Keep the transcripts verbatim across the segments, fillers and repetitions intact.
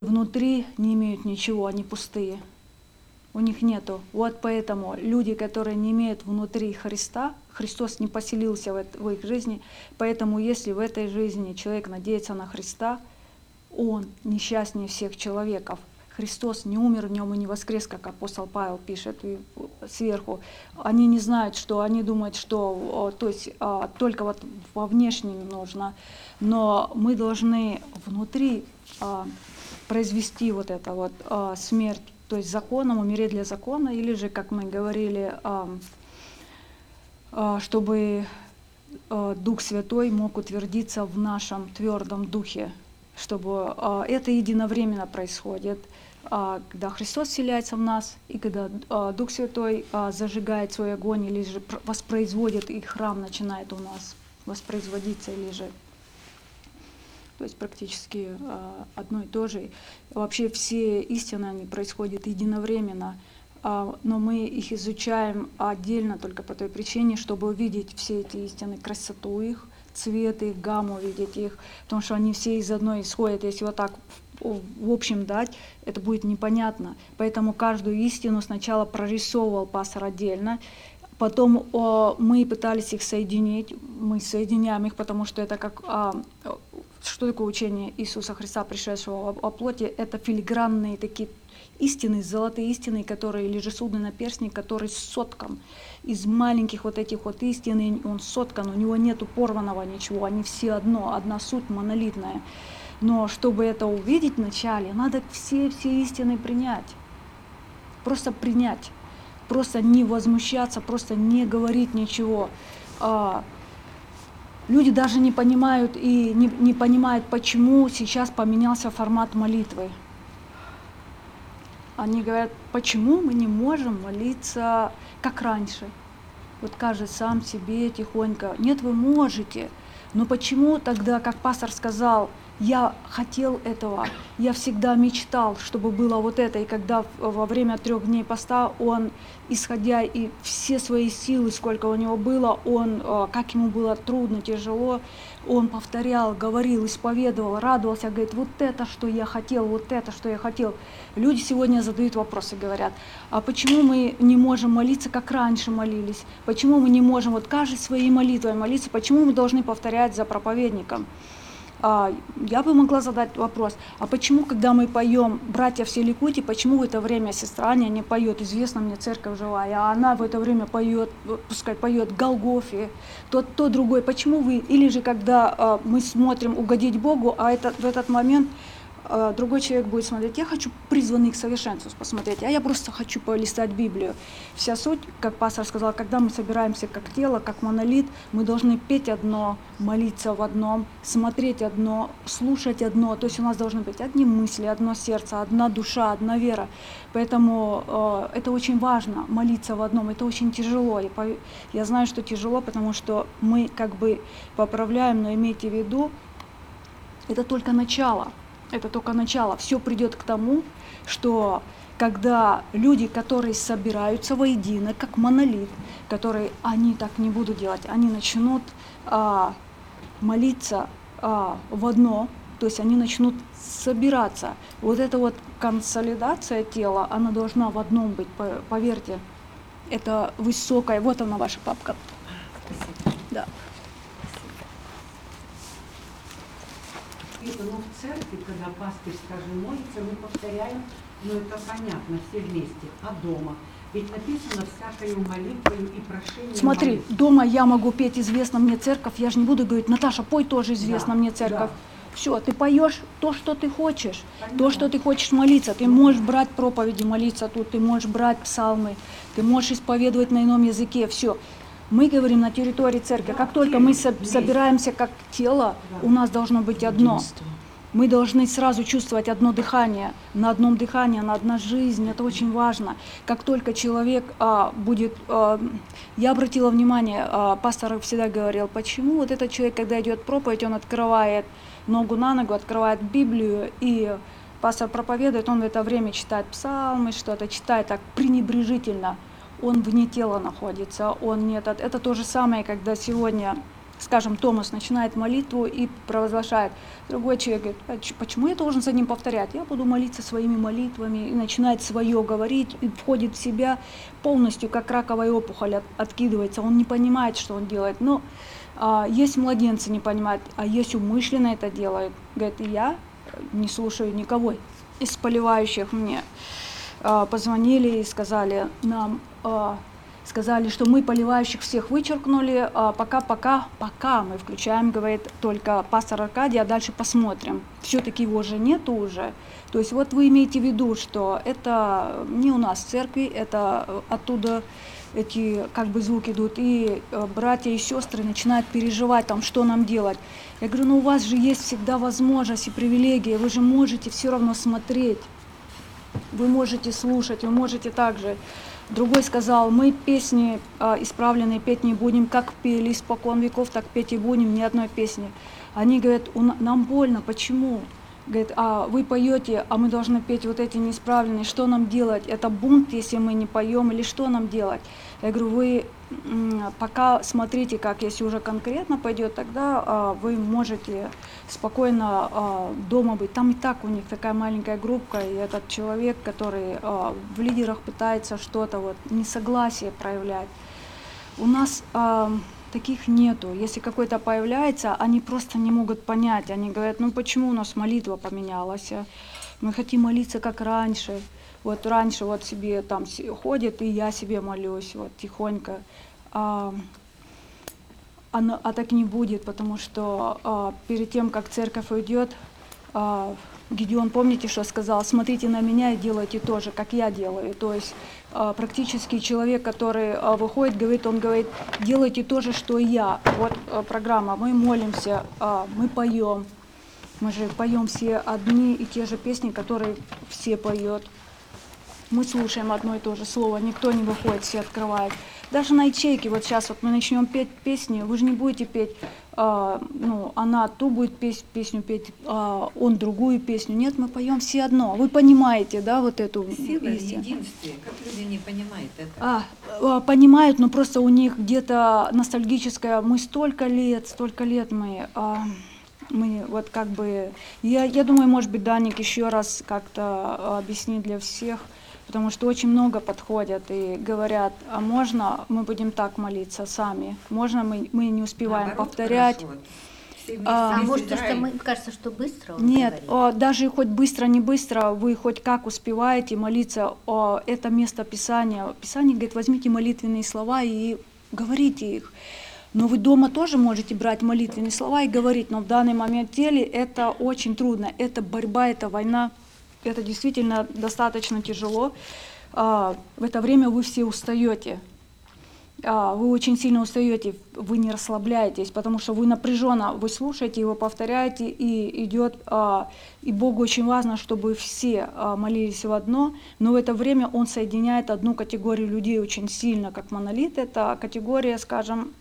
внутри не имеют ничего, они пустые. У них нету. Вот поэтому люди, которые не имеют внутри Христа, Христос не поселился в, в их жизни, поэтому если в этой жизни человек надеется на Христа, он несчастнее всех человеков. Христос не умер в нем и не воскрес, как апостол Павел пишет сверху. Они не знают, что, они думают, что то есть, только вот во внешнем нужно, но мы должны внутри произвести вот это вот смерть, то есть законом, умереть для закона, или же, как мы говорили, чтобы Дух Святой мог утвердиться в нашем твердом духе, чтобы это единовременно происходит, когда Христос вселяется в нас, и когда Дух Святой зажигает свой огонь, или же воспроизводит, и храм начинает у нас воспроизводиться, или же, то есть практически одно и то же. Вообще все истины, они происходят единовременно, но мы их изучаем отдельно только по той причине, чтобы увидеть все эти истины, красоту их, цвет их, гамму видеть их, потому что они все из одной исходят. Если вот так в общем дать, это будет непонятно. Поэтому каждую истину сначала прорисовывал пастор отдельно, потом о, мы пытались их соединить, мы соединяем их, потому что это как... А, что такое учение Иисуса Христа, пришедшего во плоти? Это филигранные такие истины, золотые истины, которые, или же судный наперстник, который соткан из маленьких вот этих вот истин, он соткан, у него нету порванного ничего, они все одно, одна суть монолитная. Но чтобы это увидеть вначале, надо все-все истины принять, просто принять, просто не возмущаться, просто не говорить ничего. Люди даже не понимают и не, не понимают, почему сейчас поменялся формат молитвы. Они говорят, почему мы не можем молиться как раньше? Вот каждый сам себе тихонько. Нет, вы можете. Но почему тогда, как пастор сказал, я хотел этого, я всегда мечтал, чтобы было вот это. И когда во время трех дней поста он, исходя и все свои силы, сколько у него было, он, как ему было трудно, тяжело, он повторял, говорил, исповедовал, радовался, говорит, вот это, что я хотел, вот это, что я хотел. Люди сегодня задают вопросы, говорят, а почему мы не можем молиться, как раньше молились? Почему мы не можем вот каждой своей молитвой молиться? Почему мы должны повторять за проповедником? Я бы могла задать вопрос, а почему, когда мы поем «Братья все ликуйте», почему в это время сестра Аня не поет «Известна мне церковь живая», а она в это время поет, пускай поет «Голгофе», тот, то другой, почему вы, или же когда мы смотрим «Угодить Богу», а это, в этот момент другой человек будет смотреть, я хочу призванный к совершенству посмотреть, а я просто хочу полистать Библию. Вся суть, как пастор сказал, когда мы собираемся как тело, как монолит, мы должны петь одно, молиться в одном, смотреть одно, слушать одно, то есть у нас должны быть одни мысли, одно сердце, одна душа, одна вера. Поэтому э, это очень важно, молиться в одном, это очень тяжело. И по, я знаю, что тяжело, потому что мы как бы поправляем, но имейте в виду, это только начало. Это только начало. Все придет к тому, что когда люди, которые собираются воедино, как монолит, которые они так не будут делать, они начнут а, молиться а, в одно, то есть они начнут собираться. Вот эта вот консолидация тела, она должна в одном быть, поверьте. Это высокая, вот она ваша папка. Спасибо. Да. Это, ну, в церкви, когда пастырь, скажем, молится, мы повторяем, но это понятно, все вместе, а дома? Ведь написано всякою молитвою и прошением. Смотри, молитв. Дома я могу петь «Известна мне церковь», я же не буду говорить, Наташа, пой тоже «Известна да, мне церковь». Да. Все, ты поешь то, что ты хочешь, Понятно. то, что ты хочешь молиться. Ты можешь брать проповеди, молиться тут, ты можешь брать псалмы, ты можешь исповедовать на ином языке, все. Мы говорим на территории церкви. Как только мы собираемся как тело, у нас должно быть одно. Мы должны сразу чувствовать одно дыхание, на одном дыхании, на одна жизнь. Это очень важно. Как только человек а, будет... А, я обратила внимание, а, пастор всегда говорил, почему вот этот человек, когда идет проповедь, он открывает ногу на ногу, открывает Библию, и пастор проповедует, он в это время читает псалмы, что-то читает так пренебрежительно. Он вне тела находится, он не этот. Это то же самое, когда сегодня скажем, Томас начинает молитву и провозглашает. Другой человек говорит, а ч- почему я должен за ним повторять? Я буду молиться своими молитвами, и начинает свое говорить, и входит в себя полностью, как раковая опухоль от- откидывается. Он не понимает, что он делает. Но а, есть младенцы, не понимают, а есть умышленно это делают. Говорит, и я не слушаю никого из поливающих мне. А, позвонили и сказали нам, а, сказали, что мы поливающих всех вычеркнули, а пока, пока, пока мы включаем, говорит, только пастор Аркадий, а дальше посмотрим. Все-таки его же нету уже. То есть вот вы имеете в виду, что это не у нас в церкви, это оттуда эти как бы звуки идут, и братья и сестры начинают переживать, там, что нам делать. Я говорю, ну у вас же есть всегда возможность и привилегия, вы же можете все равно смотреть, вы можете слушать, вы можете также. Другой сказал, мы песни а, исправленные петь не будем, как пели испокон веков, так петь и будем, ни одной песни. Они говорят, у, нам больно, почему? Говорит, а вы поете, а мы должны петь вот эти неисправленные, что нам делать? Это бунт, если мы не поем, или что нам делать? Я говорю, вы пока смотрите, как если уже конкретно пойдет, тогда а, вы можете спокойно а, дома быть. Там и так у них такая маленькая группа, и этот человек, который а, в лидерах пытается что-то, вот, несогласие проявлять. У нас а, таких нету. Если какой-то появляется, они просто не могут понять. Они говорят, ну почему у нас молитва поменялась? Мы хотим молиться как раньше. Вот раньше вот себе там ходит, и я себе молюсь, вот тихонько. А, а, а так не будет, потому что а, перед тем, как церковь уйдет, а, Гедеон, помните, что сказал? Смотрите на меня и делайте то же, как я делаю. То есть а, практически человек, который а, выходит, говорит, он говорит, делайте то же, что и я. Вот а, программа, мы молимся, а, мы поем. Мы же поем все одни и те же песни, которые все поют. Мы слушаем одно и то же слово, никто не выходит, все открывают. Даже на ячейке, вот сейчас вот мы начнем петь песни, вы же не будете петь, а, ну, она ту будет петь, песню петь, а он другую песню. Нет, мы поем все одно. Вы понимаете, да, вот эту Сила истину? единствия, как люди не понимают это. А, а, понимают, но просто у них где-то ностальгическое, мы столько лет, столько лет мы... А, мы вот как бы... Я, я думаю, может быть, Даник еще раз как-то объяснит для всех, потому что очень много подходят и говорят, а можно мы будем так молиться сами? Можно мы, мы не успеваем Наоборот, повторять? хорошо. Все вместе А, А весь может, то, что Израиль. мы, кажется, что быстро он Нет, говорит? о, даже хоть быстро, не быстро, вы хоть как успеваете молиться, о, это место Писания. Писание говорит, возьмите молитвенные слова и говорите их. Но вы дома тоже можете брать молитвенные слова и говорить, но в данный момент в теле это очень трудно. Это борьба, это война, это действительно достаточно тяжело. А, в это время вы все устаете. А, вы очень сильно устаете, вы не расслабляетесь, потому что вы напряженно, вы слушаете его, повторяете, и идет, а, и Богу очень важно, чтобы все а, молились в одно, но в это время он соединяет одну категорию людей очень сильно, как монолит, это категория, скажем,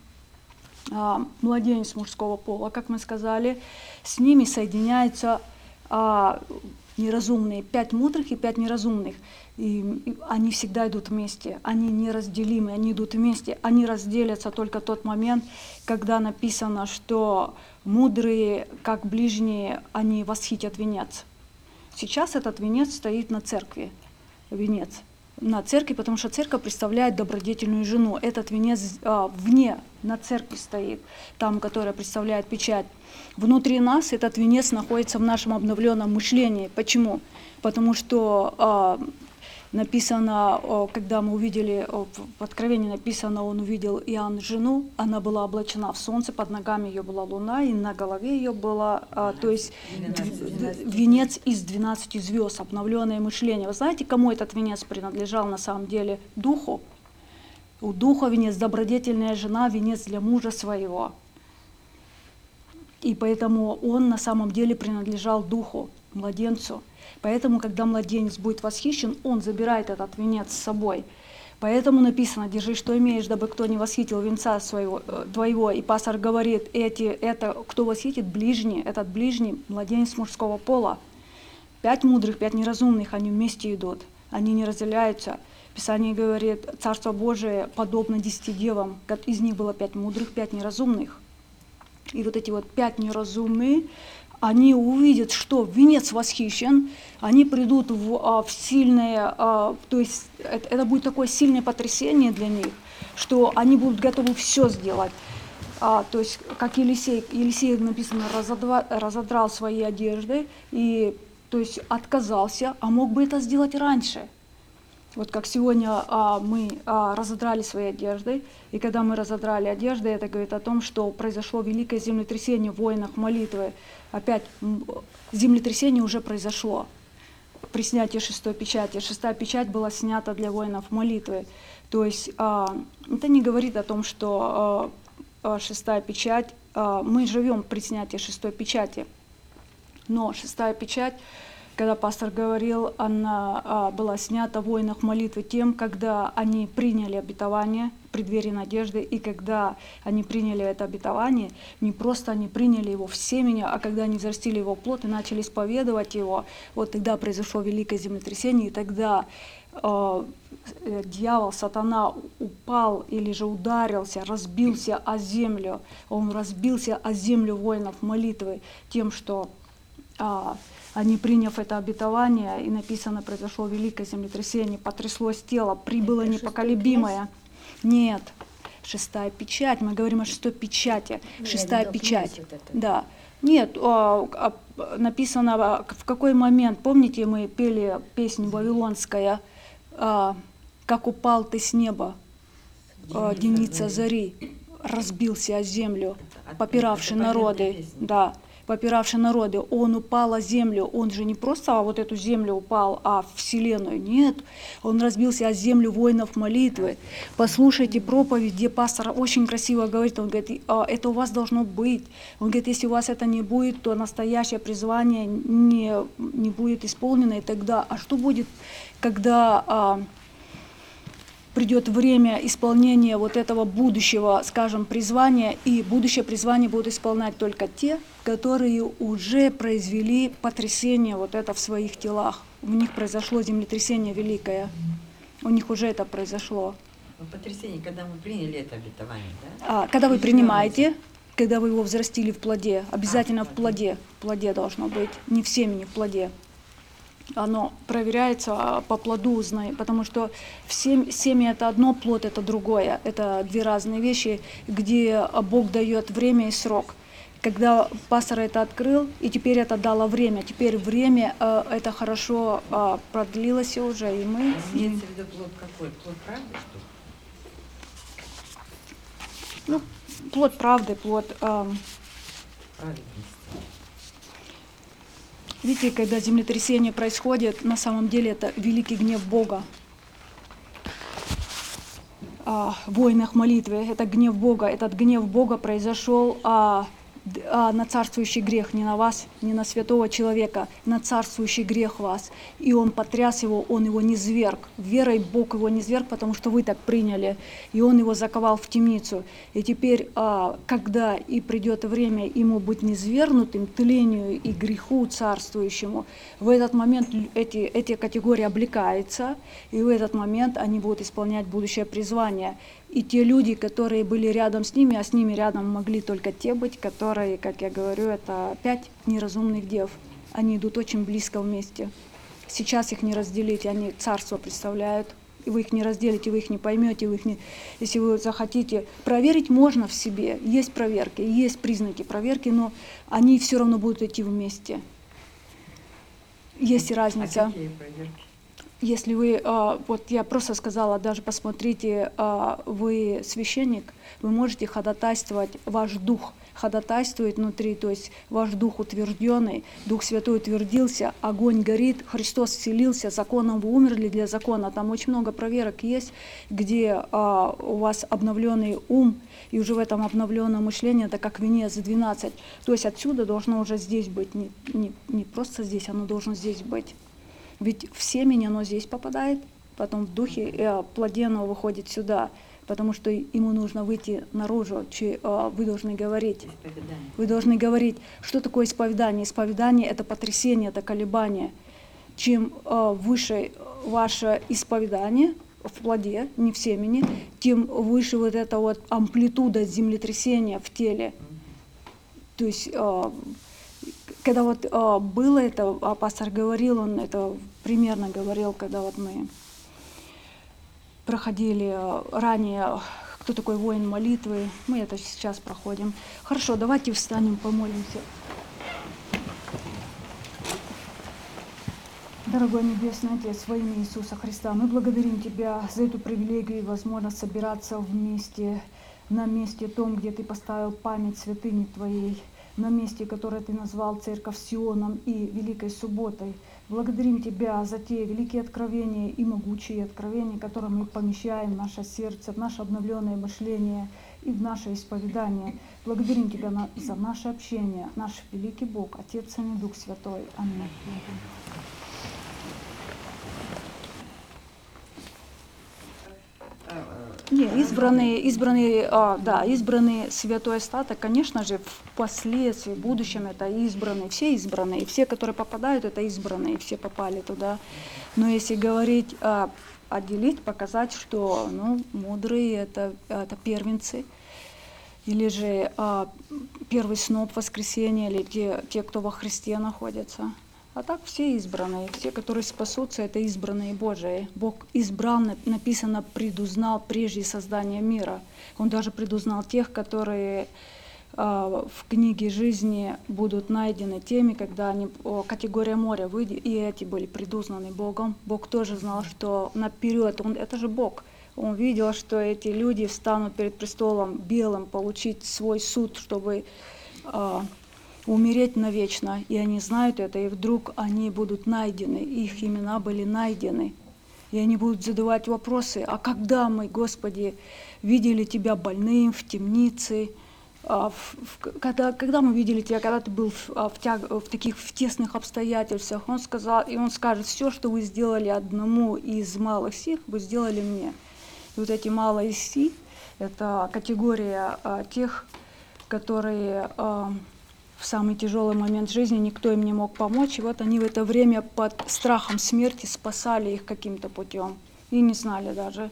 а, младенец мужского пола, как мы сказали, с ними соединяются а, неразумные, пять мудрых и пять неразумных. И, и они всегда идут вместе, они неразделимы, они идут вместе, они разделятся только в тот момент, когда написано, что мудрые, как ближние, они восхитят венец. Сейчас этот венец стоит на церкви, венец на церкви, потому что церковь представляет добродетельную жену. Этот венец а, вне, на церкви стоит, там, которая представляет печать. Внутри нас этот венец находится в нашем обновленном мышлении. Почему? Потому что а, написано, когда мы увидели, в Откровении написано, он увидел Иоанн жену, она была облачена в солнце, под ногами ее была луна, и на голове ее было, то есть венец из двенадцати звезд, обновленное мышление. Вы знаете, кому этот венец принадлежал на самом деле? Духу. У Духа венец, добродетельная жена, венец для мужа своего. И поэтому он на самом деле принадлежал Духу, младенцу. Поэтому, когда младенец будет восхищен, он забирает этот венец с собой. Поэтому написано, держи, что имеешь, дабы кто не восхитил венца своего, твоего. И пастор говорит, эти, это, кто восхитит, ближний, этот ближний, младенец мужского пола. Пять мудрых, пять неразумных, они вместе идут, они не разделяются. Писание говорит, Царство Божие подобно десяти девам, из них было пять мудрых, пять неразумных. И вот эти вот пять неразумные, они увидят, что венец восхищен, они придут в, а, в сильное, а, то есть это, это будет такое сильное потрясение для них, что они будут готовы все сделать. А, то есть, как Елисей, Елисей написано, разодва, разодрал свои одежды и, то есть, отказался, а мог бы это сделать раньше. Вот как сегодня а, мы а, разодрали свои одежды, и когда мы разодрали одежды, это говорит о том, что произошло великое землетрясение в воинах молитвы. Опять землетрясение уже произошло при снятии шестой печати. Шестая печать была снята для воинов молитвы. То есть а, это не говорит о том, что а, шестая печать, а, мы живем при снятии шестой печати, но шестая печать, когда пастор говорил, она а, была снята в воинах молитвы тем, когда они приняли обетование в преддверии надежды, и когда они приняли это обетование, не просто они приняли его в семени, а когда они взрастили его в плод и начали исповедовать его, вот тогда произошло великое землетрясение, и тогда э, дьявол, сатана упал или же ударился, разбился о землю, он разбился о землю воинов молитвы тем, что а, они, приняв это обетование, и написано, произошло великое землетрясение, потряслось тело, прибыло непоколебимое. Нет, шестая печать, мы говорим о шестой печати, ну, шестая печать. Вот да. Нет, а, а, написано, в какой момент, помните, мы пели песню вавилонская, а, «Как упал ты с неба, а, деница зари, разбился о землю, попиравший народы». Да. Попиравший народы, он упал о землю, он же не просто вот эту землю упал, а в вселенную, нет, он разбился о землю воинов молитвы. Послушайте проповедь, где пастор очень красиво говорит, он говорит, это у вас должно быть. Он говорит, если у вас это не будет, то настоящее призвание не, не будет исполнено, и тогда, а что будет, когда а, придет время исполнения вот этого будущего, скажем, призвания, и будущее призвание будут исполнять только те, которые уже произвели потрясение вот это в своих телах. У них произошло землетрясение великое. У них уже это произошло. Потрясение, когда мы приняли это обетование, да? А, когда вы принимаете, когда вы его взрастили в плоде, обязательно а, в плоде, в плоде должно быть, не в семени, в плоде. Оно проверяется по плоду, потому что семя это одно, плод это другое. Это две разные вещи, где Бог дает время и срок. Когда пастор это открыл, и теперь это дало время, теперь время э, это хорошо э, продлилось уже, и мы... Имеется в виду плод какой? Плод правды, что ли? Ну, плод правды, плод... Э, Видите, когда землетрясение происходит, на самом деле это великий гнев Бога. А, в войнах молитвы, это гнев Бога. Этот гнев Бога произошел а, а, на царствующий грех, не на вас, не на святого человека, на царствующий грех вас. И он потряс его, он его низверг. Верой Бог его низверг, потому что вы так приняли. И он его заковал в темницу. И теперь, а, когда и придет время ему быть низвергнутым, тлению и греху царствующему, в этот момент эти, эти категории облекаются, и в этот момент они будут исполнять будущее призвание. И те люди, которые были рядом с ними, а с ними рядом могли только те быть, которые, как я говорю, это пять неразумных дев. Они идут очень близко вместе. Сейчас их не разделить, они царство представляют. И вы их не разделите, вы их не поймете, вы их не... Если вы захотите, проверить можно в себе. Есть проверки, есть признаки проверки, но они все равно будут идти вместе. Есть разница. А какие проверки? Если вы, вот я просто сказала, даже посмотрите, вы священник, вы можете ходатайствовать, ваш дух ходатайствует внутри, то есть ваш дух утвержденный, Дух Святой утвердился, огонь горит, Христос вселился, законом вы умерли для закона. Там очень много проверок есть, где у вас обновленный ум, и уже в этом обновленном мышлении, это как венец двенадцать. То есть отсюда должно уже здесь быть, не, не, не просто здесь, оно должно здесь быть. Ведь в семени оно здесь попадает, потом в духе, и в плоде оно выходит сюда, потому что ему нужно выйти наружу, вы должны говорить. Вы должны говорить, что такое исповедание. Исповедание – это потрясение, это колебание. Чем выше ваше исповедание в плоде, не в семени, тем выше вот эта вот амплитуда землетрясения в теле. То есть, э, когда вот э, было это, а пастор говорил, он это примерно говорил, когда вот мы проходили э, ранее, кто такой воин молитвы, мы это сейчас проходим. Хорошо, давайте встанем, помолимся. Дорогой Небесный Отец, во имя Иисуса Христа, мы благодарим Тебя за эту привилегию и возможность собираться вместе, на месте том, где Ты поставил память святыни Твоей, на месте, которое Ты назвал Церковь Сионом и Великой Субботой. Благодарим Тебя за те великие откровения и могучие откровения, которые мы помещаем в наше сердце, в наше обновленное мышление и в наше исповедание. Благодарим Тебя за наше общение, наш великий Бог, Отец, Сын и Дух Святой. Аминь. Не, избранные, избранные, а, да, избранные святой остаток, конечно же, впоследствии, в будущем это избранные, все избранные, все, которые попадают, это избранные, все попали туда. Но если говорить, а, отделить, показать, что, ну, мудрые это, это первенцы, или же а, первый сноп воскресенья, или те, те, кто во Христе находятся. А так все избранные, все, которые спасутся, это избранные Божии. Бог избрал, написано, предузнал прежде создания мира. Он даже предузнал тех, которые э, в книге жизни будут найдены теми, когда они, о, категория моря выйдет, и эти были предузнаны Богом. Бог тоже знал, что наперед, он, это же Бог. Он видел, что эти люди встанут перед престолом белым, получить свой суд, чтобы э, умереть навечно, и они знают это, и вдруг они будут найдены, их имена были найдены, и они будут задавать вопросы: а когда мы, Господи, видели Тебя больным в темнице, а в, в, когда, когда мы видели Тебя, когда Ты был в, в, тяг, в таких в тесных обстоятельствах, Он сказал, и Он скажет: все, что вы сделали одному из малых сих, вы сделали мне. И вот эти малые си, это категория а, тех, которые а, в самый тяжелый момент жизни никто им не мог помочь, и вот они в это время под страхом смерти спасали их каким-то путем и не знали даже.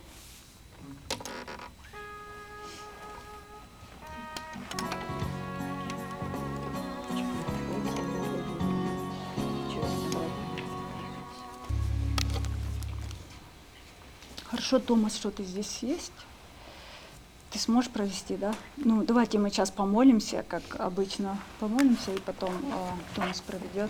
Хорошо, Томас, что ты здесь есть? Ты сможешь провести, да? Ну, давайте мы сейчас помолимся, как обычно, помолимся, и потом э, Томас проведет.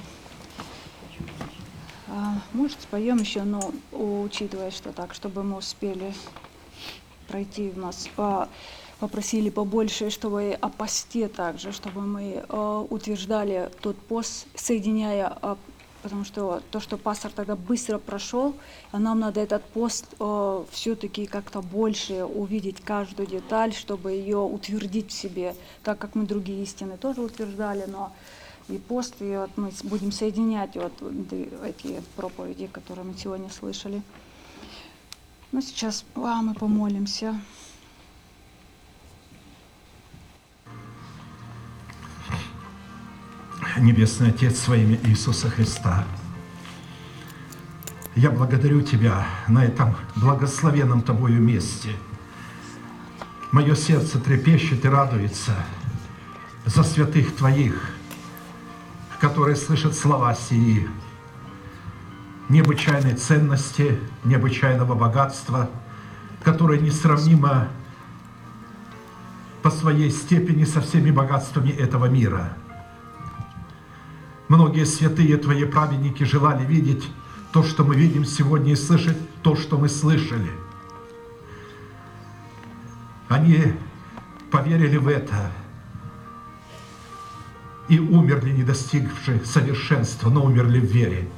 А, может, споем еще, но учитывая, что так, чтобы мы успели пройти в нас, а, попросили побольше, чтобы о посте также, чтобы мы а, утверждали тот пост, соединяя, а, потому что то, что пастор тогда быстро прошел, а нам надо этот пост э, все-таки как-то больше увидеть каждую деталь, чтобы ее утвердить в себе, так как мы другие истины тоже утверждали, но и пост, и вот мы будем соединять вот эти проповеди, которые мы сегодня слышали. Ну, сейчас а, мы помолимся. Небесный Отец, во имя Иисуса Христа, я благодарю Тебя на этом благословенном Тобою месте. Мое сердце трепещет и радуется за святых Твоих, которые слышат слова сии, необычайной ценности, необычайного богатства, которое несравнимо по своей степени со всеми богатствами этого мира. Многие святые Твои праведники желали видеть то, что мы видим сегодня, и слышать то, что мы слышали. Они поверили в это и умерли, не достигши совершенства, но умерли в вере.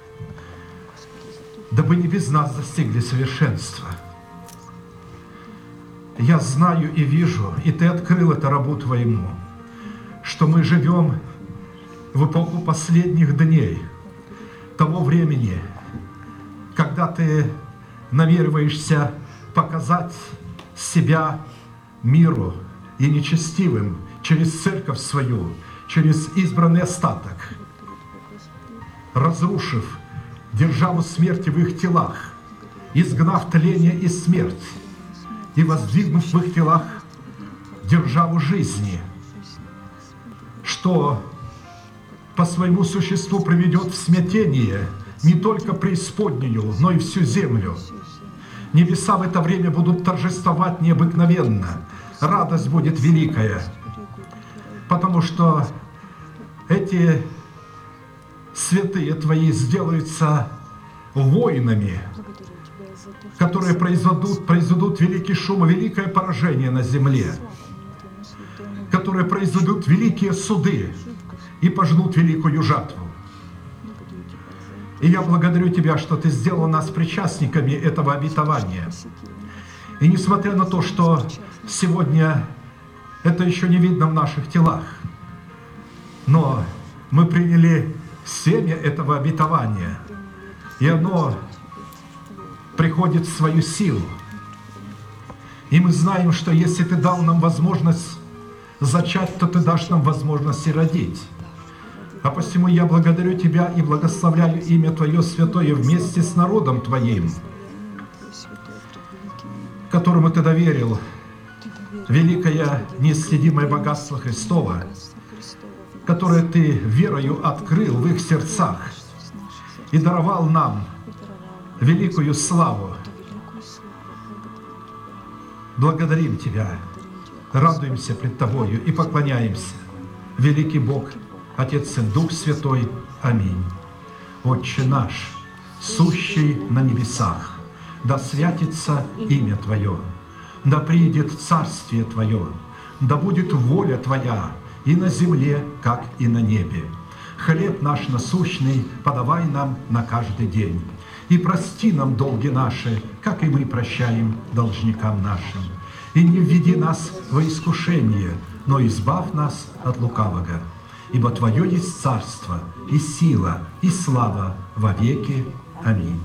Дабы не без нас достигли совершенства. Я знаю и вижу, и Ты открыл это рабу Твоему, что мы живем в эпоху последних дней, того времени, когда Ты намереваешься показать себя миру и нечестивым через церковь свою, через избранный остаток, разрушив державу смерти в их телах, изгнав тление и смерть, и воздвигнув в их телах державу жизни. что по своему существу приведет в смятение не только преисподнюю, но и всю землю. Небеса в это время будут торжествовать необыкновенно. Радость будет великая, потому что эти святые Твои сделаются воинами, которые произведут, произведут великий шум и великое поражение на земле, которые произведут великие суды и пожнут великую жатву. И я благодарю Тебя, что Ты сделал нас причастниками этого обетования. И несмотря на то, что сегодня это еще не видно в наших телах, но мы приняли семя этого обетования, и оно приходит в свою силу. И мы знаем, что если Ты дал нам возможность зачать, то Ты дашь нам возможность и родить. А посему я благодарю Тебя и благословляю имя Твое святое вместе с народом Твоим, которому Ты доверил великое неисследимое богатство Христова, которое Ты верою открыл в их сердцах и даровал нам великую славу. Благодарим Тебя, радуемся пред Тобою и поклоняемся. Великий Бог, Отец и Дух Святой. Аминь. Отче наш, сущий на небесах, да святится имя Твое, да приидет царствие Твое, да будет воля Твоя и на земле, как и на небе. Хлеб наш насущный подавай нам на каждый день, и прости нам долги наши, как и мы прощаем должникам нашим. И не введи нас во искушение, но избавь нас от лукавого. Ибо Твое есть царство, и сила, и слава во веки. Аминь.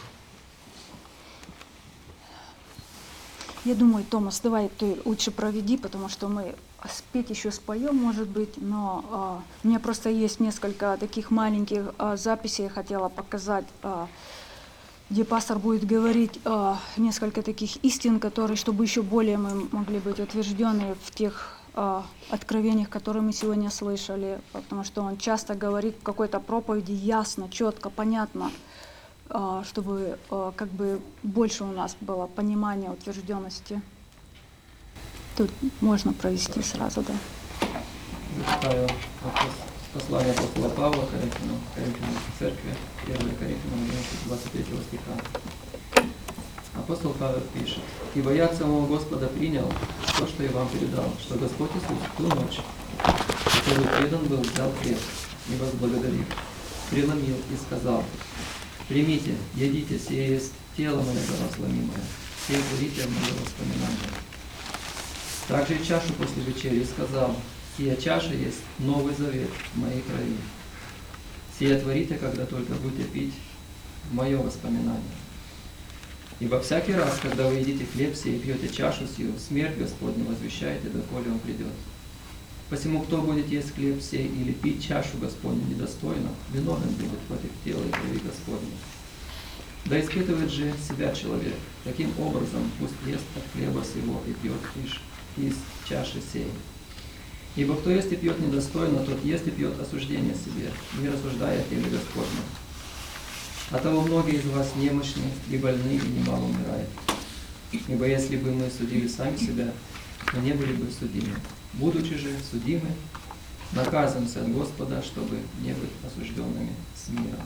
Я думаю, Томас, давай ты лучше проведи, потому что мы спеть еще споем, может быть, но а, у меня просто есть несколько таких маленьких а, записей, я хотела показать, а, где пастор будет говорить а, несколько таких истин, которые, чтобы еще более мы могли быть утверждены в тех а, откровениях, которые мы сегодня слышали, потому что он часто говорит в какой-то проповеди ясно, четко, понятно, а, чтобы а, как бы больше у нас было понимания, утвержденности. Тут можно провести сразу, да. Зачитаю послание апостола Павла Коринфянам, Коринфянам церкви, первое Коринфянам двадцать третьего стиха. Апостол Павел пишет: «Ибо я от самого Господа принял то, что я вам передал, что Господь Иисус в ту ночь, которую предан был, взял хлеб и, возблагодарив, преломил и сказал: примите, едите, сие есть тело мое за вас ломимое, сие творите в мое воспоминание. Также и чашу после вечери сказал: сия чаша есть новый завет в моей крови. Сие творите, когда только будете пить в мое воспоминание. Ибо всякий раз, когда вы едите хлеб сей и пьете чашу сию, смерть Господню возвещаете, доколе он придет. Посему, кто будет есть хлеб сей или пить чашу Господню недостойно, виновен будет против тела и крови Господней. Да испытывает же себя человек, таким образом пусть ест от хлеба сего и пьет лишь из чаши сей. Ибо кто ест и пьет недостойно, тот ест и пьет осуждение себе, не рассуждая о теле Господнем. Оттого многие из вас немощны и больны, и немало умирают. Ибо если бы мы судили сами себя, мы не были бы судимы. Будучи же судимы, наказываемся от Господа, чтобы не быть осужденными с мира».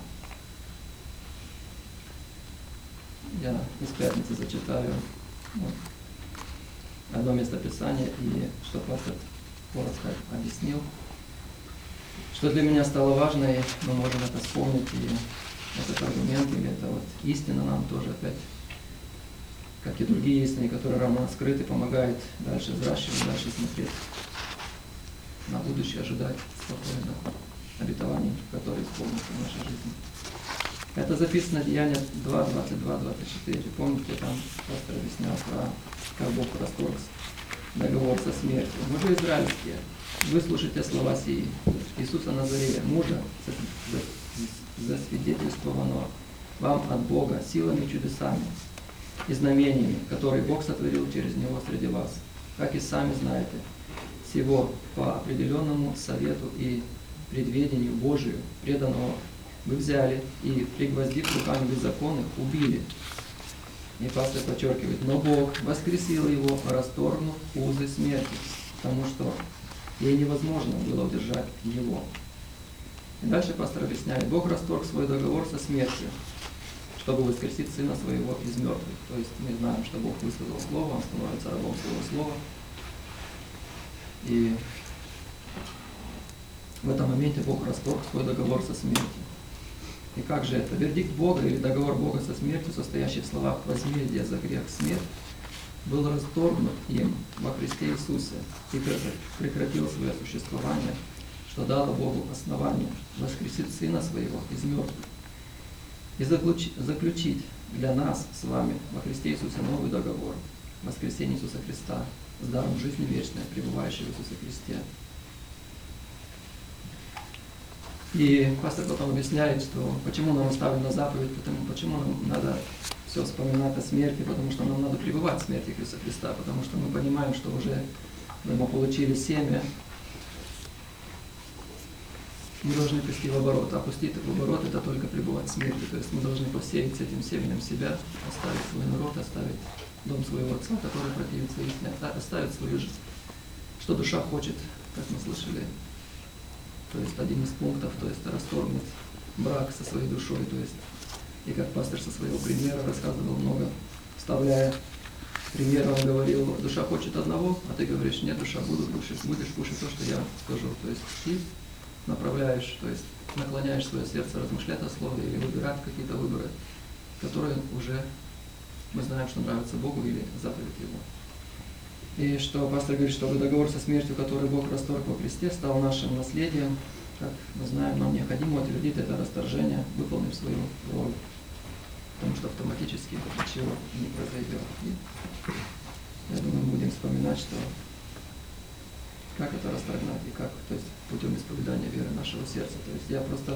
Я из пятницы зачитаю вот, одно местописание, и что пастор коротко объяснил. Что для меня стало важно, и мы можем это вспомнить, и этот аргумент, или это вот истина нам тоже опять, как и другие истины, которые равно скрыты, помогает дальше взращивать, дальше смотреть на будущее, ожидать спокойно обетований, которые исполнятся в нашей жизни. Это записано в Деяния два, двадцать два, двадцать четыре. Помните, там пастор объяснял про, как Бог расторг договор со смертью. Мужи израильские, выслушайте слова сии. Иисуса Назарея, мужа, засвидетельствованного вам от Бога силами, чудесами и знамениями, которые Бог сотворил через Него среди вас, как и сами знаете, всего по определенному совету и предведению Божию, преданного, вы взяли и, пригвоздив руками беззаконных, убили. И пастор подчеркивает, но Бог воскресил его, расторгнув узы смерти, потому что ей невозможно было удержать его. И дальше пастор объясняет, Бог расторг свой договор со смертью, чтобы воскресить Сына Своего из мертвых. То есть мы знаем, что Бог высказал Слово, Он становится рабом Своего Слова. И в этом моменте Бог расторг свой договор со смертью. И как же это? Вердикт Бога или договор Бога со смертью, состоящий в словах «возмездие за грех смерть», был расторгнут им во Христе Иисусе и прекратил свое существование, что дало Богу основание воскресить Сына Своего из мертвых и заключить для нас с вами во Христе Иисусе новый договор, воскресение Иисуса Христа с даром жизни вечной, пребывающей в Иисусе Христе. И пастор потом объясняет, что почему нам оставлена заповедь, потому, почему нам надо все вспоминать о смерти, потому что нам надо пребывать в смерти Иисуса Христа, потому что мы понимаем, что уже мы получили семя, мы должны пустить в оборот, а пустить в оборот это только пребывать в смерти, то есть мы должны посеять с этим семенем себя, оставить свой народ, оставить дом своего отца, который противится истине, оставить свою жизнь, что душа хочет, как мы слышали. То есть один из пунктов, то есть расторгнуть брак со своей душой, то есть, и как пастор со своего примера рассказывал много, вставляя пример, он говорил, душа хочет одного, а ты говоришь, нет, душа, буду кушать, будешь кушать то, что я скажу. То есть ты направляешь, то есть наклоняешь свое сердце размышлять о слове или выбирать какие-то выборы, которые уже мы знаем, что нравятся Богу или заповедь Его. И что пастор говорит, что договор со смертью, который Бог расторг во Христе, стал нашим наследием. Как мы знаем, нам необходимо утвердить это расторжение, выполнив свою роль. Потому что автоматически ничего не произойдет. И я думаю, мы будем вспоминать, что как это расторгнать и как, то есть путем исповедания веры нашего сердца. То есть я просто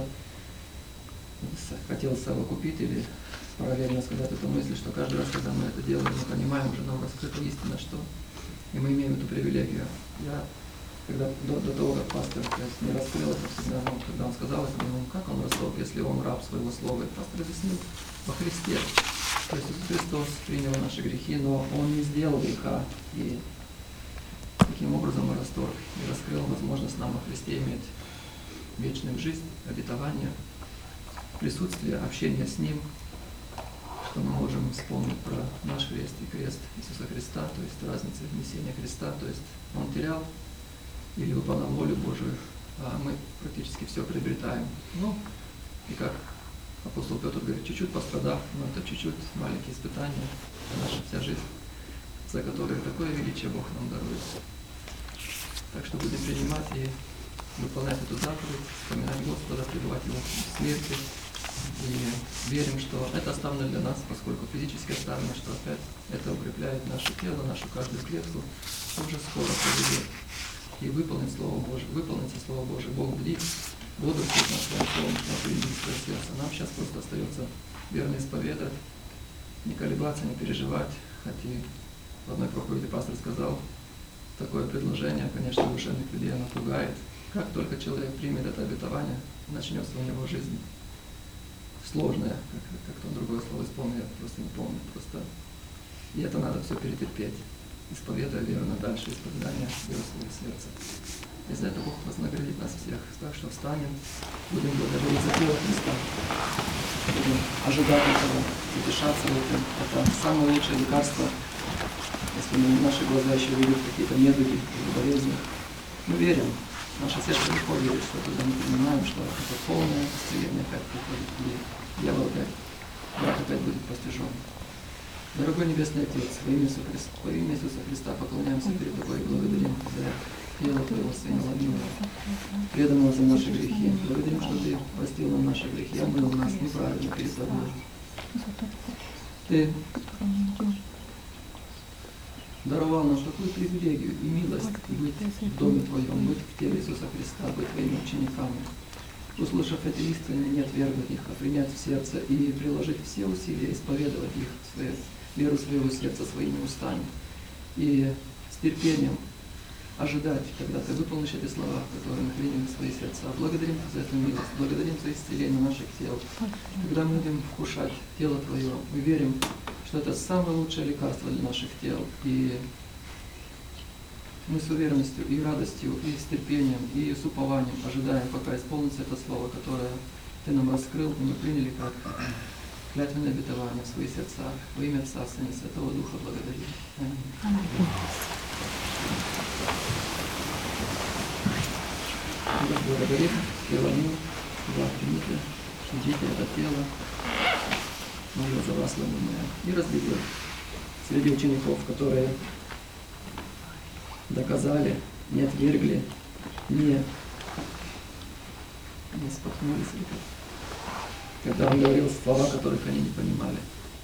хотел совокупить или параллельно сказать эту мысль, что каждый раз, когда мы это делаем, мы понимаем, уже нам раскрыта истина, что и мы имеем эту привилегию. Я, когда до, до того, как пастор есть, не раскрыл это всегда, ну, когда он сказал это, думаю, как он расторг, если он раб своего слова. И пастор объяснил во Христе. То есть Христос принял наши грехи, но Он не сделал греха. И таким образом он расторг и раскрыл возможность нам во Христе иметь вечную жизнь, обетование, присутствие, общение с Ним, что мы можем вспомнить про наш крест и крест Иисуса Христа, то есть разница несения креста, то есть Он терял или выполнял волю Божию, а мы практически все приобретаем. Ну, и как апостол Петр говорит, чуть-чуть пострадав, но это чуть-чуть маленькие испытания, наша вся жизнь, за которые такое величие Бог нам дарует. Так что будем принимать и выполнять эту заповедь, вспоминать Господа, пребывать Его в смерти. И верим, что это оставлено для нас, поскольку физически оставлено, что опять это укрепляет наше тело, нашу каждую клетку, уже скоро поведет. И выполнить Слово Божие, выполнится Слово Божие. Бог бдит, бодрствует над Своим Словом, чтобы определить свое сердце. Нам сейчас просто остается верно исповедать, не колебаться, не переживать. Хотя в одной проповеди пастор сказал, такое предложение, конечно, душевных людей оно пугает. Как только человек примет это обетование, начнется у него жизнь сложная, как, как-то другое слово исполнил, я просто не помню. Просто... И это надо все перетерпеть, исповедуя верно дальше, исповедание веры в свое сердце. И за это Бог вознаградит нас всех. Так что встанем, будем благодарить за тело Христа, будем ожидать этого, утешаться в этом. Это самое лучшее лекарство, если мы, наши глаза еще видят какие-то недуги или болезни. Мы верим, наше сердце легко верит, что тогда мы понимаем, что это полное исцеление опять приходит, и дьявол опять, враг опять будет постижен. Дорогой Небесный Отец, во имя Иисуса Христа, во имя Иисуса Христа поклоняемся перед Тобой и благодарим за тело Твоего Сына Ломимого, преданного за наши грехи. Благодарим, что Ты простил нам наши грехи, омыл нас неправильно перед Тобой. Ты даровал нам такую привилегию и милость быть в Доме Твоем, быть в теле Иисуса Христа, быть Твоими учениками. Услышав эти истины, не отвергнуть их, а принять в сердце и приложить все усилия, исповедовать их, свою, веру своего сердца своими устами. И с терпением ожидать, когда Ты выполнишь эти слова, которые мы приняли в свои сердца. Благодарим Тебя за эту милость, благодарим за исцеление наших тел. Когда мы будем вкушать тело Твое, мы верим, что это самое лучшее лекарство для наших тел. И мы с уверенностью и радостью, и с терпением, и с упованием ожидаем, пока исполнится это слово, которое Ты нам раскрыл, и мы приняли как клятвенное обетование в свои сердца. Во имя Отца, Сына и Святого Духа благодарим. Аминь. Вас благодарим, Филонил, за примите, ждите это тело, молю за вас, ломаное, и разберет среди учеников, которые доказали, не отвергли, не, не споткнулись, когда он говорил слова, которых они не понимали.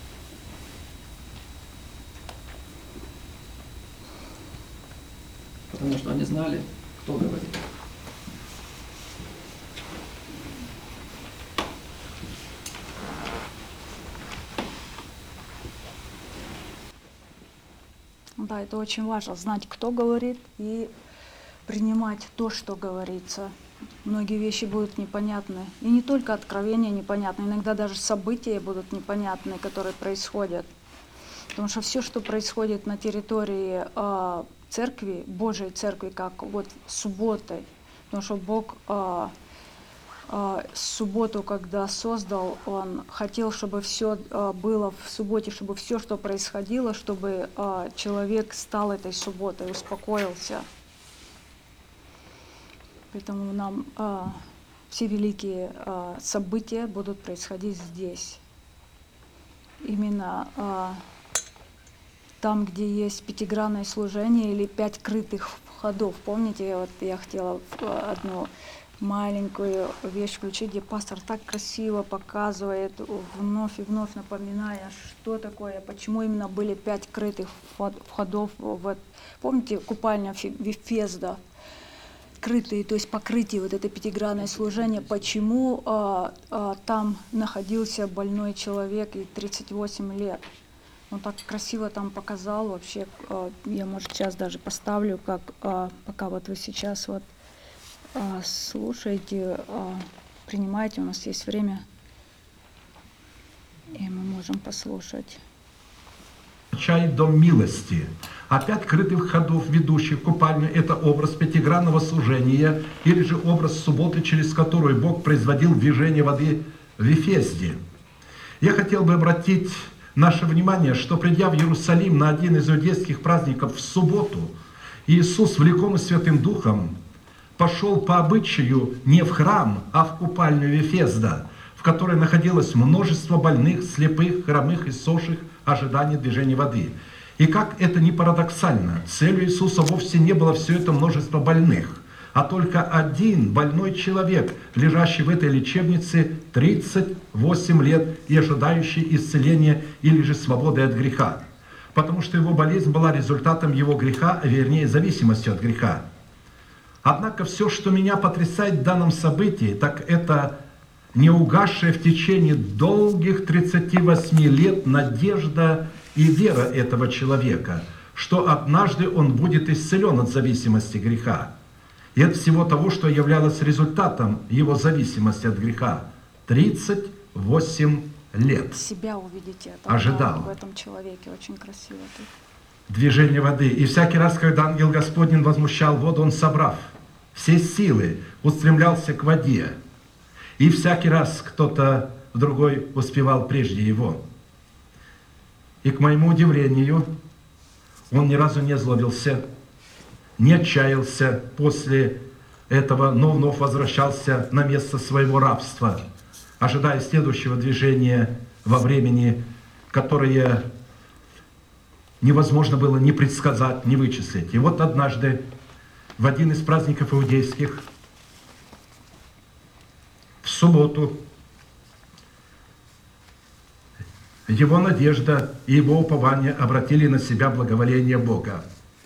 Потому что они знали, кто говорит. Да, это очень важно, знать, кто говорит, и принимать то, что говорится. Многие вещи будут непонятны. И не только откровения непонятны, иногда даже события будут непонятны, которые происходят. Потому что все, что происходит на территории э, церкви, Божьей церкви, как вот субботой, потому что Бог э, э, субботу, когда создал, Он хотел, чтобы все э, было в субботе, чтобы все, что происходило, чтобы э, человек стал этой субботой, успокоился. Поэтому нам э, все великие э, события будут происходить здесь. Именно э, там, где есть пятигранное служение или пять крытых входов. Помните, вот я хотела одну маленькую вещь включить, где пастор так красиво показывает, вновь и вновь напоминая, что такое, почему именно были пять крытых входов. Вот, помните, купальня Вифезда? Крытые, то есть покрытие, вот это пятигранное служение, почему а, а, там находился больной человек и тридцать восемь лет. Он так красиво там показал вообще, а, я, может, сейчас даже поставлю, как а, пока вот вы сейчас вот а, слушаете, а, принимаете, у нас есть время, и мы можем послушать. Чай дом милости. А пять крытых ходов, ведущих в купальню, это образ пятигранного служения, или же образ субботы, через которую Бог производил движение воды в Вифезде. Я хотел бы обратить наше внимание, что придя в Иерусалим на один из иудейских праздников в субботу, Иисус, влекомый Святым Духом, пошел по обычаю не в храм, а в купальню Вифезда, в которой находилось множество больных, слепых, хромых и соших, ожидания движения воды. И как это ни парадоксально, целью Иисуса вовсе не было все это множество больных, а только один больной человек, лежащий в этой лечебнице тридцать восемь лет и ожидающий исцеления или же свободы от греха. Потому что его болезнь была результатом его греха, а вернее зависимостью от греха. Однако все, что меня потрясает в данном событии, так это не угасшая в течение долгих тридцати восьми лет надежда и вера этого человека, что однажды он будет исцелен от зависимости греха и от всего того, что являлось результатом его зависимости от греха. тридцать восемь лет. Себя увидите это, ожидал в этом человеке, очень красиво тут. Движение воды. И всякий раз, когда ангел Господень возмущал воду, он, собрав все силы, устремлялся к воде. И всякий раз кто-то другой успевал прежде его. И к моему удивлению, он ни разу не злобился, не отчаялся после этого, но вновь возвращался на место своего рабства, ожидая следующего движения во времени, которое невозможно было ни предсказать, ни вычислить. И вот однажды, в один из праздников иудейских, в субботу, его надежда и его упование обратили на себя благоволение Бога.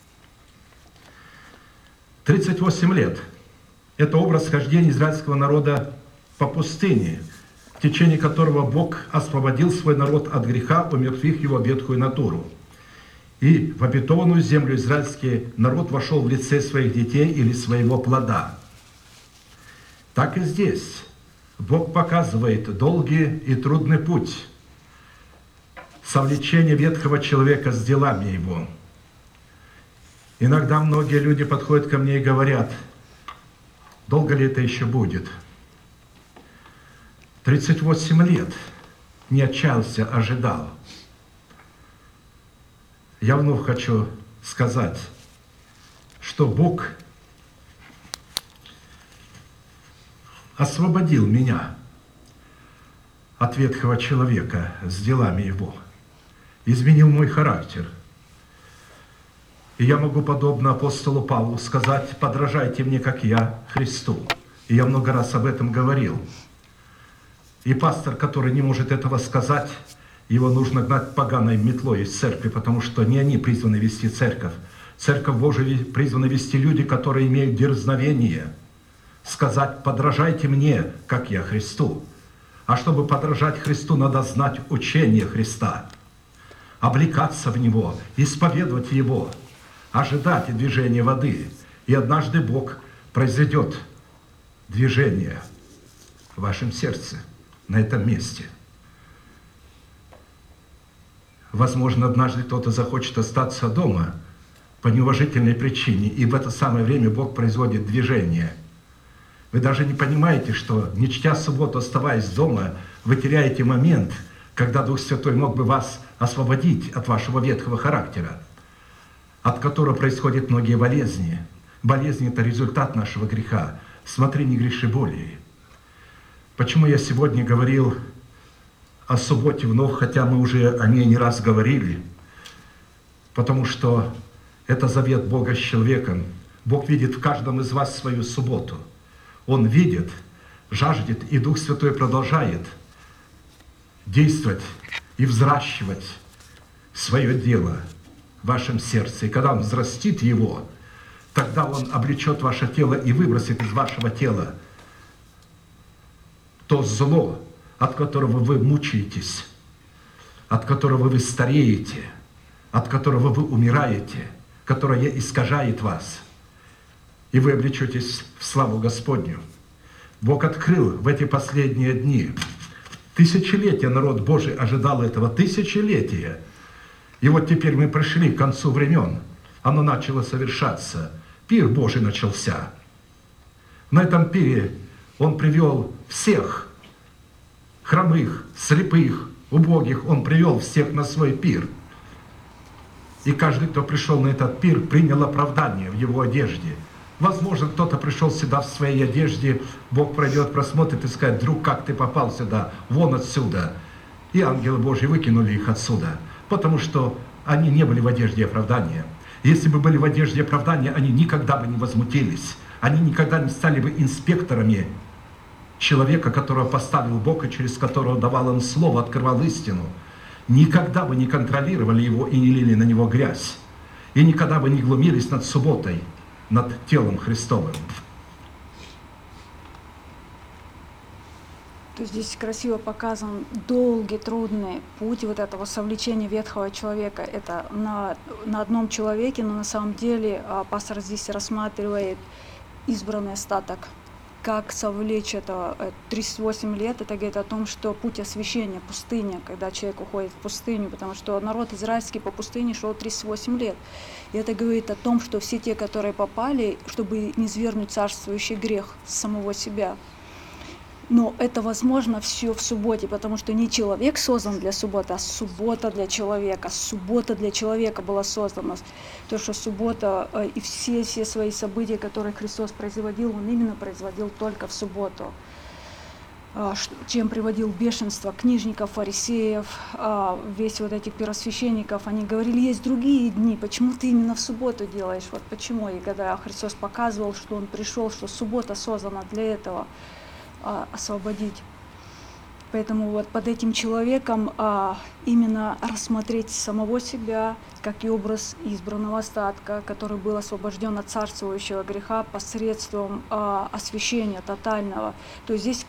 тридцать восемь лет – это образ хождения израильского народа по пустыне, в течение которого Бог освободил свой народ от греха, умертвив его ветхую натуру. И в обетованную землю израильский народ вошел в лице своих детей или своего плода. Так и здесь Бог показывает долгий и трудный путь совлечения ветхого человека с делами его. Иногда многие люди подходят ко мне и говорят: долго ли это еще будет? тридцать восемь лет не отчаялся, ожидал. Я вновь хочу сказать, что Бог освободил меня от ветхого человека с делами его, изменил мой характер. И я могу, подобно апостолу Павлу, сказать: подражайте мне, как я Христу. И я много раз об этом говорил. И пастор, который не может этого сказать, его нужно гнать поганой метлой из церкви, потому что не они призваны вести церковь. Церковь Божия призвана вести люди, которые имеют дерзновение сказать: подражайте мне, как я Христу. А чтобы подражать Христу, надо знать учение Христа, облекаться в Него, исповедовать Его, ожидать движения воды. И однажды Бог произведет движение в вашем сердце, на этом месте. Возможно, однажды кто-то захочет остаться дома по неуважительной причине, и в это самое время Бог производит движение. Вы даже не понимаете, что, не чтя субботу, оставаясь дома, вы теряете момент, когда Дух Святой мог бы вас освободить от вашего ветхого характера, от которого происходят многие болезни. Болезни – это результат нашего греха. Смотри, не греши более. Почему я сегодня говорил о субботе вновь, хотя мы уже о ней не раз говорили? Потому что это завет Бога с человеком. Бог видит в каждом из вас свою субботу. Он видит, жаждет, и Дух Святой продолжает действовать и взращивать свое дело в вашем сердце. И когда Он взрастит его, тогда Он облечет ваше тело и выбросит из вашего тела то зло, от которого вы мучаетесь, от которого вы стареете, от которого вы умираете, которое искажает вас, и вы облечетесь в славу Господню. Бог открыл в эти последние дни. Тысячелетия народ Божий ожидал этого, тысячелетия. И вот теперь мы пришли к концу времен. Оно начало совершаться. Пир Божий начался. На этом пире Он привел всех хромых, слепых, убогих. Он привел всех на свой пир. И каждый, кто пришел на этот пир, принял оправдание в его одежде. Возможно, кто-то пришел сюда в своей одежде, Бог пройдет, просмотрит и скажет: друг, как ты попал сюда? Вон отсюда. И ангелы Божьи выкинули их отсюда, потому что они не были в одежде оправдания. Если бы были в одежде оправдания, они никогда бы не возмутились. Они никогда не стали бы инспекторами человека, которого поставил Бог и через которого давал им слово, открывал истину. Никогда бы не контролировали его и не лили на него грязь. И никогда бы не глумились над субботой, над телом Христовым. То есть здесь красиво показан долгий, трудный путь вот этого совлечения ветхого человека. Это на, на одном человеке, но на самом деле пастор здесь рассматривает избранный остаток. Как совлечь это тридцать восемь лет, это говорит о том, что путь освящения, пустыня, когда человек уходит в пустыню, потому что народ израильский по пустыне шел тридцать восемь лет. И это говорит о том, что все те, которые попали, чтобы не свергнуть царствующий грех самого себя. Но это возможно все в субботе, потому что не человек создан для субботы, а суббота для человека. Суббота для человека была создана. То, что суббота и все, все свои события, которые Христос производил, Он именно производил только в субботу. Чем приводил бешенство книжников, фарисеев, весь вот этих первосвященников. Они говорили: есть другие дни, почему ты именно в субботу делаешь? Вот почему. И когда Христос показывал, что Он пришел, что суббота создана для этого, освободить. Поэтому вот под этим человеком а, именно рассмотреть самого себя, как и образ избранного остатка, который был освобожден от царствующего греха посредством а, освящения тотального. То есть здесь как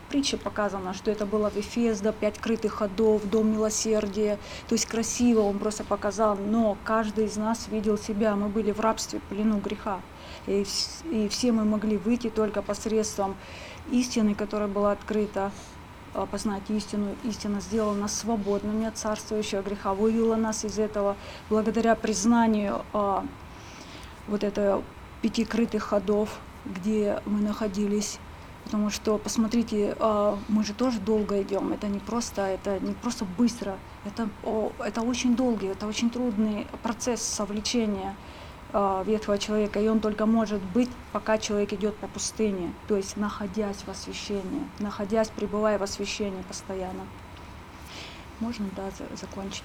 притче показано, что это было Вифезда, пять крытых ходов, дом милосердия. То есть красиво он просто показал, но каждый из нас видел себя. Мы были в рабстве, в плену греха. И, и все мы могли выйти только посредством истины, которая была открыта, познать истину. Истина сделала нас свободными от царствующего греха, вывела нас из этого благодаря признанию а, вот этого пяти крытых ходов, где мы находились. Потому что, посмотрите, а, мы же тоже долго идем. Это не просто, это не просто быстро. Это, о, это очень долгий, это очень трудный процесс совлечения а, ветхого человека. И он только может быть, пока человек идет по пустыне. То есть находясь в освящении, находясь, пребывая в освящении постоянно. Можно, да, за, закончить?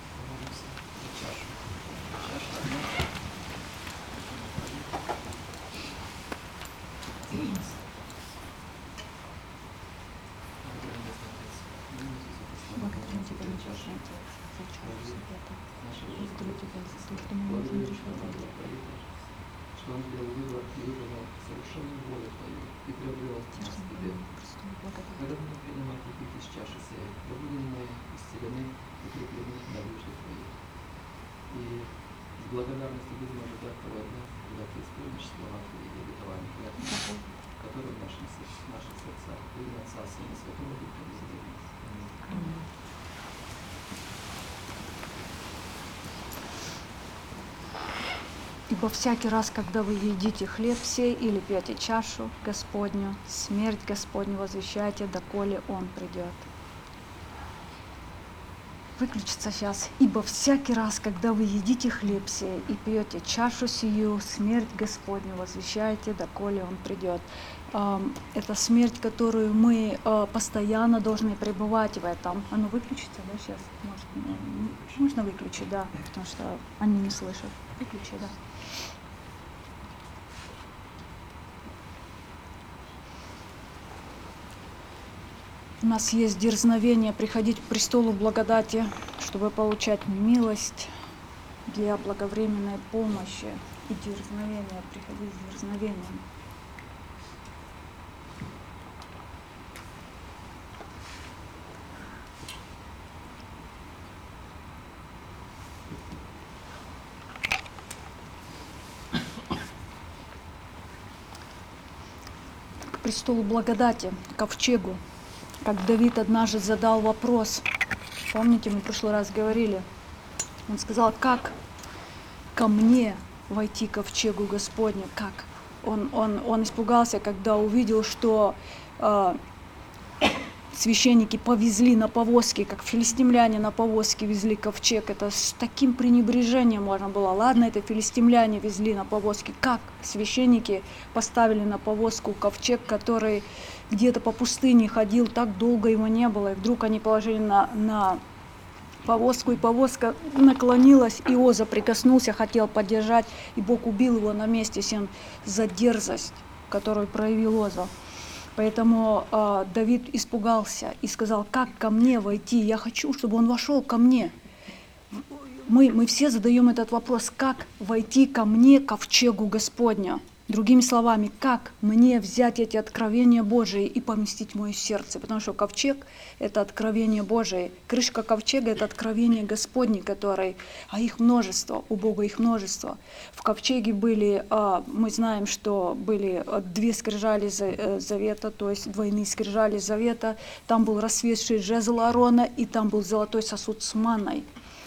Что он сделал выбор и выбрал совершенную волю Твою и приобрел нас к Тебе. Когда мы принимаем припить из чаши сей, да будем мы исцелены и прикреплены на выжды Твои. И с благодарностью будем ожидать того дня, когда Ты исполнишь слова Твои и обетования клятвы, которые в наших сердцах во имя Отца, Сына и Святого Духа изобрели. Ибо всякий раз, когда вы едите хлеб сей или пьете чашу Господню, смерть Господню возвещайте, доколе Он придет. Выключится сейчас. Ибо всякий раз, когда вы едите хлеб сей и пьете чашу сию, смерть Господню возвещайте, доколе Он придет. Это смерть, которую мы постоянно должны пребывать в этом. Оно выключится, да, сейчас? Может, можно выключить, да, потому что они не слышат. Выключи, да. У нас есть дерзновение приходить к престолу благодати, чтобы получать милость для благовременной помощи и дерзновение, приходить с дерзновением. К престолу благодати, к ковчегу. Как Давид однажды задал вопрос, помните, мы в прошлый раз говорили, он сказал, как ко мне войти к ковчегу Господню, как? Он, он, он испугался, когда увидел, что э, священники повезли на повозке, как филистимляне на повозке везли ковчег. Это с таким пренебрежением можно было. Ладно, это филистимляне везли на повозке. Как священники поставили на повозку ковчег, который где-то по пустыне ходил, так долго его не было. И вдруг они положили на, на повозку, и повозка наклонилась, и Иоза прикоснулся, хотел поддержать, и Бог убил его на месте всем за дерзость, которую проявил Иоза. Поэтому э, Давид испугался и сказал, как ко мне войти? Я хочу, чтобы он вошел ко мне. Мы, мы все задаем этот вопрос, как войти ко мне, к ковчегу Господня? Другими словами, как мне взять эти откровения Божии и поместить в мое сердце? Потому что ковчег – это откровение Божие. Крышка ковчега – это откровение Господне, который, а их множество, у Бога их множество. В ковчеге были, мы знаем, что были две скрижали завета, то есть двойные скрижали завета. Там был рассветший жезл Аарона, и там был золотой сосуд с манной.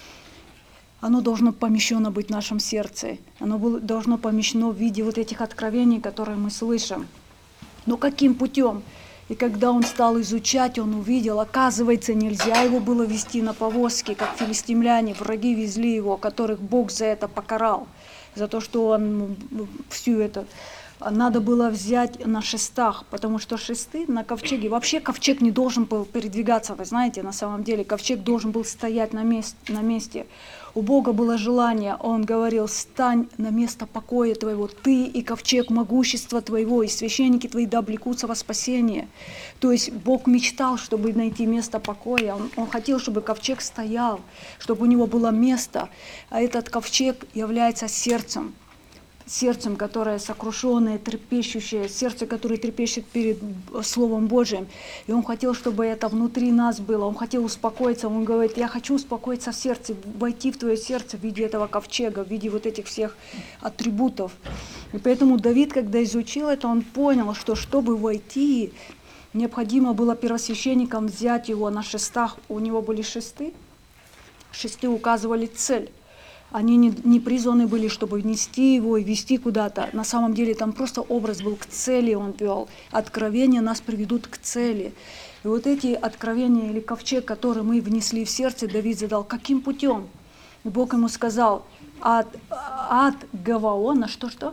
Оно должно помещено быть в нашем сердце. Оно должно помещено в виде вот этих откровений, которые мы слышим. Но каким путем? И когда он стал изучать, он увидел, оказывается, нельзя его было везти на повозке, как филистимляне, враги везли его, которых Бог за это покарал, за то, что он всю это... Надо было взять на шестах, потому что шесты на ковчеге... Вообще ковчег не должен был передвигаться, вы знаете, на самом деле. Ковчег должен был стоять на месте. На месте. У Бога было желание, Он говорил, стань на место покоя твоего, ты и ковчег могущества твоего, и священники твои да облекутся во спасение. То есть Бог мечтал, чтобы найти место покоя, Он, он хотел, чтобы ковчег стоял, чтобы у него было место, а этот ковчег является сердцем. сердцем, которое сокрушенное, трепещущее, сердце, которое трепещет перед Словом Божьим. И Он хотел, чтобы это внутри нас было. Он хотел успокоиться. Он говорит, я хочу успокоиться в сердце, войти в твое сердце в виде этого ковчега, в виде вот этих всех атрибутов. И поэтому Давид, когда изучил это, он понял, что чтобы войти, необходимо было первосвященникам взять его на шестах. У него были шесты. Шесты указывали цель. Они не, не призваны были, чтобы нести его и вести куда-то. На самом деле там просто образ был, к цели он вел. Откровения нас приведут к цели. И вот эти откровения или ковчег, который мы внесли в сердце, Давид задал, каким путем? И Бог ему сказал, от, от Гаваона, что-что?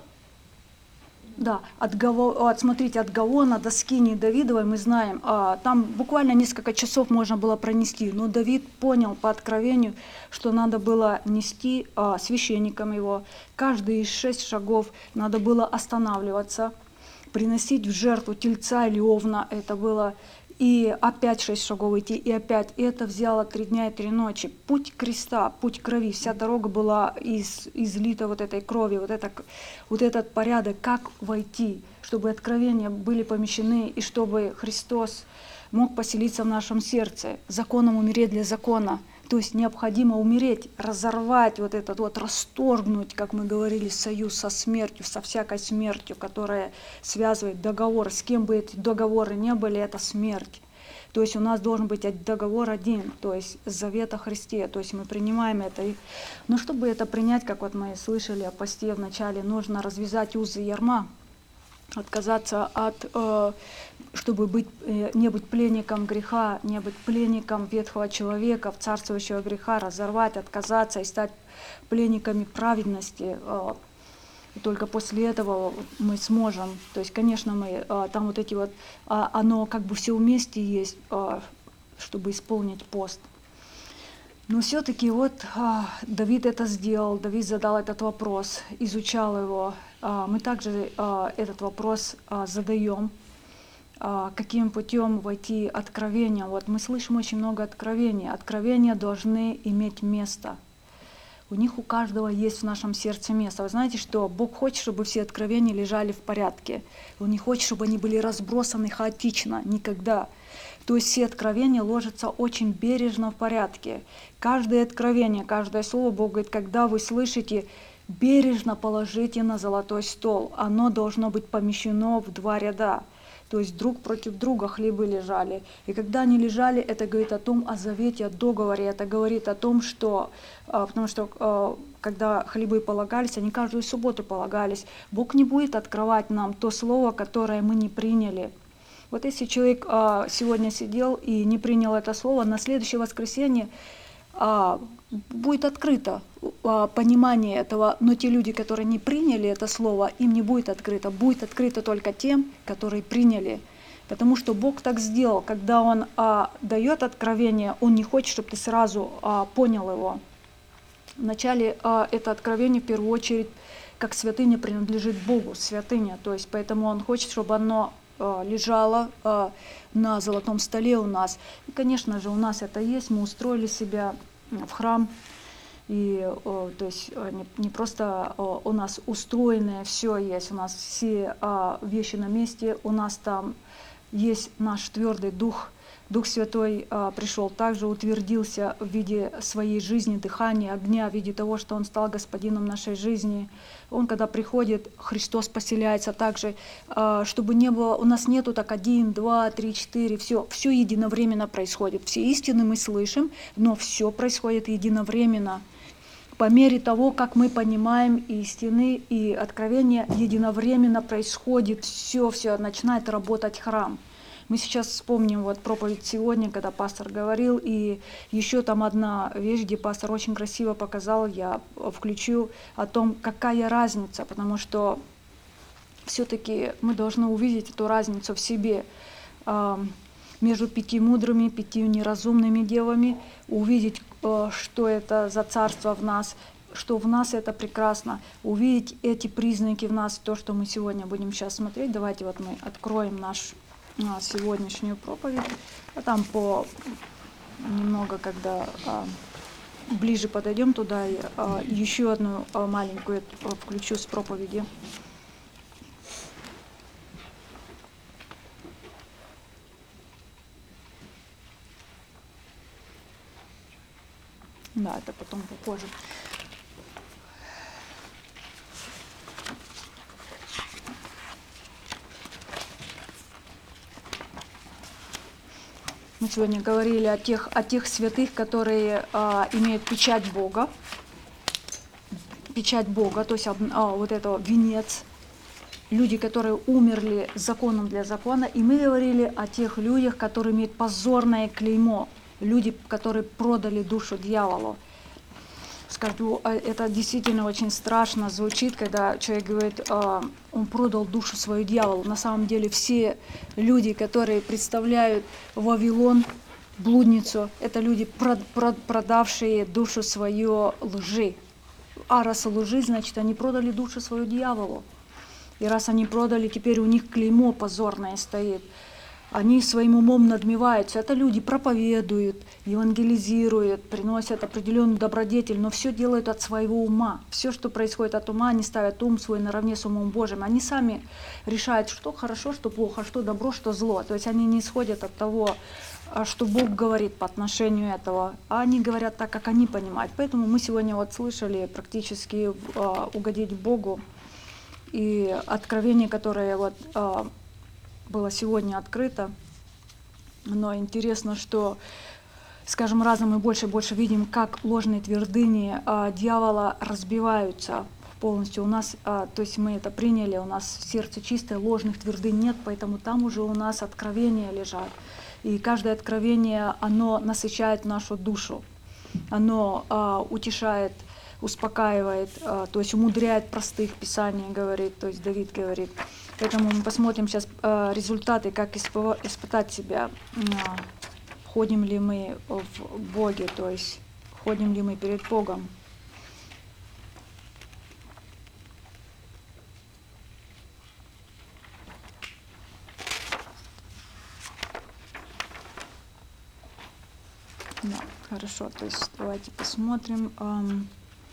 Да, от, Гаво, от, смотрите, от Гавона до скинии Давидовой мы знаем, а, там буквально несколько часов можно было пронести, но Давид понял по откровению, что надо было нести а, священникам его, каждые из шесть шагов надо было останавливаться, приносить в жертву тельца или овна, это было, и опять шесть шагов идти, и опять, и это взяло три дня и три ночи. Путь креста, путь крови, вся дорога была из, излита вот этой крови, вот, это, вот этот порядок, как войти, чтобы откровения были помещены, и чтобы Христос мог поселиться в нашем сердце, законом умереть для закона. То есть необходимо умереть, разорвать вот этот вот, расторгнуть, как мы говорили, союз со смертью, со всякой смертью, которая связывает договор. С кем бы эти договоры не были, это смерть. То есть у нас должен быть договор один, то есть завет о Христе, то есть мы принимаем это. Но чтобы это принять, как вот мы слышали о посте в начале, нужно развязать узы ярма, отказаться от, э, чтобы быть, э, не быть пленником греха, не быть пленником ветхого человека, царствующего греха, разорвать, отказаться и стать пленниками праведности. Э, и только после этого мы сможем. То есть, конечно, мы э, там вот эти вот, э, оно как бы все вместе есть, э, чтобы исполнить пост. Но все-таки вот а, Давид это сделал, Давид задал этот вопрос, изучал его. А, мы также а, этот вопрос а, задаем, а, каким путем войти откровением. Вот мы слышим очень много откровений. Откровения должны иметь место. У них у каждого есть в нашем сердце место. Вы знаете, что Бог хочет, чтобы все откровения лежали в порядке. Он не хочет, чтобы они были разбросаны хаотично, никогда. То есть все откровения ложатся очень бережно в порядке. Каждое откровение, каждое слово, Бог говорит, когда вы слышите, бережно положите на золотой стол. Оно должно быть помещено в два ряда. То есть друг против друга хлебы лежали. И когда они лежали, это говорит о том, о завете, о договоре. Это говорит о том, что, потому что когда хлебы полагались, они каждую субботу полагались. Бог не будет открывать нам то слово, которое мы не приняли. Вот если человек а, сегодня сидел и не принял это слово, на следующее воскресенье а, будет открыто а, понимание этого, но те люди, которые не приняли это слово, им не будет открыто. Будет открыто только тем, которые приняли. Потому что Бог так сделал, когда Он а, дает откровение, Он не хочет, чтобы ты сразу а, понял его. Вначале а, это откровение в первую очередь, как святыня, принадлежит Богу, святыня. То есть поэтому Он хочет, чтобы оно лежала а, на золотом столе у нас. И, конечно же, у нас это есть. Мы устроили себя в храм. И, а, то есть не, не просто а, у нас устроенное все есть, у нас все а, вещи на месте, у нас там есть наш твердый дух. Дух Святой а, пришел также, утвердился в виде своей жизни, дыхания, огня, в виде того, что Он стал господином нашей жизни. Он, когда приходит, Христос поселяется также, а, чтобы не было, у нас нету так один, два, три, четыре, все, все единовременно происходит. Все истины мы слышим, но все происходит единовременно. По мере того, как мы понимаем истины и откровения, единовременно происходит все, все начинает работать храм. Мы сейчас вспомним вот проповедь сегодня, когда пастор говорил, и еще там одна вещь, где пастор очень красиво показал, я включу о том, какая разница, потому что все-таки мы должны увидеть эту разницу в себе э, между пяти мудрыми, пятью неразумными девами, увидеть, э, что это за царство в нас, что в нас это прекрасно, увидеть эти признаки в нас, то, что мы сегодня будем сейчас смотреть. Давайте вот мы откроем наш сегодняшнюю проповедь, а там по немного, когда а, ближе подойдем туда, и а, еще одну а, маленькую а, включу с проповеди. Да, это потом попозже. Мы сегодня говорили о тех, о тех святых, которые а, имеют печать Бога. Печать Бога, то есть а, вот это венец. Люди, которые умерли законом для закона. И мы говорили о тех людях, которые имеют позорное клеймо. Люди, которые продали душу дьяволу. Скажу, это действительно очень страшно звучит, когда человек говорит, он продал душу свою дьяволу. На самом деле все люди, которые представляют Вавилон, блудницу, это люди, продавшие душу свою лжи. А раз лжи, значит, они продали душу свою дьяволу. И раз они продали, теперь у них клеймо позорное стоит. Они своим умом надмеваются. Это люди проповедуют, евангелизируют, приносят определенную добродетель, но все делают от своего ума. Все, что происходит от ума, они ставят ум свой наравне с умом Божьим. Они сами решают, что хорошо, что плохо, что добро, что зло. То есть они не исходят от того, что Бог говорит по отношению этого, а они говорят так, как они понимают. Поэтому мы сегодня вот слышали практически угодить Богу. И откровение, которое вот было сегодня открыто, но интересно, что с каждым разом мы больше и больше видим, как ложные твердыни а, дьявола разбиваются полностью. У нас, а, то есть мы это приняли, у нас сердце чистое, ложных твердынь нет, поэтому там уже у нас откровения лежат. И каждое откровение, оно насыщает нашу душу, оно а, утешает, успокаивает, а, то есть умудряет простых, Писание говорит, то есть Давид говорит. Поэтому мы посмотрим сейчас э, результаты, как испытать себя, э, ходим ли мы в Боге, то есть ходим ли мы перед Богом. Да, хорошо, то есть давайте посмотрим. Эм,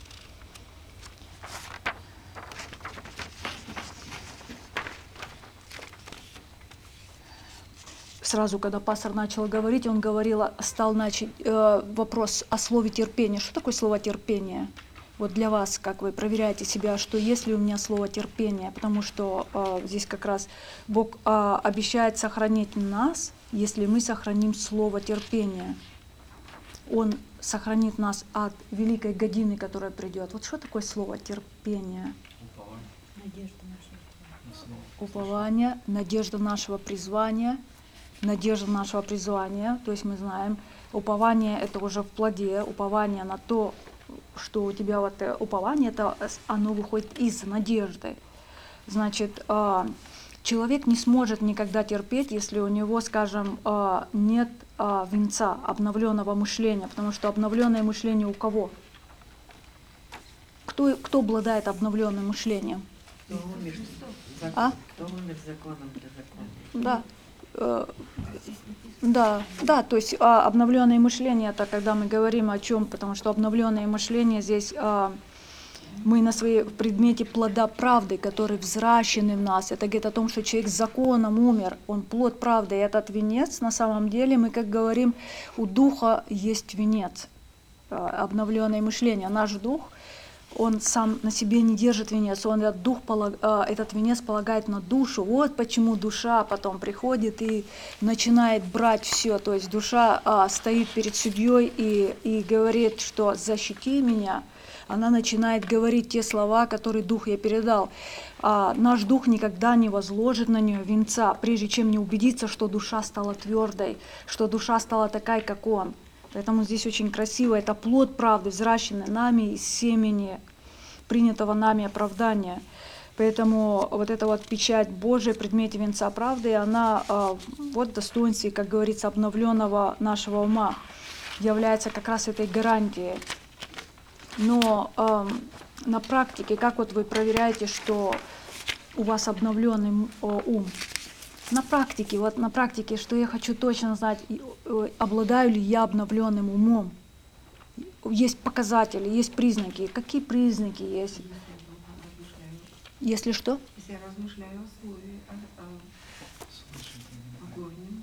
Сразу, когда пастор начал говорить, он говорил, стал начать э, вопрос о слове терпения. Что такое слово терпение? Вот для вас, как вы проверяете себя, что есть ли у меня слово терпение? Потому что э, здесь как раз Бог э, обещает сохранить нас, если мы сохраним слово терпения. Он сохранит нас от великой годины, которая придет. Вот что такое слово терпение? Надежда нашего. Упование, надежда нашего призвания. Надежда нашего призвания, то есть мы знаем, упование это уже в плоде, упование на то, что у тебя вот упование, это оно выходит из надежды. Значит, человек не сможет никогда терпеть, если у него, скажем, нет венца, обновленного мышления, потому что обновленное мышление у кого? Кто, кто обладает обновленным мышлением? Кто умер, закон, а? Кто умер законом для закона. Да. Да, да, то есть а, обновленное мышление, это когда мы говорим о чем, потому что обновленное мышление здесь а, мы на своей в предмете плода правды, который взращен в нас. Это говорит о том, что человек с законом умер, он плод правды. И этот венец, на самом деле, мы как говорим, у духа есть венец, а, обновленное мышление. Наш дух, он сам на себе не держит венец, он этот, дух, этот венец полагает на душу. Вот почему душа потом приходит и начинает брать все. То есть душа а, стоит перед судьей и, и говорит, что защити меня. Она начинает говорить те слова, которые дух ей передал. А, наш дух никогда не возложит на нее венца, прежде чем не убедиться, что душа стала твердой, что душа стала такая, как он. Поэтому здесь очень красиво. Это плод правды, взращенный нами из семени принятого нами оправдания. Поэтому вот эта вот печать Божия в предмете венца правды, она вот в достоинстве, как говорится, обновленного нашего ума является как раз этой гарантией. Но э, на практике, как вот вы проверяете, что у вас обновленный ум? На практике, вот на практике, что я хочу точно знать, обладаю ли я обновленным умом. есть показатели, есть признаки. Какие признаки есть? Если я размышляю, Если что? если я размышляю о слове, о, о, о горнем,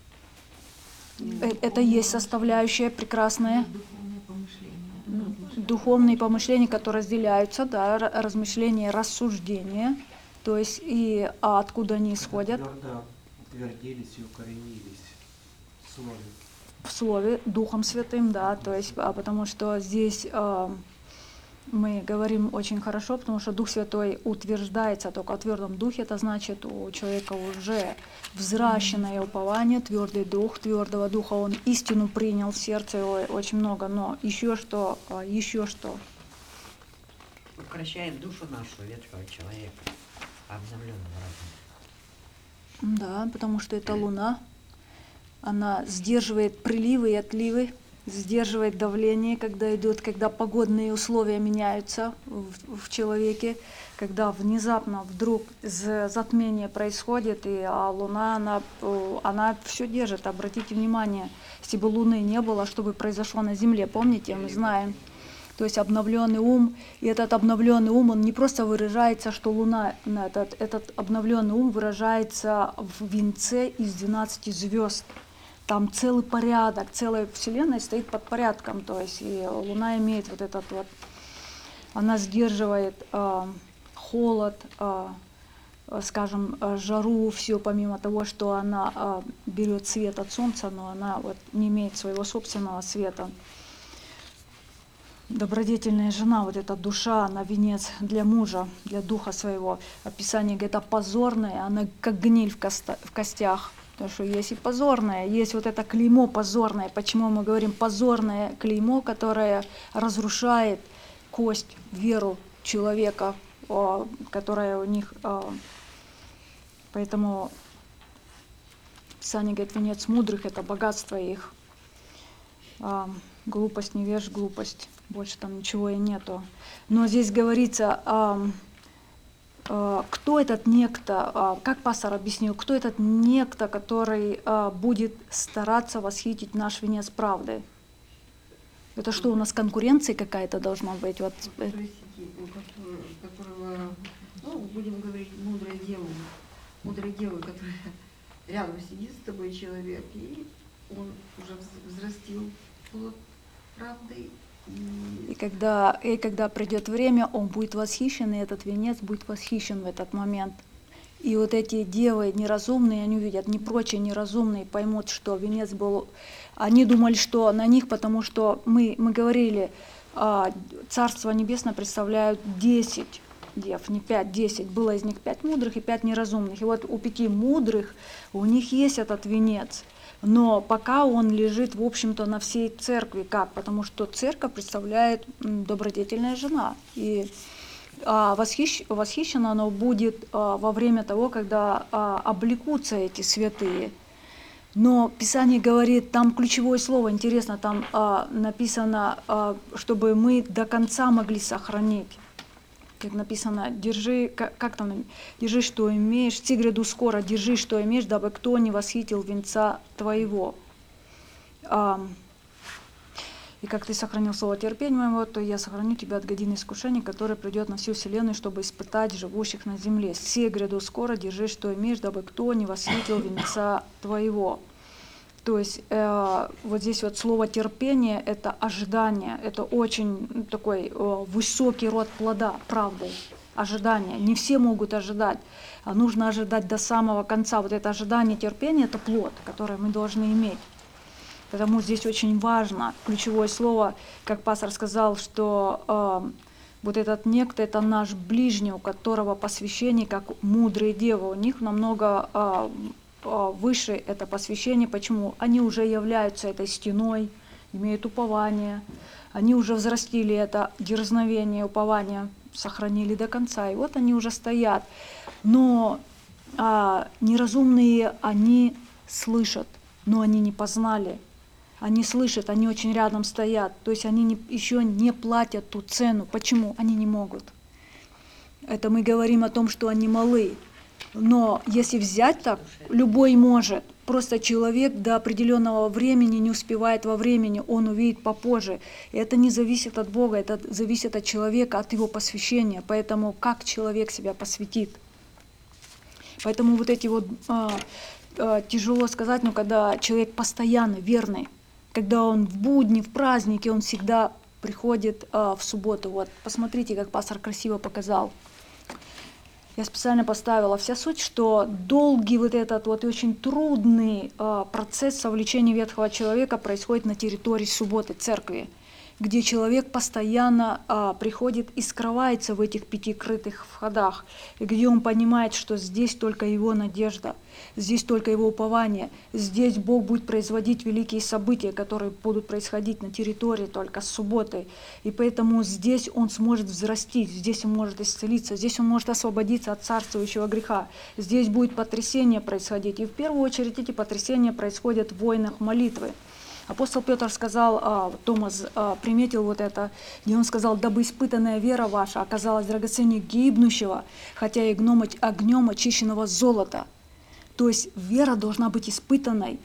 Э, Это есть составляющая прекрасная. духовное помышление. М, Духовные помышления, которые разделяются, да, р- размышления, рассуждения, то есть и а откуда они исходят? Твердо утвердились и укоренились в слове. В Слове, Духом Святым, да, то есть, а, потому что здесь а, мы говорим очень хорошо, потому что Дух Святой утверждается только о твердом духе, это значит у человека уже взращенное упование, твердый дух, твердого духа, он истину принял в сердце его очень много, но еще что, а, еще что, Укращает душу нашу, ветхого человека, обновленного разума. да, потому что это Луна, она сдерживает приливы и отливы, сдерживает давление, когда идет, когда погодные условия меняются в, в человеке, когда внезапно вдруг з- затмение происходит, и а Луна, она, э, она все держит. Обратите внимание, если бы Луны не было, что бы произошло на Земле, помните, мы знаем. То есть обновленный ум, и этот обновленный ум, он не просто выражается, что Луна, этот, этот обновленный ум выражается в венце из двенадцати звезд. Там целый порядок, целая Вселенная стоит под порядком, то есть и Луна имеет вот этот вот, она сдерживает э, холод, э, скажем, э, жару, все помимо того, что она э, берет свет от Солнца, но она вот не имеет своего собственного света. Добродетельная жена, вот эта душа, она венец для мужа, для духа своего. Описание говорит, это позорная, она как гниль в, коста- в костях. Потому что есть и позорное, есть вот это клеймо позорное. Почему мы говорим позорное клеймо, которое разрушает кость, веру человека, о, которая у них. О, поэтому Писание говорит, венец мудрых — это богатство их. А, глупость, невеж, глупость. Больше там ничего и нету. Но здесь говорится, а, а, кто этот некто, а, как пастор объяснил, кто этот некто, который а, будет стараться восхитить наш венец правды? Это что, у нас конкуренция какая-то должна быть? Вот. То есть, у которого, которого, ну, будем говорить, мудрая дева, мудрая дева, которая рядом сидит с тобой человек, и он уже вз- взрастил плод правды. И И когда, и когда придет время, он будет восхищен, и этот венец будет восхищен в этот момент. И вот эти девы неразумные, они увидят, не прочие неразумные поймут, что венец был... Они думали, что на них, потому что мы, мы говорили, а, Царство Небесное представляют десять дев, не пять, десять. Было из них пять мудрых и пять неразумных. И вот у пяти мудрых у них есть этот венец. Но пока он лежит, в общем-то, на всей церкви. Как? Потому что церковь представляет м, добродетельная жена. И а, восхищ, восхищена она будет а, во время того, когда а, облекутся эти святые. Но Писание говорит, там ключевое слово, интересно, там а, написано, а, чтобы мы до конца могли сохранить. Как написано, держи, как, как там, держи, что имеешь, в гряду скоро, держи, что имеешь, дабы кто не восхитил венца твоего. А, и как ты сохранил слово терпения моего, то я сохраню тебя от годины искушений, которое придет на всю вселенную, чтобы испытать живущих на земле. Все гряду скоро, держи, что имеешь, дабы кто не восхитил венца твоего. То есть э, вот здесь вот слово терпение — это ожидание, это очень такой э, высокий род плода, правды, ожидание. Не все могут ожидать, а нужно ожидать до самого конца. Вот это ожидание, терпение — это плод, который мы должны иметь. Потому здесь очень важно, ключевое слово, как пастор сказал, что э, вот этот некто — это наш ближний, у которого посвящение, как мудрые девы, у них намного э, выше это посвящение. Почему? Они уже являются этой стеной, имеют упование, они уже взрастили это дерзновение, упование, сохранили до конца, и вот они уже стоят. Но а, неразумные, они слышат, но они не познали. Они слышат, они очень рядом стоят, то есть они не, еще не платят ту цену. Почему? Они не могут. Это мы говорим о том, что они малы. Но если взять так, любой может. Просто человек до определенного времени не успевает во времени, он увидит попозже. И это не зависит от Бога, это зависит от человека, от его посвящения. Поэтому как человек себя посвятит. Поэтому вот эти вот, а, а, тяжело сказать, но когда человек постоянно верный, когда он в будни, в праздники, он всегда приходит а, в субботу. Вот, посмотрите, как пастор красиво показал. Я специально поставила вся суть, что долгий вот этот вот очень трудный а, процесс совлечения ветхого человека происходит на территории субботы, церкви, где человек постоянно а, приходит и скрывается в этих пяти крытых входах, и где он понимает, что здесь только его надежда, здесь только его упование, здесь Бог будет производить великие события, которые будут происходить на территории только с субботы. И поэтому здесь он сможет взрастить, здесь он может исцелиться, здесь он может освободиться от царствующего греха. Здесь будет потрясение происходить. И в первую очередь эти потрясения происходят в войнах молитвы. Апостол Петр сказал, а, Томас а, приметил вот это, где он сказал: «Дабы испытанная вера ваша оказалась драгоценнее гибнущего, хотя и гном, огнем очищенного золота». То есть вера должна быть испытанной,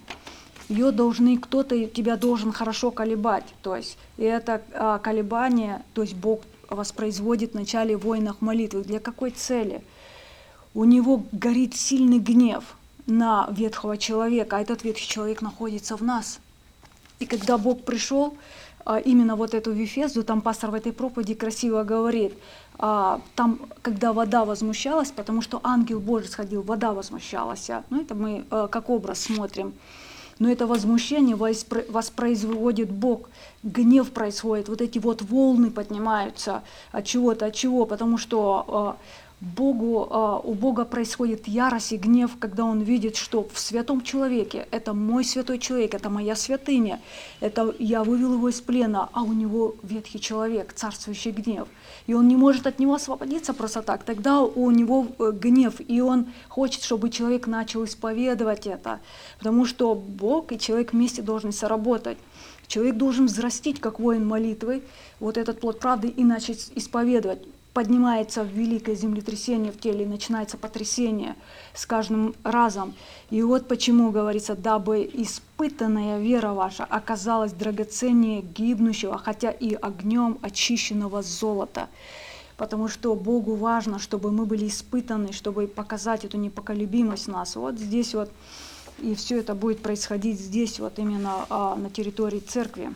ее должны, кто-то тебя должен хорошо колебать. То есть, и это а, колебание, то есть Бог воспроизводит в начале в войнах молитвы. Для какой цели? У него горит сильный гнев на ветхого человека, а этот ветхий человек находится в нас. И когда Бог пришел, именно вот эту Вифезду, там пастор в этой проповеди красиво говорит, там, когда вода возмущалась, потому что ангел Божий сходил, вода возмущалась. Ну, это мы как образ смотрим. Но это возмущение воспроизводит Бог, гнев происходит, вот эти вот волны поднимаются от чего-то, от чего, потому что Богу, у Бога происходит ярость и гнев, когда Он видит, что в святом человеке, это мой святой человек, это моя святыня, это я вывел его из плена, а у него ветхий человек, царствующий гнев. И он не может от него освободиться просто так. Тогда у него гнев, и он хочет, чтобы человек начал исповедовать это, потому что Бог и человек вместе должны соработать. Человек должен взрастить, как воин молитвы, вот этот плод правды и начать исповедовать. Поднимается великое землетрясение в теле, начинается потрясение с каждым разом. И вот почему говорится: дабы испытанная вера ваша оказалась драгоценнее гибнущего, хотя и огнем очищенного золота. Потому что Богу важно, чтобы мы были испытаны, чтобы показать эту непоколебимость нас. Вот здесь вот, и все это будет происходить здесь, вот именно а, на территории церкви.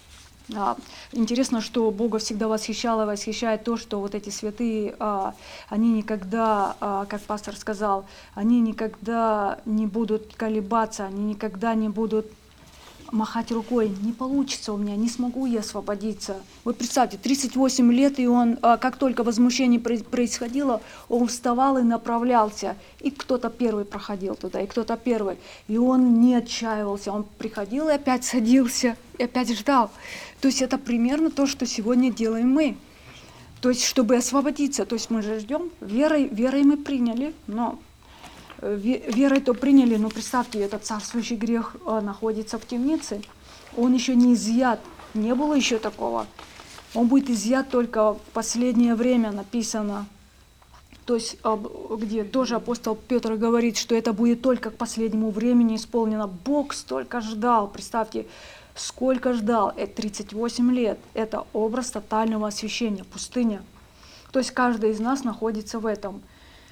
Интересно, что Бога всегда восхищало и восхищает то, что вот эти святые, они никогда, как пастор сказал, они никогда не будут колебаться, они никогда не будут махать рукой: не получится у меня, не смогу я освободиться. Вот представьте, тридцать восемь лет, и он, как только возмущение происходило, он вставал и направлялся, и кто-то первый проходил туда, и кто-то первый, и он не отчаивался, он приходил и опять садился, и опять ждал. То есть это примерно то, что сегодня делаем мы. То есть чтобы освободиться, то есть мы же ждем, верой, верой мы приняли, но верой то приняли, но представьте, этот царствующий грех находится в темнице, он еще не изъят, не было еще такого. Он будет изъят только в последнее время, написано. То есть, где тоже апостол Петр говорит, что это будет только к последнему времени исполнено. Бог столько ждал, представьте, сколько ждал, это тридцать восемь лет, это образ тотального освящения, пустыня. То есть каждый из нас находится в этом.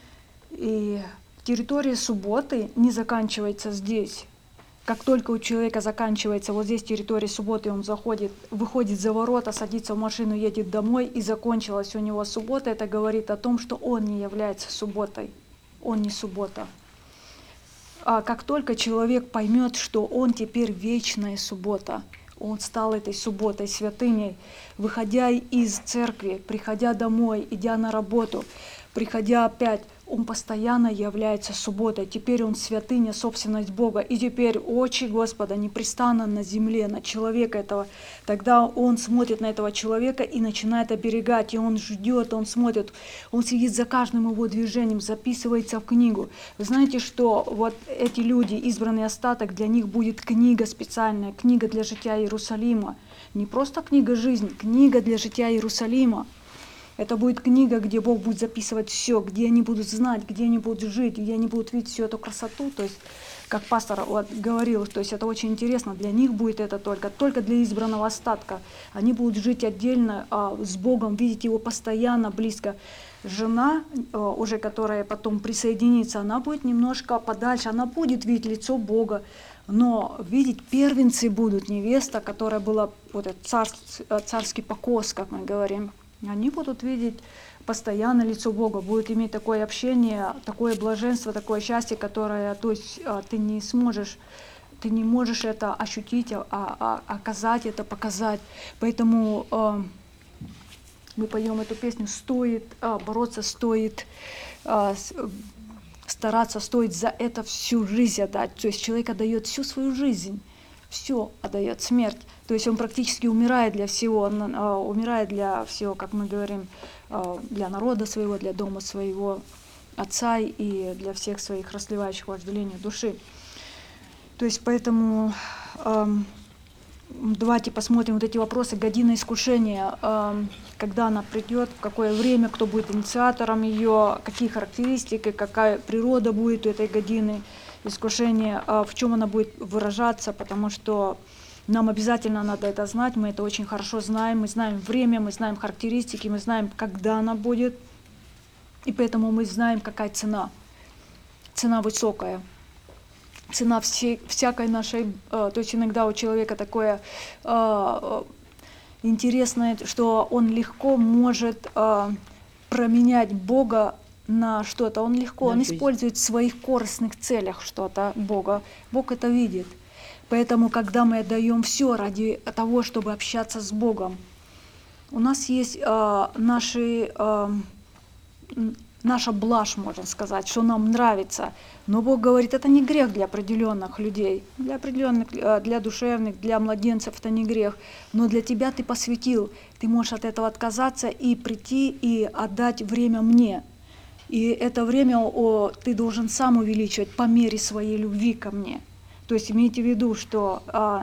И территория субботы не заканчивается здесь. Как только у человека заканчивается вот здесь территория субботы, он заходит, выходит за ворота, садится в машину, едет домой, и закончилась у него суббота, это говорит о том, что он не является субботой, он не суббота. А как только человек поймет, что он теперь вечная суббота, он стал этой субботой, святыней, выходя из церкви, приходя домой, идя на работу, приходя опять, он постоянно является субботой. Теперь он святыня, собственность Бога. И теперь очи Господа непрестанно на земле, на человека этого. Тогда он смотрит на этого человека и начинает оберегать. И он ждет, он смотрит, он следит за каждым его движением, записывается в книгу. Вы знаете, что вот эти люди, избранный остаток, для них будет книга специальная, книга для жития Иерусалима. Не просто книга жизни, книга для жития Иерусалима. Это будет книга, где Бог будет записывать все, где они будут знать, где они будут жить, где они будут видеть всю эту красоту. То есть, как пастор вот говорил, то есть это очень интересно. Для них будет это только, только для избранного остатка. Они будут жить отдельно а, с Богом, видеть Его постоянно, близко. Жена, а, уже которая потом присоединится, она будет немножко подальше, она будет видеть лицо Бога. Но видеть первенцы будут, невеста, которая была вот этот царский, царский покос, как мы говорим. Они будут видеть постоянно лицо Бога, будут иметь такое общение, такое блаженство, такое счастье, которое, то есть, ты не сможешь, ты не можешь это ощутить, а, а, оказать это, показать. Поэтому э, мы поем эту песню, стоит э, бороться, стоит э, стараться, стоит за это всю жизнь отдать. То есть человек отдает всю свою жизнь, все отдает, смерть. То есть он практически умирает для всего, он э, умирает для всего, как мы говорим, э, для народа своего, для дома своего отца и для всех своих расливающих вожделений души. То есть поэтому э, давайте посмотрим вот эти вопросы. Година искушения, э, когда она придет, в какое время, кто будет инициатором ее, какие характеристики, какая природа будет у этой годины искушения, э, в чем она будет выражаться, потому что нам обязательно надо это знать, мы это очень хорошо знаем, мы знаем время, мы знаем характеристики, мы знаем, когда она будет, и поэтому мы знаем, какая цена. Цена высокая. Цена всей, всякой нашей, э, то есть иногда у человека такое э, интересное, что он легко может э, променять Бога на что-то, он легко, он использует в своих корыстных целях что-то Бога, Бог это видит. Поэтому, когда мы отдаем все ради того, чтобы общаться с Богом, у нас есть э, наши, э, наша блажь, можно сказать, что нам нравится. Но Бог говорит, это не грех для определенных людей, для определенных, э, для душевных, для младенцев это не грех. Но для тебя ты посвятил, ты можешь от этого отказаться и прийти и отдать время мне. И это время о, ты должен сам увеличивать по мере своей любви ко мне. То есть имейте в виду, что а,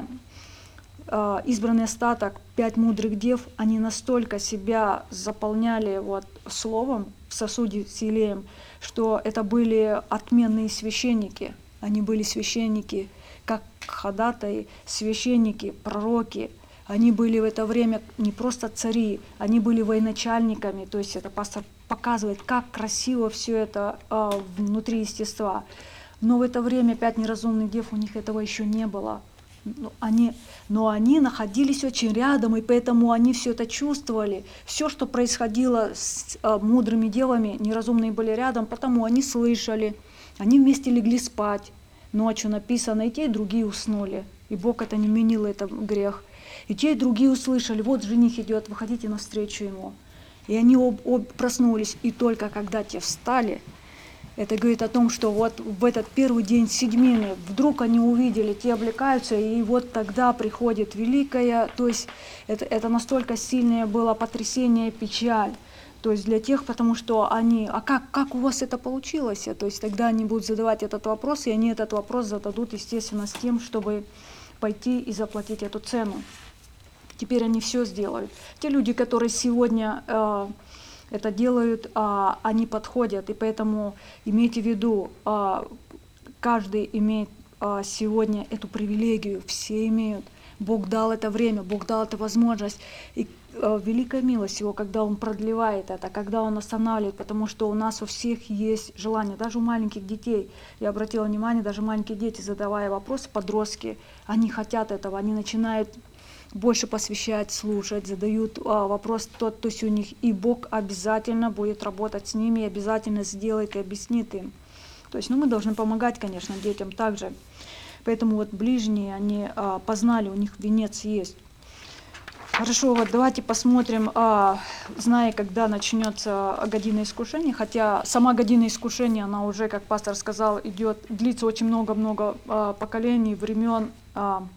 а, избранный остаток, пять мудрых дев, они настолько себя заполняли вот, словом в сосуде с елеем, что это были отменные священники. Они были священники, как ходатаи, священники, пророки. Они были в это время не просто цари, они были военачальниками. То есть это пастор показывает, как красиво все это а, внутри естества. Но в это время пять неразумных дев, у них этого еще не было. Они, но они находились очень рядом, и поэтому они все это чувствовали. Все, что происходило с а, мудрыми девами, неразумные были рядом, потому они слышали. Они вместе легли спать. Ночью написано, и те, и другие уснули. И Бог это не менил, это грех. И те, и другие услышали, вот жених идет, выходите навстречу ему. И они об, об проснулись, и только когда те встали, это говорит о том, что вот в этот первый день седьмины вдруг они увидели, те облекаются, и вот тогда приходит великая, то есть это, это настолько сильное было потрясение, печаль. То есть для тех, потому что они, а как, как у вас это получилось? То есть тогда они будут задавать этот вопрос, и они этот вопрос зададут, естественно, с тем, чтобы пойти и заплатить эту цену. Теперь они все сделают. Те люди, которые сегодня э, это делают, э, они подходят, и поэтому имейте в виду, э, каждый имеет э, сегодня эту привилегию, все имеют. Бог дал это время, Бог дал эту возможность. И э, великая милость Его, когда Он продлевает это, когда Он останавливает, потому что у нас у всех есть желание, даже у маленьких детей. Я обратила внимание, даже маленькие дети, задавая вопросы, подростки, они хотят этого, они начинают больше посвящать, слушать, задают а, вопрос тот, то есть у них, и Бог обязательно будет работать с ними, и обязательно сделает и объяснит им. То есть, ну, мы должны помогать, конечно, детям также. Поэтому вот ближние, они а, познали, у них венец есть. Хорошо, вот давайте посмотрим, а, зная, когда начнется година искушения, хотя сама година искушения, она уже, как пастор сказал, идет, длится очень много-много а, поколений, времен, а,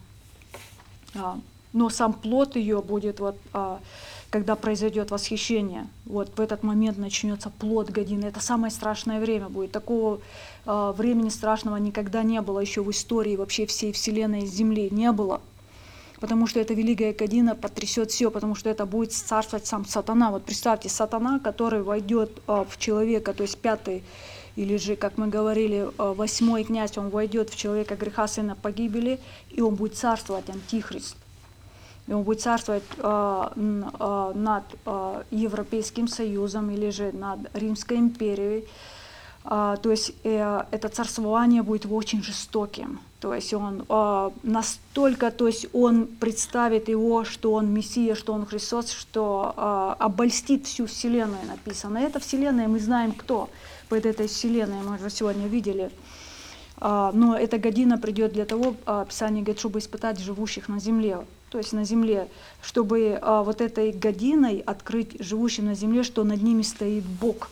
а, но сам плод ее будет, вот, а, когда произойдет восхищение. Вот в этот момент начнется плод годины. Это самое страшное время будет. Такого а, времени страшного никогда не было еще в истории вообще всей Вселенной и Земли. Не было. потому что эта великая година потрясет все, потому что это будет царствовать сам сатана. Вот представьте, сатана, который войдет в человека, то есть пятый, или же, как мы говорили, восьмой князь, он войдет в человека греха, сына погибели, и он будет царствовать, антихрист. И он будет царствовать э, э, над э, Европейским Союзом или же над Римской империей. Э, то есть э, это царствование будет очень жестоким. То есть он э, настолько, то есть он представит его, что он Мессия, что он Христос, что э, обольстит всю Вселенную, написано. И эта Вселенная, мы знаем, кто под этой Вселенной, мы уже сегодня видели. Э, но эта година придет для того, э, Писание говорит, чтобы испытать живущих на земле. То есть на земле, чтобы а, вот этой годиной открыть живущим на земле, что над ними стоит Бог.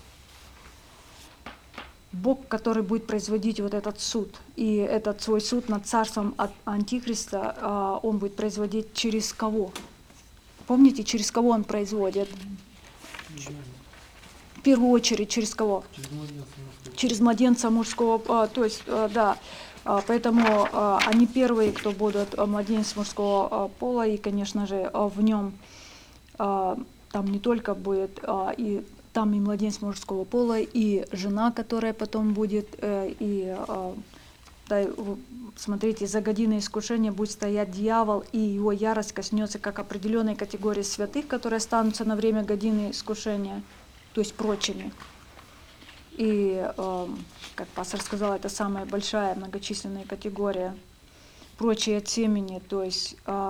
Бог, который будет производить вот этот суд. И этот свой суд над царством от Антихриста, а, он будет производить через кого? Помните, через кого он производит? В первую очередь, через кого? Через младенца мужского. А, то есть, а, да. Поэтому а, они первые, кто будут младенец мужского а, пола, и, конечно же, а, в нем а, там не только будет а, и там и младенец мужского пола, и жена, которая потом будет, э, и а, да, смотрите, за годиной искушения будет стоять дьявол, и его ярость коснется как определенной категории святых, которые останутся на время годины искушения, то есть прочими. И, э, как пастор сказал, это самая большая многочисленная категория. Прочие от семени, то есть э,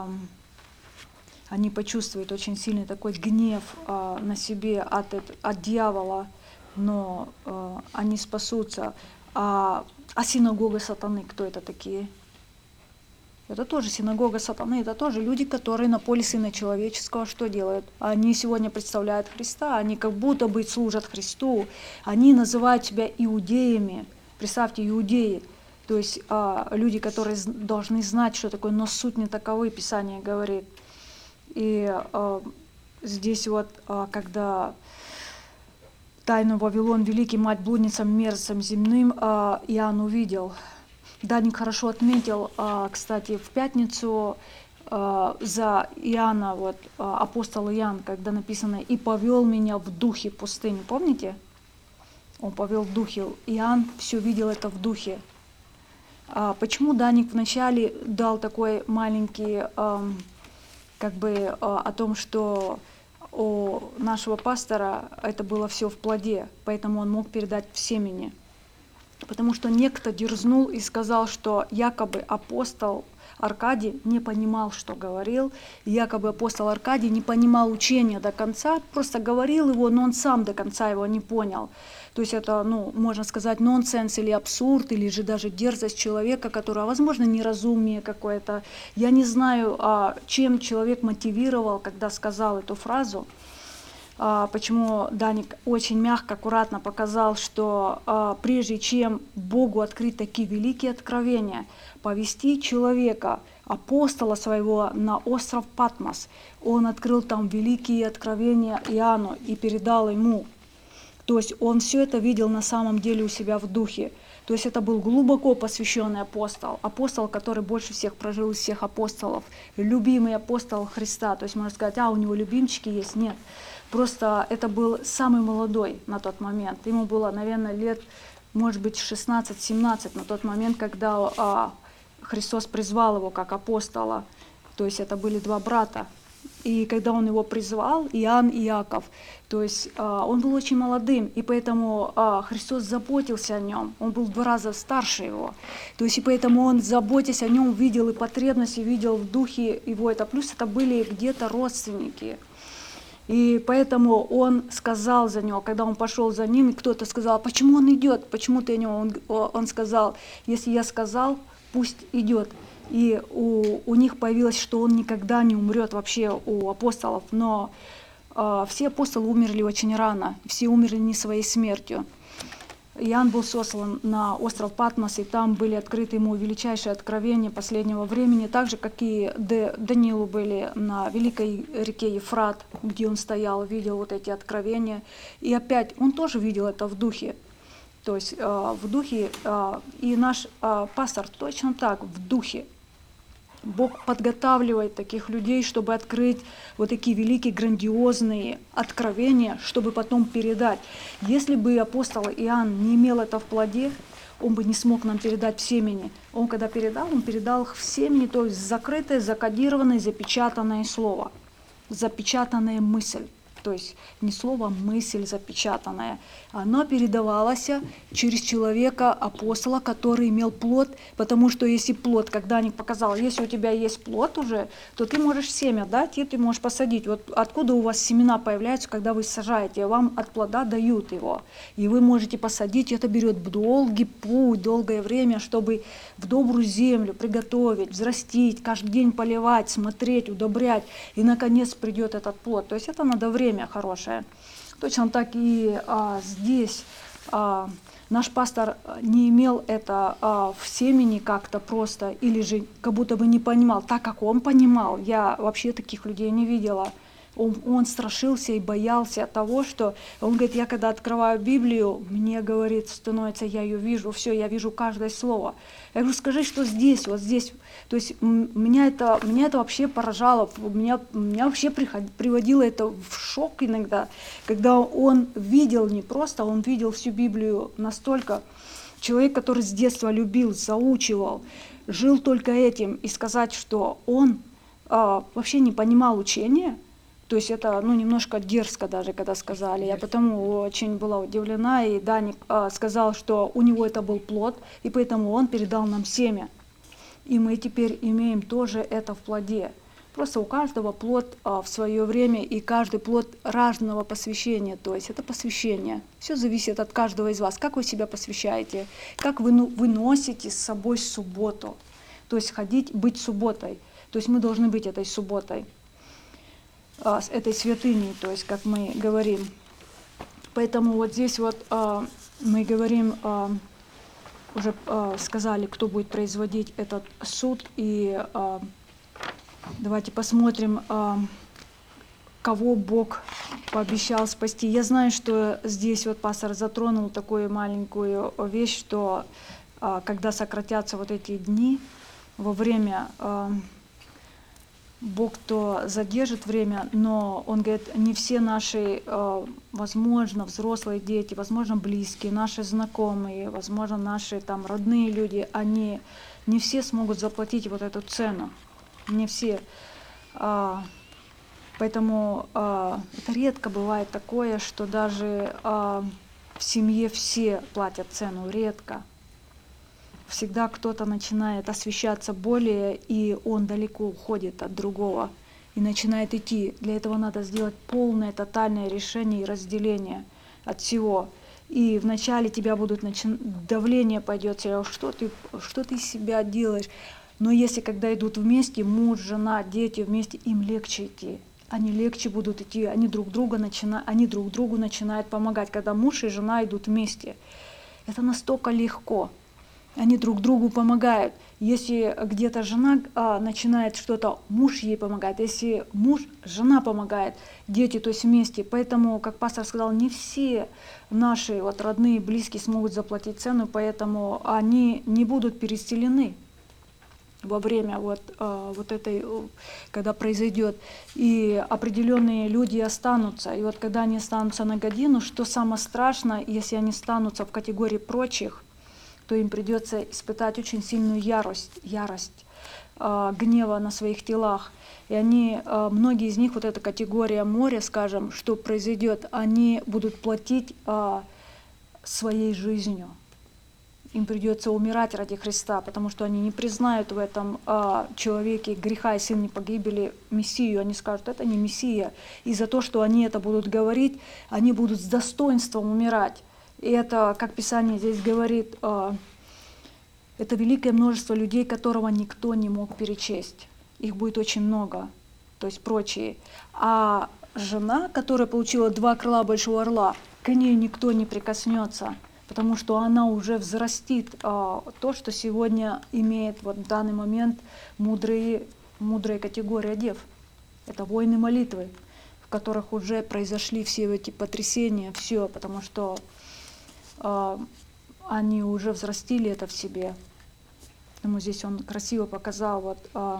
они почувствуют очень сильный такой гнев э, на себе от, от дьявола, но э, они спасутся. А, а синагога сатаны, кто это такие? Это тоже синагога сатаны, это тоже люди, которые на поле Сына Человеческого что делают? Они сегодня представляют Христа, они как будто бы служат Христу, они называют себя иудеями. Представьте, иудеи, то есть а, люди, которые должны знать, что такое, но суть не таковы, Писание говорит. И а, здесь вот, а, когда тайну Вавилон, великий мать блудницам, мерзцам земным, а, Иоанн увидел. Даник хорошо отметил, кстати, в пятницу за Иоанна, вот, апостол Иоанн, когда написано «И повел меня в духе пустыни». Помните? Он повел в духе. Иоанн все видел это в духе. Почему Даник вначале дал такой маленький, как бы, о том, что у нашего пастора это было все в плоде, поэтому он мог передать в семени. Потому что некто дерзнул и сказал, что якобы апостол Аркадий не понимал, что говорил, и якобы апостол Аркадий не понимал учения до конца, просто говорил его, но он сам до конца его не понял. То есть это, ну, можно сказать, нонсенс или абсурд, или же даже дерзость человека, который, возможно, неразумие какое-то. Я не знаю, чем человек мотивировал, когда сказал эту фразу. Почему Даник очень мягко, аккуратно показал, что а, прежде чем Богу открыть такие великие откровения, повести человека, апостола своего, на остров Патмос, он открыл там великие откровения Иоанну и передал ему. То есть он все это видел на самом деле у себя в духе. То есть это был глубоко посвященный апостол, апостол, который больше всех прожил из всех апостолов, любимый апостол Христа. То есть можно сказать, а у него любимчики есть? Нет. Просто это был самый молодой на тот момент. Ему было, наверное, лет, может быть, шестнадцать-семнадцать на тот момент, когда а, Христос призвал его как апостола. То есть это были два брата. И когда он его призвал, Иоанн и Иаков, то есть а, он был очень молодым, и поэтому а, Христос заботился о нем. Он был в два раза старше его. То есть и поэтому он, заботясь о нем, видел и потребности, видел в духе его это. Плюс это были где-то родственники. И поэтому он сказал за него, когда он пошел за ним, и кто-то сказал, почему он идет, почему ты о нем? Он, он сказал, если я сказал, пусть идет. И у, у них появилось, что он никогда не умрет вообще у апостолов. Но э, все апостолы умерли очень рано, все умерли не своей смертью. Иоанн был сослан на остров Патмос, и там были открыты ему величайшие откровения последнего времени, так же, как и Даниилу были на великой реке Ефрат, где он стоял, видел вот эти откровения. И опять он тоже видел это в духе. То есть э, в духе, э, и наш э, пастор точно так, в духе. Бог подготавливает таких людей, чтобы открыть вот такие великие, грандиозные откровения, чтобы потом передать. Если бы апостол Иоанн не имел это в плоде, он бы не смог нам передать в семени. Он когда передал, он передал их в семени, то есть закрытое, закодированное, запечатанное слово, запечатанная мысль. То есть не слово, а мысль запечатанная. Она передавалась через человека, апостола, который имел плод, потому что если плод, когда они показал, если у тебя есть плод уже, то ты можешь семя дать, и ты можешь посадить. Вот откуда у вас семена появляются, когда вы сажаете, вам от плода дают его. И вы можете посадить, это берет долгий путь, долгое время, чтобы в добрую землю приготовить, взрастить, каждый день поливать, смотреть, удобрять, и наконец придет этот плод. То есть это надо время хорошее. Точно так и а, здесь а, наш пастор не имел это а, в семени как-то просто, или же как будто бы не понимал, так как он понимал. Я вообще таких людей не видела. Он, он страшился и боялся того, что он говорит, я когда открываю Библию, мне, говорит, становится, я ее вижу, все, я вижу каждое слово. Я говорю, скажи, что здесь, вот здесь. То есть меня это, меня это вообще поражало, меня, меня вообще приход, приводило это в шок иногда, когда он видел не просто, он видел всю Библию настолько. Человек, который с детства любил, заучивал, жил только этим, и сказать, что он а, вообще не понимал учения, то есть это ну, немножко дерзко даже, когда сказали. Я потому очень была удивлена, и Даник а, сказал, что у него это был плод, и поэтому он передал нам семя. И мы теперь имеем тоже это в плоде. Просто у каждого плод а, в свое время, и каждый плод разного посвящения. То есть это посвящение. Все зависит от каждого из вас. Как вы себя посвящаете, как вы ну, выносите с собой субботу. То есть ходить, быть субботой. То есть мы должны быть этой субботой, а, с этой святыней, то есть как мы говорим. Поэтому вот здесь вот а, мы говорим, а, уже а, сказали, кто будет производить этот суд, и а, давайте посмотрим, а, кого Бог пообещал спасти. Я знаю, что здесь вот пастор затронул такую маленькую вещь, что а, когда сократятся вот эти дни, во время а, Бог то задержит время, но Он говорит, не все наши, возможно, взрослые дети, возможно, близкие, наши знакомые, возможно, наши там родные люди, они не все смогут заплатить вот эту цену, не все. Поэтому это редко бывает такое, что даже в семье все платят цену, редко. Всегда кто-то начинает освещаться более, и он далеко уходит от другого и начинает идти. Для этого надо сделать полное, тотальное решение и разделение от всего. И вначале тебя будут начи... давление пойдет, что ты, что ты из себя делаешь. Но если когда идут вместе, муж, жена, дети вместе, им легче идти. Они легче будут идти, они друг, друга начина... они друг другу начинают помогать. Когда муж и жена идут вместе, это настолько легко. Они друг другу помогают. Если где-то жена а, начинает что-то, муж ей помогает. Если муж, жена помогает, дети, то есть вместе. Поэтому, как пастор сказал, не все наши вот, родные, близкие смогут заплатить цену, поэтому они не будут переселены во время вот, а, вот этой, когда произойдет. И определенные люди останутся. И вот когда они останутся на годину, что самое страшное, если они останутся в категории прочих, то им придется испытать очень сильную ярость, ярость э, гнева на своих телах. И они, э, многие из них, вот эта категория моря, скажем, что произойдет, они будут платить э, своей жизнью. Им придется умирать ради Христа, потому что они не признают в этом э, человеке греха и сильной погибели Мессию. Они скажут, это не Мессия. И за то, что они это будут говорить, они будут с достоинством умирать. И это, как Писание здесь говорит, это великое множество людей, которого никто не мог перечесть. Их будет очень много, то есть прочие. А жена, которая получила два крыла большого орла, к ней никто не прикоснется, потому что она уже взрастит то, что сегодня имеет вот в данный момент мудрые, мудрая категория дев. Это воины молитвы, в которых уже произошли все эти потрясения, все, потому что они уже взрастили это в себе. Поэтому здесь он красиво показал, вот, а,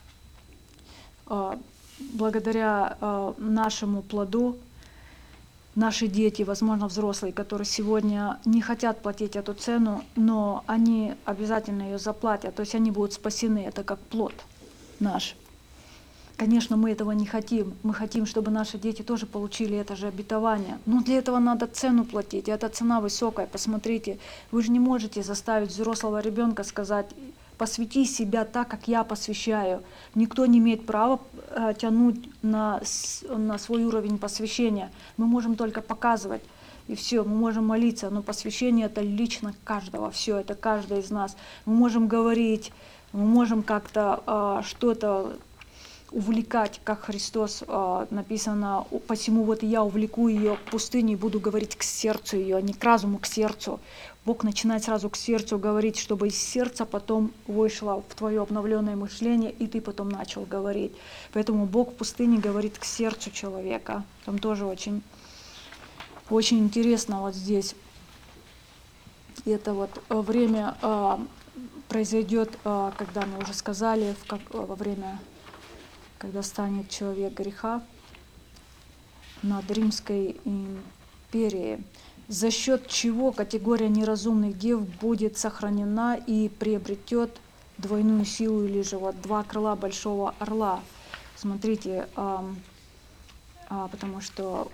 а, благодаря а, нашему плоду, наши дети, возможно, взрослые, которые сегодня не хотят платить эту цену, но они обязательно ее заплатят, то есть они будут спасены, это как плод наш. Конечно, мы этого не хотим. Мы хотим, чтобы наши дети тоже получили это же обетование. Но для этого надо цену платить. И эта цена высокая. Посмотрите, вы же не можете заставить взрослого ребенка сказать: посвяти себя так, как я посвящаю. Никто не имеет права э, тянуть на, на свой уровень посвящения. Мы можем только показывать. И все, мы можем молиться. Но посвящение — это лично каждого. Все, это каждый из нас. Мы можем говорить, мы можем как-то э, что-то увлекать, как Христос, э, написано: посему вот я увлеку ее к пустыне и буду говорить к сердцу ее, а не к разуму, к сердцу. Бог начинает сразу к сердцу говорить, чтобы из сердца потом вышло в твое обновленное мышление, и ты потом начал говорить. Поэтому Бог в пустыне говорит к сердцу человека. Там тоже очень, очень интересно вот здесь. И это вот время э, произойдет, э, когда мы уже сказали, в как, во время, когда станет человек греха над Римской империей, за счет чего категория неразумных дев будет сохранена и приобретет двойную силу, или же вот два крыла большого орла. Смотрите, а, а, потому что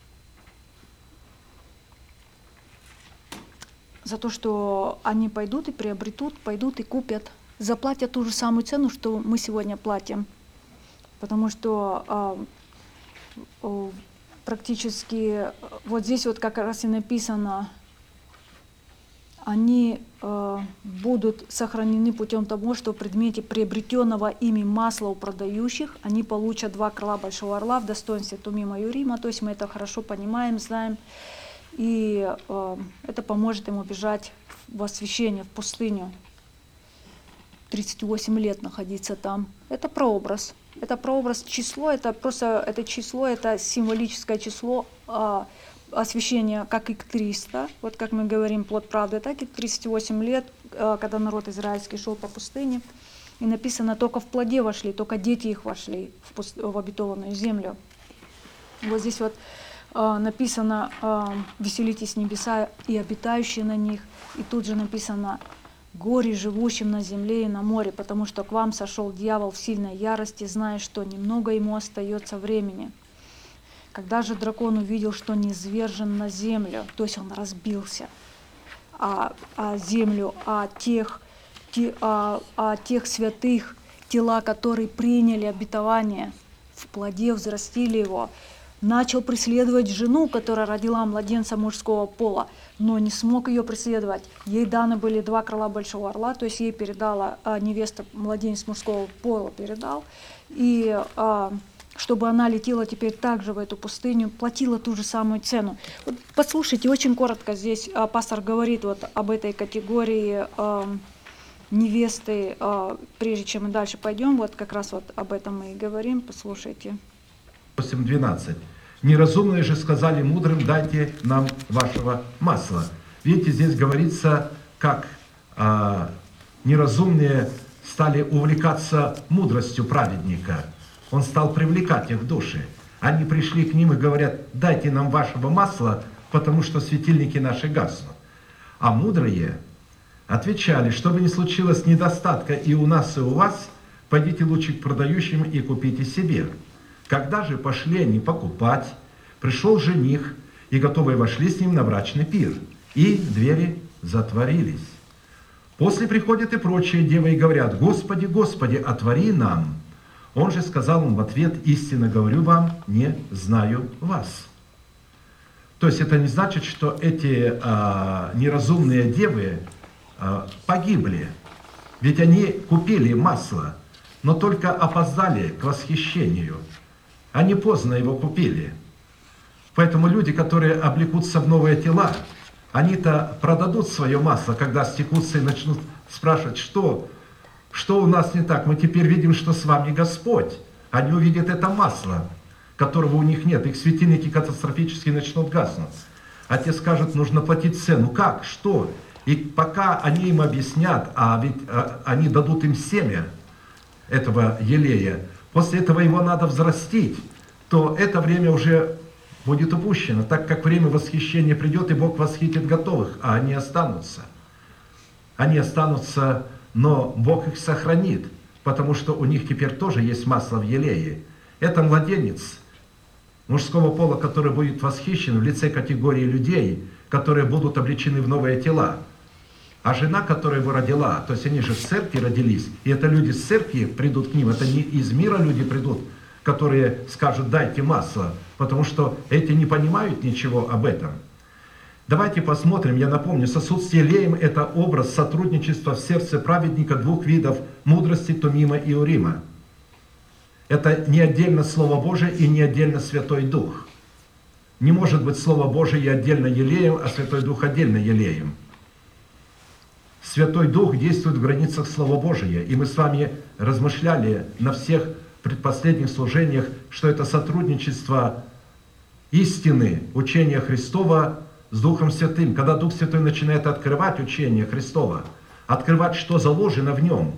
за то, что они пойдут и приобретут, пойдут и купят, заплатят ту же самую цену, что мы сегодня платим. Потому что а, а, практически вот здесь вот как раз и написано, они э, будут сохранены путем того, что в предмете приобретенного ими масла у продающих они получат два крыла большого орла в достоинстве Тумима и Урима. То есть мы это хорошо понимаем, знаем, и э, это поможет ему бежать в освящение, в пустыню, тридцать восемь лет находиться там. Это прообраз. Это прообраз, число, это просто это число, это символическое число а, освящения, как и к триста, вот как мы говорим, плод правды, так и тридцать восемь лет, а, когда народ израильский шел по пустыне, и написано, только в плоде вошли, только дети их вошли в, пуст... в обетованную землю. Вот здесь вот а, написано, а, веселитесь небеса и обитающие на них, и тут же написано, горе живущим на земле и на море, потому что к вам сошел дьявол в сильной ярости, зная, что немного ему остается времени. Когда же дракон увидел, что низвержен на землю, то есть он разбился, а, а землю, а тех, те, а, а тех святых, тела, которые приняли обетование, в плоде взрастили его, начал преследовать жену, которая родила младенца мужского пола, но не смог ее преследовать. Ей даны были два крыла большого орла, то есть ей передала а, невеста, младенец мужского пола передал, и а, чтобы она летела теперь также в эту пустыню, платила ту же самую цену. Вот послушайте, очень коротко здесь а, пастор говорит вот об этой категории а, невесты, а, прежде чем мы дальше пойдем, вот как раз вот об этом мы и говорим, послушайте. восемь двенадцать. Неразумные же сказали мудрым: дайте нам вашего масла. Видите, здесь говорится, как а, неразумные стали увлекаться мудростью праведника. Он стал привлекать их в души. Они пришли к ним и говорят: дайте нам вашего масла, потому что светильники наши гаснут. А мудрые отвечали: что бы ни случилось недостатка и у нас, и у вас, пойдите лучше к продающим и купите себе. Когда же пошли они покупать, пришел жених, и готовые вошли с ним на брачный пир, и двери затворились. После приходят и прочие девы и говорят: Господи, Господи, отвори нам. Он же сказал им в ответ: истинно говорю вам, не знаю вас. То есть это не значит, что эти а, неразумные девы а, погибли, ведь они купили масло, но только опоздали к восхищению. Они поздно его купили. Поэтому люди, которые облекутся в новые тела, они-то продадут свое масло, когда стекутся и начнут спрашивать, что, что у нас не так. Мы теперь видим, что с вами Господь. Они увидят это масло, которого у них нет. Их светильники катастрофически начнут гаснуть. А те скажут: нужно платить цену. Как? Что? И пока они им объяснят, а ведь а, они дадут им семя этого елея, после этого его надо взрастить, то это время уже будет упущено, так как время восхищения придет, и Бог восхитит готовых, а они останутся. Они останутся, но Бог их сохранит, потому что у них теперь тоже есть масло в елее. Это младенец мужского пола, который будет восхищен в лице категории людей, которые будут облечены в новые тела. А жена, которая его родила, то есть они же в церкви родились, и это люди с церкви придут к ним, это не из мира люди придут, которые скажут: дайте масло, потому что эти не понимают ничего об этом. Давайте посмотрим, я напомню, сосуд с елеем – это образ сотрудничества в сердце праведника двух видов мудрости Тумима и Урима. Это не отдельно Слово Божие и не отдельно Святой Дух. Не может быть Слово Божие и отдельно елеем, а Святой Дух отдельно елеем. Святой Дух действует в границах Слова Божия, и мы с вами размышляли на всех предпоследних служениях, что это сотрудничество истины, учения Христова с Духом Святым. Когда Дух Святой начинает открывать учение Христова, открывать, что заложено в нем,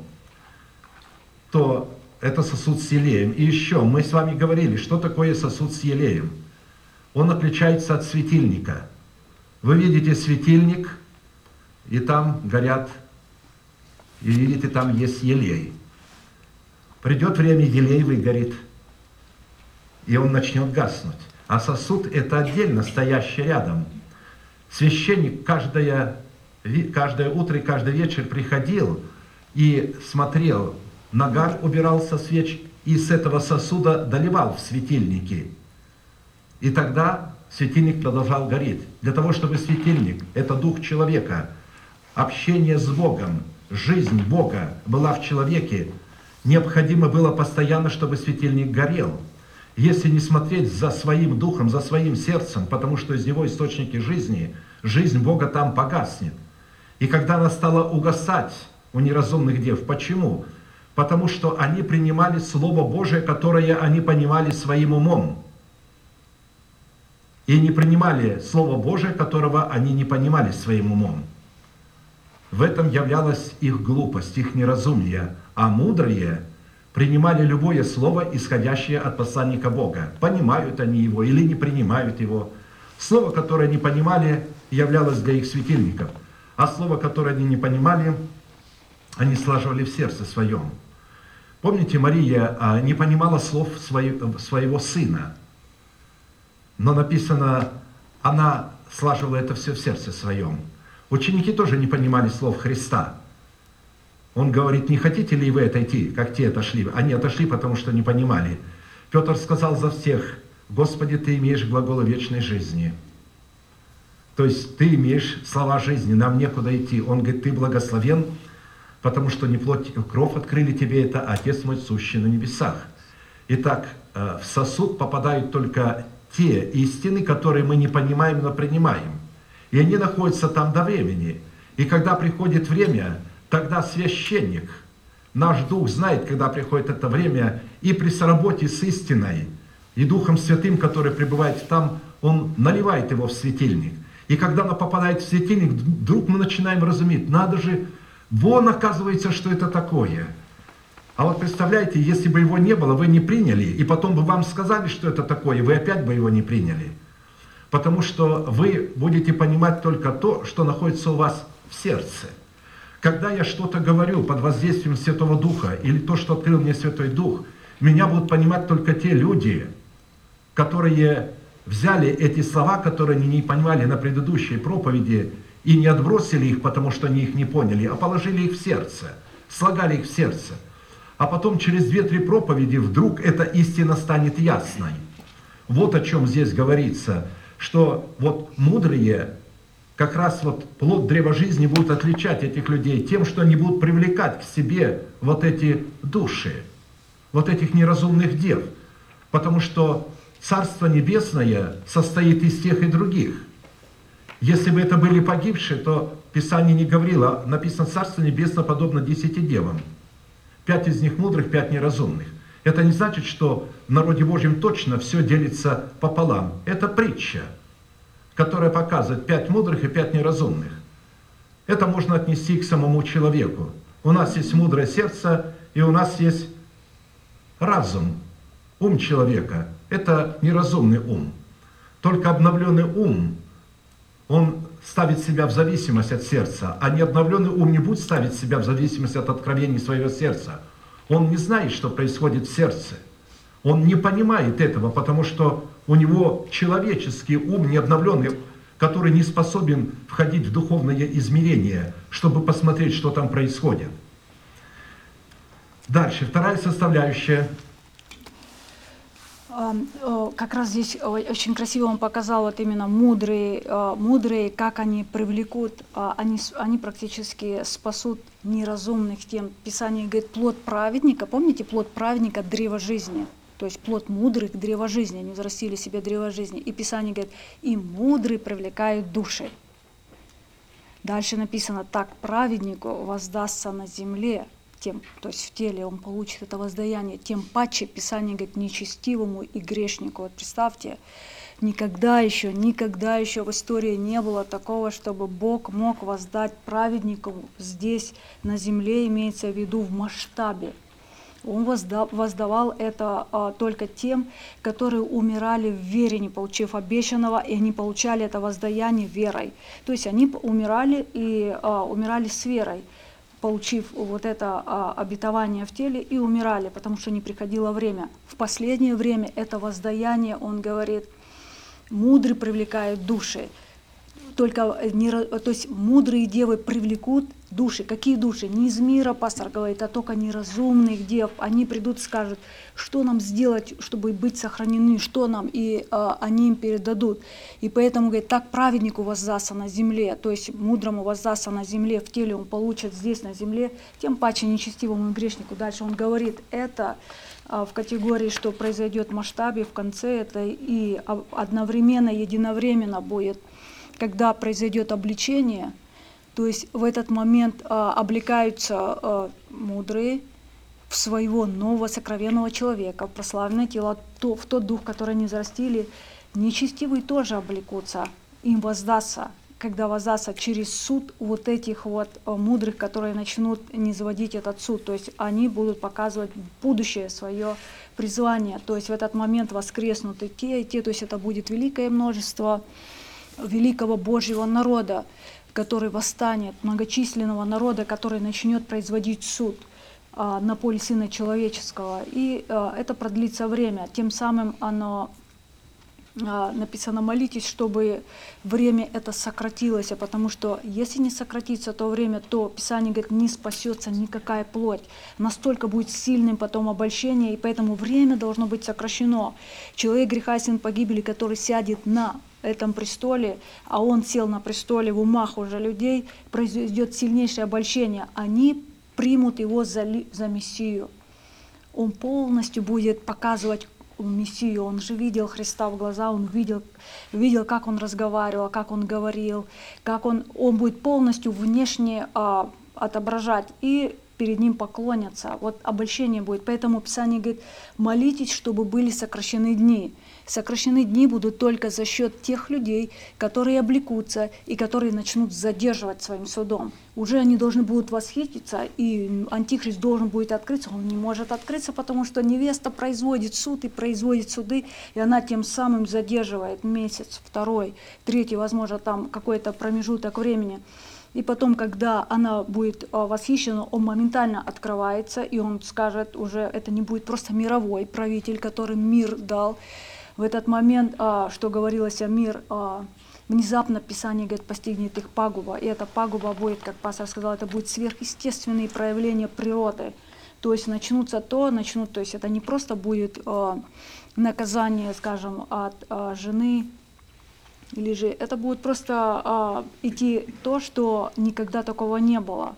то это сосуд с елеем. И еще, мы с вами говорили, что такое сосуд с елеем. Он отличается от светильника. Вы видите светильник, и там горят, и видите, там есть елей. Придет время, елей выгорит, и он начнет гаснуть. А сосуд – это отдельно стоящий рядом. Священник каждое, каждое утро и каждый вечер приходил и смотрел, нагар убирал со свеч, и с этого сосуда доливал в светильники. И тогда светильник продолжал гореть. Для того, чтобы светильник – это дух человека, общение с Богом, жизнь Бога была в человеке, необходимо было постоянно, чтобы светильник горел. Если не смотреть за своим духом, за своим сердцем, потому что из него источники жизни, жизнь Бога там погаснет. И когда она стала угасать у неразумных дев, почему? Потому что они принимали Слово Божие, которое они понимали своим умом. И не принимали Слово Божие, которого они не понимали своим умом. В этом являлась их глупость, их неразумие. А мудрые принимали любое слово, исходящее от посланника Бога. Понимают они его или не принимают его. Слово, которое они понимали, являлось для их светильников. А слово, которое они не понимали, они слаживали в сердце своем. Помните, Мария не понимала слов своего сына. Но написано, она слаживала это все в сердце своем. Ученики тоже не понимали слов Христа. Он говорит: не хотите ли вы отойти, как те отошли? Они отошли, потому что не понимали. Петр сказал за всех: Господи, Ты имеешь глаголы вечной жизни. То есть Ты имеешь слова жизни, нам некуда идти. Он говорит: Ты благословен, потому что не плоть и кровь открыли Тебе это, а Отец мой сущий на небесах. Итак, в сосуд попадают только те истины, которые мы не понимаем, но принимаем. И они находятся там до времени. И когда приходит время, тогда священник, наш Дух знает, когда приходит это время, и при соработе с истиной, и Духом Святым, который пребывает там, Он наливает его в светильник. И когда оно попадает в светильник, вдруг мы начинаем разуметь, надо же, вон оказывается, что это такое. А вот представляете, если бы его не было, вы не приняли, и потом бы вам сказали, что это такое, вы опять бы его не приняли. Потому что вы будете понимать только то, что находится у вас в сердце. Когда я что-то говорю под воздействием Святого Духа, или то, что открыл мне Святой Дух, меня будут понимать только те люди, которые взяли эти слова, которые они не понимали на предыдущей проповеди, и не отбросили их, потому что они их не поняли, а положили их в сердце, слагали их в сердце. А потом через две-три проповеди вдруг эта истина станет ясной. Вот о чем здесь говорится, что вот мудрые, как раз вот плод древа жизни будут отличать этих людей тем, что они будут привлекать к себе вот эти души, вот этих неразумных дев. Потому что Царство Небесное состоит из тех и других. Если бы это были погибшие, то Писание не говорило, написано: Царство Небесное подобно десяти девам. Пять из них мудрых, пять неразумных. Это не значит, что в народе Божьем точно все делится пополам. Это притча, которая показывает пять мудрых и пять неразумных. Это можно отнести к самому человеку. У нас есть мудрое сердце, и у нас есть разум, ум человека. Это неразумный ум. Только обновленный ум, он ставит себя в зависимость от сердца, а необновленный ум не будет ставить себя в зависимость от откровений своего сердца. Он не знает, что происходит в сердце. Он не понимает этого, потому что у него человеческий ум необновленный, который не способен входить в духовное измерение, чтобы посмотреть, что там происходит. Дальше, вторая составляющая. Как раз здесь очень красиво он показал вот именно мудрые, мудрые, как они привлекут, они, они практически спасут неразумных тем. Писание говорит, плод праведника, помните, плод праведника – древо жизни. То есть плод мудрых – древо жизни, они взрастили себе древо жизни. И Писание говорит, и мудрые привлекают души. Дальше написано, так праведнику воздастся на земле, тем, то есть в теле он получит это воздаяние, тем паче Писание говорит нечестивому и грешнику. Вот представьте, никогда еще, никогда еще в истории не было такого, чтобы Бог мог воздать праведнику здесь, на земле, имеется в виду в масштабе. Он воздавал это а, только тем, которые умирали в вере, не получив обещанного, и они получали это воздаяние верой. То есть они умирали и а, умирали с верой, получив вот это а, обетование в теле, и умирали, потому что не приходило время. В последнее время это воздаяние, он говорит, мудрый привлекает души. Только не, то есть мудрые девы привлекут души. Какие души? Не из мира, пастор говорит, а только неразумных дев. Они придут и скажут, что нам сделать, чтобы быть сохранены, что нам, и а, они им передадут. И поэтому, говорит, так праведнику воздастся на земле, то есть мудрому воздастся на земле, в теле он получит здесь на земле, тем паче нечестивому и грешнику. Дальше он говорит, это а, в категории, что произойдет в масштабе, в конце это и одновременно, единовременно будет, когда произойдет обличение, то есть в этот момент а, облекаются а, мудрые в своего нового сокровенного человека, в прославленное тело, то, в тот дух, который они взрастили. Нечестивые тоже облекутся, им воздастся, когда воздастся через суд вот этих вот а, мудрых, которые начнут не заводить этот суд, то есть они будут показывать будущее свое призвание, то есть в этот момент воскреснут и те, и те, то есть это будет великое множество великого Божьего народа, который восстанет, многочисленного народа, который начнет производить суд а, на поле Сына Человеческого. И а, это продлится время. Тем самым оно а, написано, молитесь, чтобы время это сократилось, потому что если не сократится то время, то Писание говорит, не спасется никакая плоть. Настолько будет сильным потом обольщение, и поэтому время должно быть сокращено. Человек греха, сын погибели, который сядет на этом престоле, а он сел на престоле в умах уже людей, произойдет сильнейшее обольщение. Они примут его за, за Мессию. Он полностью будет показывать Мессию. Он же видел Христа в глаза, он видел, видел, как он разговаривал, как он говорил, как он, он будет полностью внешне а, отображать, и перед ним поклонятся. Вот обольщение будет. Поэтому Писание говорит, молитесь, чтобы были сокращены дни. Сокращены дни будут только за счет тех людей, которые облекутся и которые начнут задерживать своим судом. Уже они должны будут восхититься, и Антихрист должен будет открыться. Он не может открыться, потому что невеста производит суд и производит суды, и она тем самым задерживает месяц, второй, третий, возможно, там какой-то промежуток времени. И потом, когда она будет восхищена, он моментально открывается, и он скажет уже, это не будет просто мировой правитель, который мир дал. В этот момент, что говорилось о мир, внезапно Писание говорит, постигнет их пагуба. И эта пагуба будет, как пастор сказал, это будет сверхъестественные проявления природы. То есть начнутся то, начнут, то есть это не просто будет наказание, скажем, от жены, или же это будет просто идти то, что никогда такого не было.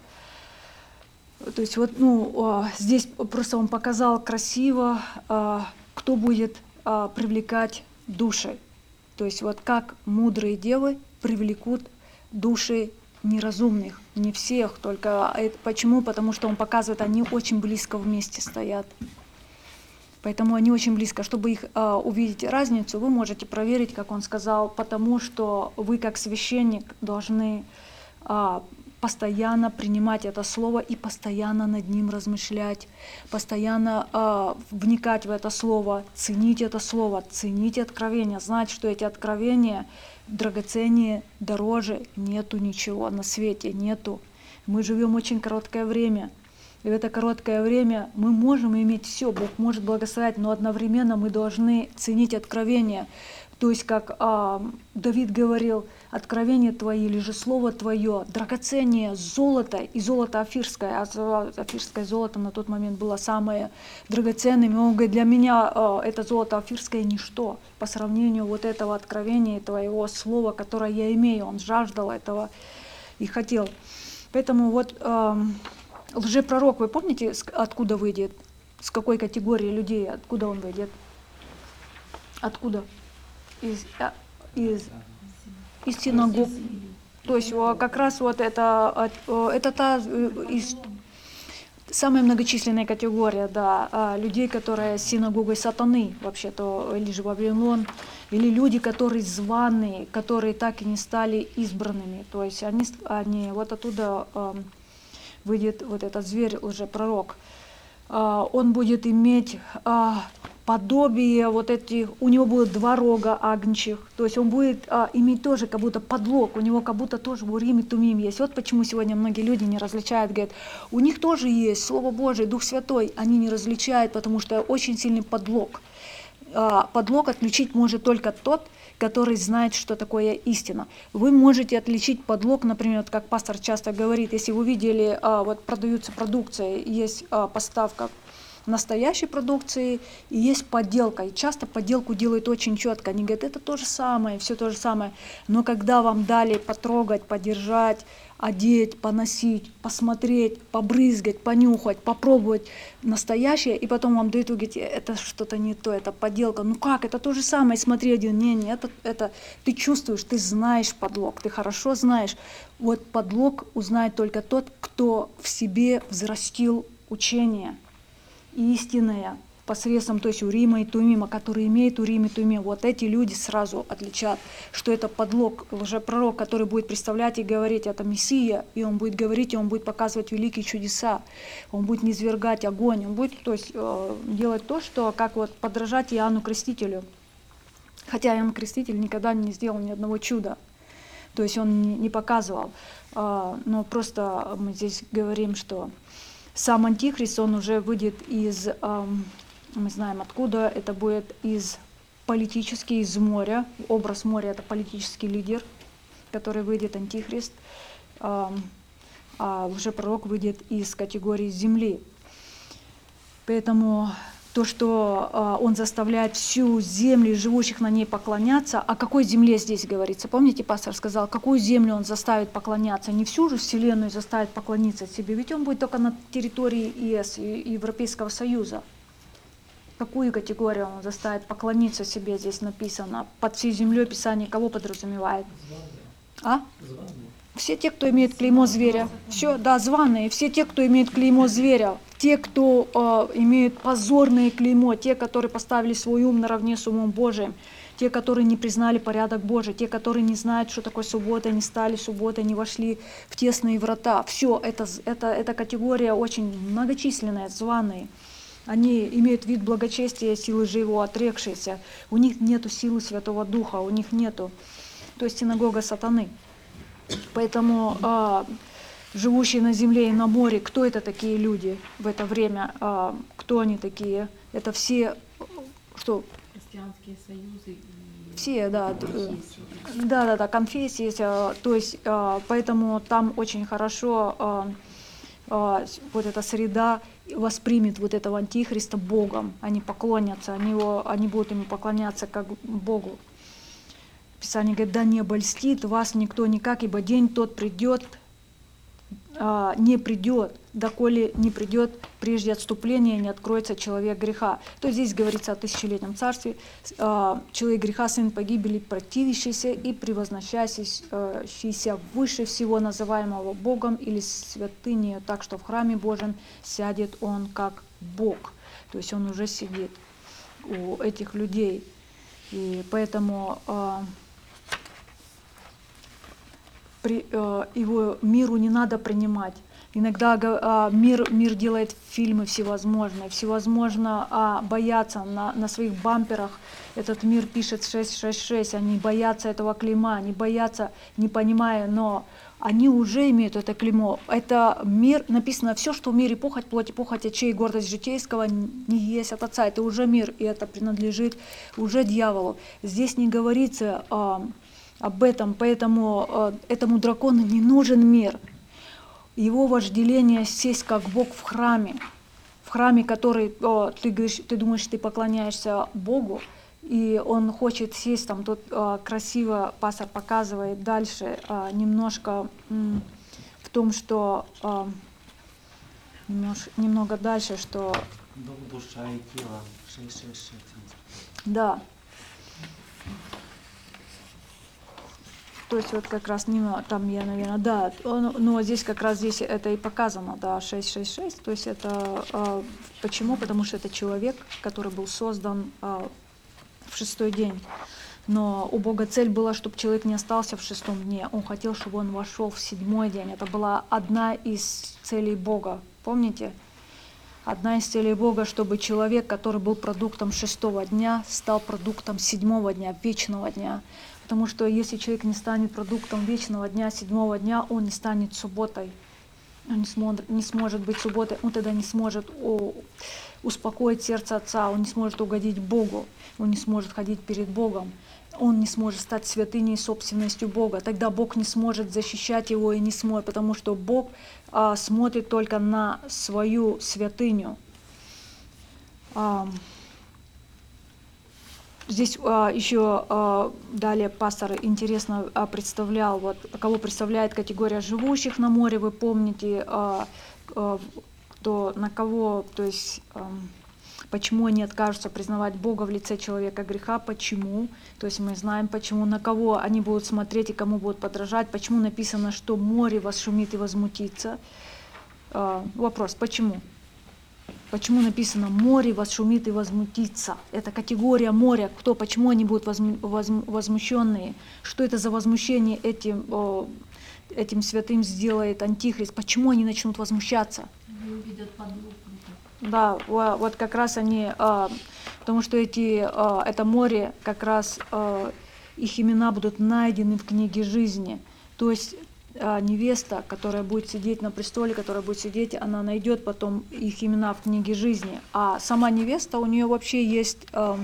То есть вот, ну, здесь просто он показал красиво, кто будет привлекать души. То есть вот как мудрые девы привлекут души неразумных. Не всех, только это почему? Потому что он показывает, они очень близко вместе стоят. Поэтому они очень близко. Чтобы их а, увидеть разницу, вы можете проверить, как он сказал, потому что вы как священник должны а, постоянно принимать это слово и постоянно над ним размышлять, постоянно э, вникать в это слово, ценить это слово, ценить откровения, знать, что эти откровения драгоценнее, дороже нету ничего на свете, нету. Мы живем очень короткое время. И в это короткое время мы можем иметь все, Бог может благословить, но одновременно мы должны ценить откровения. То есть, как а, Давид говорил, откровение Твои или же Слово Твое драгоценнее золото и золото афирское, а афирское золото на тот момент было самое драгоценное. И он говорит, для меня а, это золото афирское ничто по сравнению вот этого откровения Твоего Слова, которое я имею. Он жаждал этого и хотел. Поэтому вот а, лжепророк, вы помните, откуда выйдет? С какой категории людей, откуда он выйдет? Откуда? Из, из, из синагог. То есть как раз вот это, это та из, самая многочисленная категория, да, людей, которые с синагогой сатаны, вообще-то, или же Вавилон, или люди, которые званые, которые так и не стали избранными. То есть они, они вот оттуда э, выйдет вот этот зверь, лжепророк. Э, он будет иметь э, подобие вот этих, у него будет два рога агнчих, то есть он будет а, иметь тоже как будто подлог, у него как будто тоже урим и тумим есть. Вот почему сегодня многие люди не различают, говорят, у них тоже есть Слово Божие, Дух Святой, они не различают, потому что очень сильный подлог. А, подлог отличить может только тот, который знает, что такое истина. Вы можете отличить подлог, например, как пастор часто говорит, если вы видели, а, вот продаются продукция, есть а, поставка настоящей продукции и есть подделка. И часто подделку делают очень четко. Они говорят, это то же самое, все то же самое. Но когда вам дали потрогать, подержать, одеть, поносить, посмотреть, побрызгать, понюхать, попробовать настоящее, и потом вам дают, вы говорите, это что-то не то, это подделка. Ну как, это то же самое. Смотри, один, не, не, это, это ты чувствуешь, ты знаешь подлог, ты хорошо знаешь. Вот подлог узнает только тот, кто в себе взрастил учение истинная посредством, то есть Урима и Тумима, которые имеют Урим и Тумим. Вот эти люди сразу отличат, что это подлог, лжепророк, который будет представлять и говорить, это Мессия, и он будет говорить, и он будет показывать великие чудеса, он будет низвергать огонь, он будет, то есть, э, делать то, что как вот подражать Иоанну Крестителю. Хотя Иоанн Креститель никогда не сделал ни одного чуда, то есть он не, не показывал, э, но просто мы здесь говорим, что сам Антихрист, он уже выйдет из, э, мы знаем откуда, это будет из политически, из моря. Образ моря — это политический лидер, который выйдет, Антихрист. Э, а лжепророк выйдет из категории земли. Поэтому то, что э, он заставляет всю землю и живущих на ней поклоняться, о какой земле здесь говорится? Помните, пастор сказал, какую землю он заставит поклоняться? Не всю же вселенную заставит поклониться себе, ведь он будет только на территории ЕС, Европейского Союза. Какую категорию он заставит поклониться себе, здесь написано? Под всей землей Писание кого подразумевает? А? Все те, кто имеет клеймо зверя. Все, да, званые. Все те, кто имеет клеймо зверя. Те, кто э, имеет позорное клеймо. Те, которые поставили свой ум наравне с умом Божиим. Те, которые не признали порядок Божий. Те, которые не знают, что такое суббота, не стали субботой, не вошли в тесные врата. Все, это, это, эта категория очень многочисленная, званые. Они имеют вид благочестия, силы же его отрекшиеся. У них нету силы Святого Духа, у них нету. То есть синагога сатаны. Поэтому э, живущие на земле и на море, кто это такие люди в это время? Э, кто они такие? Это все, что? Христианские союзы. И все, да, да, да, да, конфессии. Э, то есть, э, поэтому там очень хорошо э, э, вот эта среда воспримет вот этого антихриста Богом. Они поклонятся, они, его, они будут ему поклоняться как Богу. Писание говорит, да не обольстит вас никто никак, ибо день тот придет, а, не придет, доколе не придет прежде отступления, не откроется человек греха. То есть здесь говорится о тысячелетнем царстве. А, человек греха, сын погибели, противящийся и превозносящийся выше всего называемого Богом или святыней, так что в храме Божьем сядет он как Бог. То есть он уже сидит у этих людей. И поэтому... А, при, э, его миру не надо принимать. Иногда э, мир, мир делает фильмы всевозможные, всевозможно э, боятся на, на своих бамперах. Этот мир пишет шесть шесть шесть, они боятся этого клейма, они боятся, не понимая, но они уже имеют это клеймо. Это мир, написано, все, что в мире похоть, плоть, похоть, очей, гордость житейского, не есть от Отца. Это уже мир, и это принадлежит уже дьяволу. Здесь не говорится э, об этом, поэтому э, этому дракону не нужен мир. Его вожделение сесть как Бог в храме, в храме, который, о, ты, говоришь, ты думаешь, ты поклоняешься Богу, и он хочет сесть там, тут о, красиво пастор показывает дальше о, немножко м, в том, что о, немнож, немного дальше, что... Дух, душа и тело. шесть шесть шесть. Да. То есть вот как раз немного, там я, наверное, да, он, но здесь как раз здесь это и показано, да, шесть шесть шесть, то есть это, э, почему? Потому что это человек, который был создан э, в шестой день, но у Бога цель была, чтобы человек не остался в шестом дне, он хотел, чтобы он вошел в седьмой день, это была одна из целей Бога, помните? Одна из целей Бога, чтобы человек, который был продуктом шестого дня, стал продуктом седьмого дня, вечного дня. Потому что если человек не станет продуктом вечного дня, седьмого дня, он не станет субботой. Он не сможет, не сможет быть субботой, он тогда не сможет о, успокоить сердце Отца, он не сможет угодить Богу, он не сможет ходить перед Богом, он не сможет стать святыней собственностью Бога. Тогда Бог не сможет защищать его и не сможет, потому что Бог а, смотрит только на свою святыню. А, Здесь а, еще а, далее пастор интересно а, представлял, вот, кого представляет категория живущих на море, вы помните, а, а, кто, на кого, то есть а, почему они откажутся признавать Бога в лице человека греха, почему, то есть мы знаем почему, на кого они будут смотреть и кому будут подражать, почему написано, что море возшумит и возмутится. А, вопрос, почему? Почему написано «море возшумит и возмутится»? Это категория моря. Кто, почему они будут возму, возму, возмущенные? Что это за возмущение этим, о, этим святым сделает Антихрист? Почему они начнут возмущаться? Они увидят подлог. Да, вот как раз они, а, потому что эти, а, это море, как раз а, их имена будут найдены в книге жизни. То есть невеста, которая будет сидеть на престоле, которая будет сидеть, она найдет потом их имена в книге жизни. А сама невеста, у нее вообще есть э,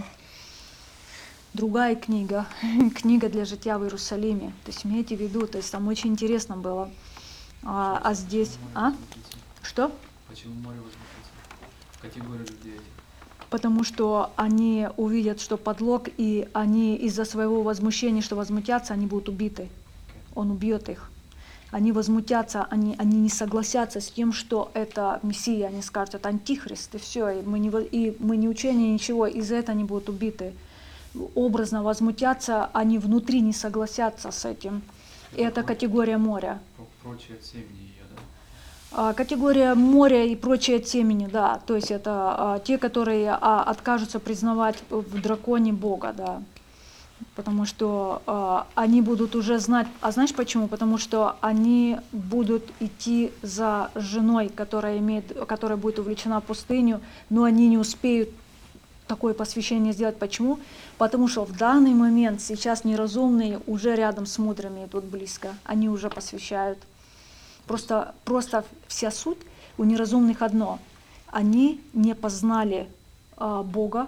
другая книга, книга для жития в Иерусалиме. То есть имейте в виду, то есть там очень интересно было. А, а здесь, а? Что? Почему море возмутится? В категории людей. Потому что они увидят, что подлог, и они из-за своего возмущения, что возмутятся, они будут убиты. Он убьет их. Они возмутятся, они, они не согласятся с тем, что это Мессия, они скажут, это Антихрист, и все, и мы не, и мы не учение, ничего, из-за этого они будут убиты. Образно возмутятся, они внутри не согласятся с этим. И это категория моря. Прочие от семени ее, да? Категория моря и прочие от семени, да. То есть это а, те, которые а, откажутся признавать в драконе Бога, да. Потому что э, они будут уже знать, а знаешь почему? Потому что они будут идти за женой, которая, имеет, которая будет увлечена в пустыню, но они не успеют такое посвящение сделать. Почему? Потому что в данный момент сейчас неразумные уже рядом с мудрыми идут близко, они уже посвящают. Просто, просто вся суть у неразумных одно. Они не познали э, Бога,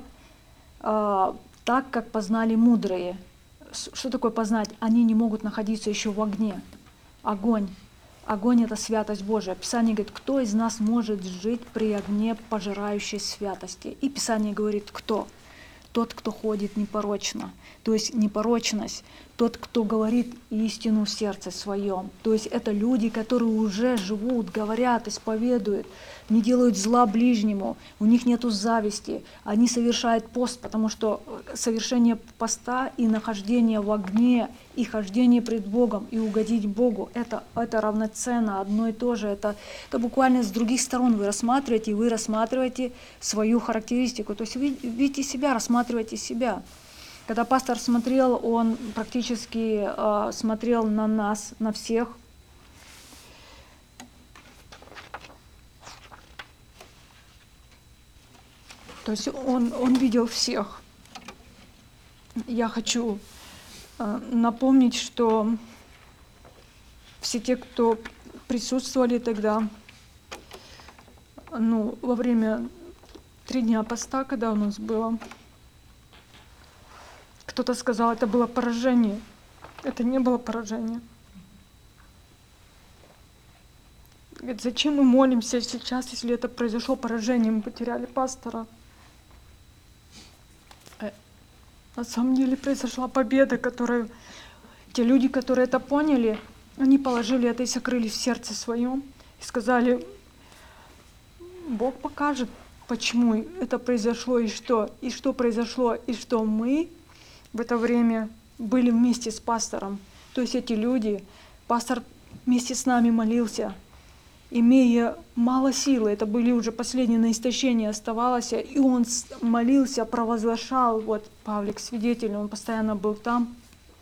э, так, как познали мудрые. Что такое познать? Они не могут находиться еще в огне. Огонь. Огонь — это святость Божия. Писание говорит, кто из нас может жить при огне пожирающей святости? И Писание говорит, кто? Тот, кто ходит непорочно. То есть непорочность. Тот, кто говорит истину в сердце своем. То есть это люди, которые уже живут, говорят, исповедуют, не делают зла ближнему, у них нету зависти, они совершают пост, потому что совершение поста и нахождение в огне, и хождение пред Богом, и угодить Богу, это, это равноценно, одно и то же. Это, это буквально с других сторон вы рассматриваете, и вы рассматриваете свою характеристику. То есть вы видите себя, рассматриваете себя. Когда пастор смотрел, он практически э, смотрел на нас, на всех. То есть он, он видел всех. Я хочу э, напомнить, что все те, кто присутствовали тогда, ну, во время три дня поста, когда у нас было, кто-то сказал, это было поражение. Это не было поражение. Говорит, зачем мы молимся сейчас, если это произошло поражение, мы потеряли пастора? На самом деле произошла победа, которую те люди, которые это поняли, они положили это и сокрыли в сердце своем и сказали, Бог покажет, почему это произошло и что, и что произошло, и что мы в это время были вместе с пастором. То есть эти люди, пастор вместе с нами молился, имея мало силы, это были уже последние на истощение оставалось, и он молился, провозглашал, вот Павлик свидетель, он постоянно был там,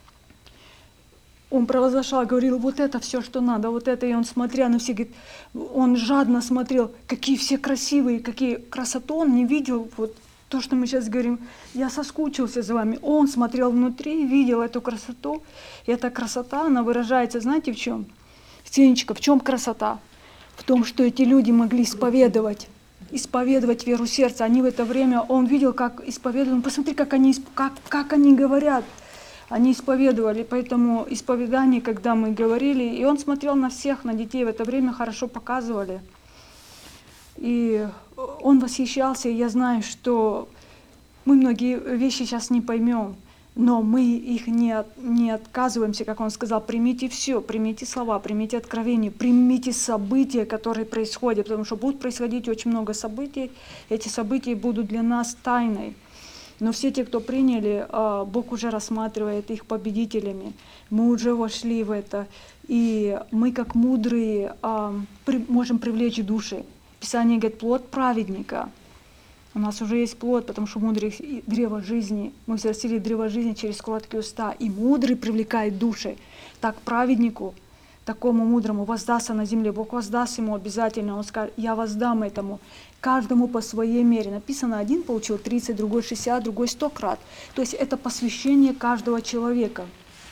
он провозглашал, говорил, вот это все, что надо, вот это, и он, смотря на всех, говорит, он жадно смотрел, какие все красивые, какие красоту он не видел, вот то, что мы сейчас говорим, я соскучился за вами, он смотрел внутри, видел эту красоту, и эта красота, она выражается, знаете, в чем? Сенечка, в чем красота? В том, что эти люди могли исповедовать, исповедовать веру сердца. Они в это время, он видел, как исповедуют, он, посмотри, как они, как, как они говорят. Они исповедовали, поэтому исповедание, когда мы говорили, и он смотрел на всех, на детей, в это время хорошо показывали. И он восхищался, и я знаю, что мы многие вещи сейчас не поймем, но мы их не, от, не отказываемся, как он сказал, примите все, примите слова, примите откровения, примите события, которые происходят, потому что будут происходить очень много событий, эти события будут для нас тайной. Но все те, кто приняли, Бог уже рассматривает их победителями, мы уже вошли в это, и мы как мудрые можем привлечь души. Писание говорит, плод праведника. У нас уже есть плод, потому что мудрый — древо жизни. Мы взрастили древо жизни через кроткие уста. И мудрый привлекает души. Так праведнику, такому мудрому воздастся на земле. Бог воздаст ему обязательно. Он скажет, я воздам этому. Каждому по своей мере. Написано, один получил тридцать, другой шестьдесят, другой сто крат. То есть это посвящение каждого человека.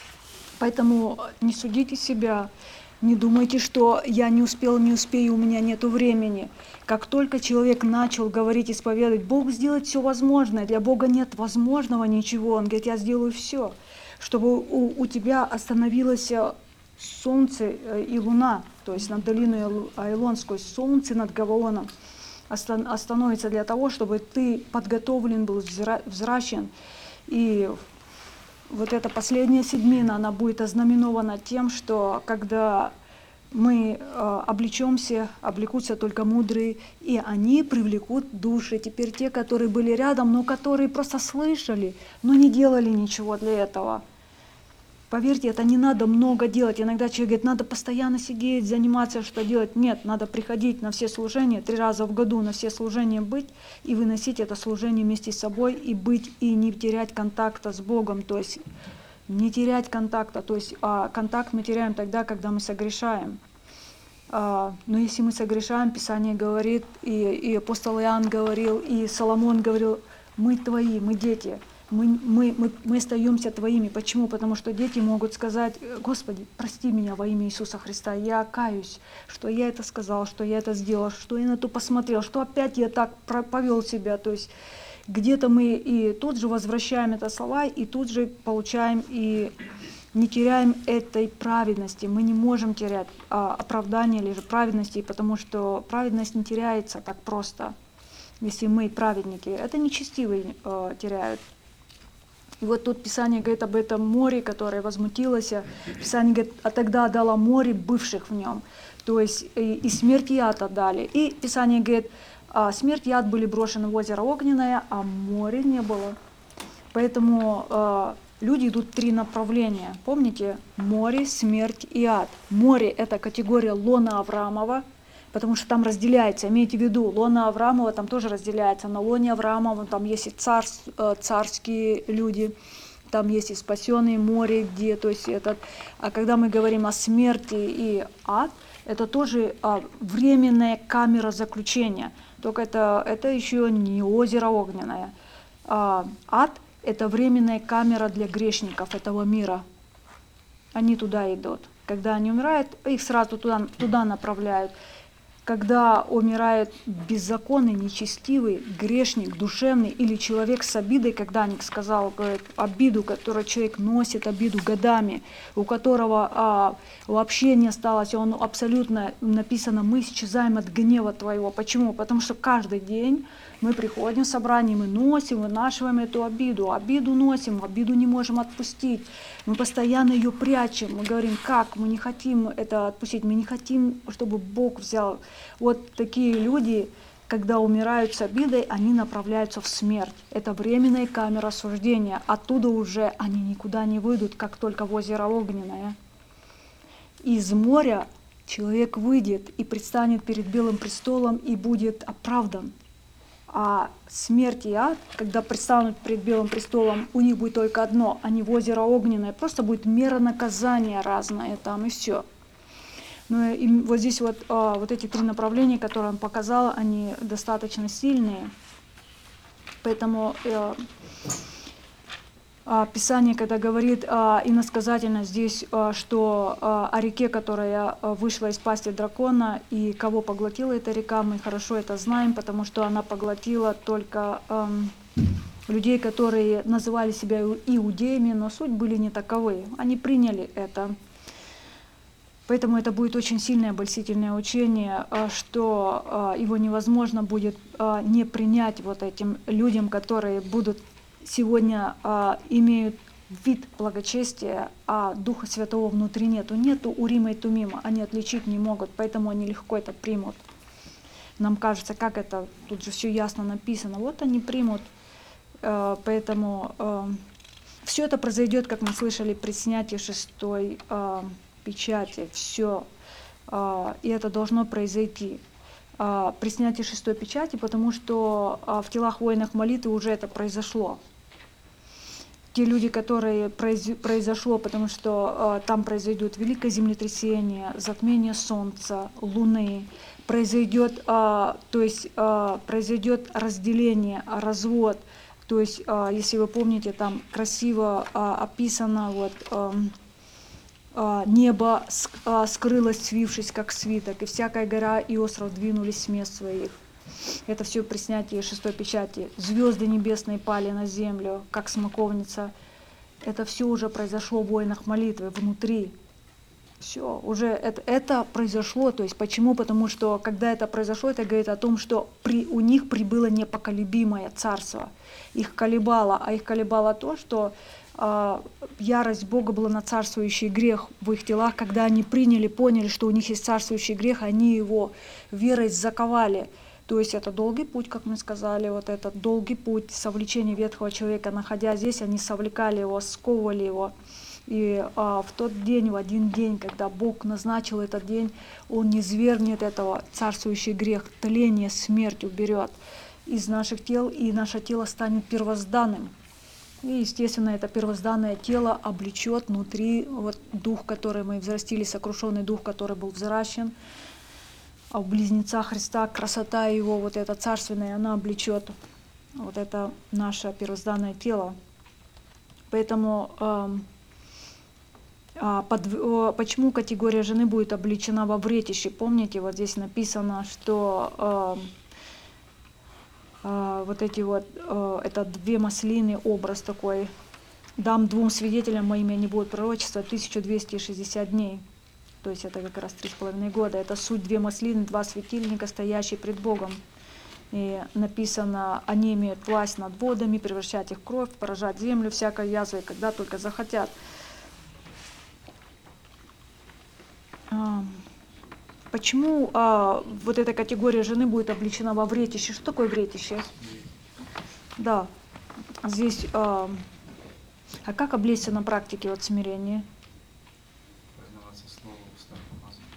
Поэтому не судите себя. Не думайте, что я не успел, не успею, у меня нет времени. Как только человек начал говорить, исповедовать, Бог сделает все возможное. Для Бога нет возможного ничего. Он говорит, я сделаю все, чтобы у, у тебя остановилось солнце и луна, то есть над долиной Айлонской, солнце над Гаваоном остановится для того, чтобы ты подготовлен был, взращен. И вот эта последняя седьмина, она будет ознаменована тем, что когда мы э, облечемся, облекутся только мудрые, и они привлекут души. Теперь те, которые были рядом, но которые просто слышали, но не делали ничего для этого. Поверьте, это не надо много делать. Иногда человек говорит, надо постоянно сидеть, заниматься, что делать. Нет, надо приходить на все служения, три раза в году на все служения быть и выносить это служение вместе с собой, и быть, и не терять контакта с Богом. То есть не терять контакта. То есть а контакт мы теряем тогда, когда мы согрешаем. А, но если мы согрешаем, Писание говорит, и, и апостол Иоанн говорил, и Соломон говорил, мы твои, мы дети. Мы, мы, мы, мы остаемся твоими. Почему? Потому что дети могут сказать, Господи, прости меня во имя Иисуса Христа, я каюсь, что я это сказал, что я это сделал, что я на то посмотрел, что опять я так повел себя. То есть где-то мы и тут же возвращаем это слова, и тут же получаем и не теряем этой праведности. Мы не можем терять а, оправдание или же праведности, потому что праведность не теряется так просто, если мы праведники. Это нечестивые а, теряют. И вот тут Писание говорит об этом море, которое возмутилось. Писание говорит, а тогда дало море бывших в нем. То есть и, и смерть и яд отдали. И Писание говорит, а смерть и яд были брошены в озеро огненное, а море не было. Поэтому э, люди идут в три направления. Помните? Море, смерть и ад. Море — это категория лона Авраамова, потому что там разделяется, имейте в виду, лона Авраамова там тоже разделяется. На лоне Авраамова там есть и царь, царские люди, там есть и спасенные море где, то есть этот, а когда мы говорим о смерти и ад, это тоже а, временная камера заключения, только это, это еще не озеро огненное. А, ад – это временная камера для грешников этого мира. Они туда идут. Когда они умирают, их сразу туда, туда направляют. Когда умирает беззаконный, нечестивый, грешник, душевный или человек с обидой, когда Ник сказал, говорит, обиду, которую человек носит, обиду годами, у которого а, вообще не осталось, он абсолютно, написано, мы исчезаем от гнева твоего. Почему? Потому что каждый день мы приходим в собрание, мы носим, вынашиваем эту обиду, обиду носим, обиду не можем отпустить, мы постоянно ее прячем, мы говорим, как, мы не хотим это отпустить, мы не хотим, чтобы Бог взял. Вот такие люди, когда умирают с обидой, они направляются в смерть. Это временная камера осуждения, оттуда уже они никуда не выйдут, как только в озеро огненное. Из моря человек выйдет и предстанет перед Белым престолом и будет оправдан. А смерть и ад, когда предстанут перед Белым престолом, у них будет только одно, они в озеро огненное, просто будет мера наказания разная там и все. Ну и вот здесь вот, а, вот эти три направления, которые он показал, они достаточно сильные, поэтому а, а, Писание, когда говорит а, иносказательно здесь, а, что а, о реке, которая вышла из пасти дракона, и кого поглотила эта река, мы хорошо это знаем, потому что она поглотила только а, людей, которые называли себя иудеями, но суть были не таковы, они приняли это. Поэтому это будет очень сильное обольстительное учение, что его невозможно будет не принять вот этим людям, которые будут сегодня имеют вид благочестия, а Духа Святого внутри нету. Нету Урима и Тумима, они отличить не могут, поэтому они легко это примут. Нам кажется, как это, тут же все ясно написано. Вот они примут, поэтому все это произойдет, как мы слышали, при снятии шестой печати, все, и это должно произойти при снятии шестой печати, потому что в телах воинов молитвы уже это произошло. Те люди, которые произошло, потому что там произойдет великое землетрясение, затмение солнца, луны, произойдет, то есть произойдет разделение, развод, то есть, если вы помните, там красиво описано вот небо скрылось, свившись, как свиток, и всякая гора и остров двинулись с мест своих. Это все при снятии шестой печати. Звезды небесные пали на землю, как смоковница. Это все уже произошло в войнах молитвы, внутри. Все, уже это, это произошло. То есть почему? Потому что когда это произошло, это говорит о том, что при, у них прибыло непоколебимое царство. Их колебало, а их колебало то, что ярость Бога была на царствующий грех в их телах, когда они приняли, поняли, что у них есть царствующий грех, они его верой заковали. То есть это долгий путь, как мы сказали, вот этот долгий путь совлечения ветхого человека, находясь здесь, они совлекали его, сковывали его. И а, в тот день, в один день, когда Бог назначил этот день, Он не свергнет этого царствующий грех, тление, смерть уберет из наших тел, и наше тело станет первозданным. И, естественно, это первозданное тело облечет внутри вот, дух, который мы взрастили, сокрушенный дух, который был взращен. А в близнеца Христа красота его, вот это царственное, она облечет вот это наше первозданное тело. Поэтому э, э, под, э, почему категория жены будет облечена во вретище? Помните, вот здесь написано, что... Э, вот эти вот, это две маслины, образ такой. Дам двум свидетелям моими, они будут пророчествовать тысячу двести шестьдесят дней. То есть это как раз три с половиной года. Это суть две маслины, два светильника, стоящие пред Богом. И написано, они имеют власть над водами, превращать их в кровь, поражать землю всякой язвой, когда только захотят. Почему а, вот эта категория жены будет облечена во вретище? Что такое вретище? Да, здесь... А, а как облечься на практике вот смирения? Познаваться слово, уста помазать,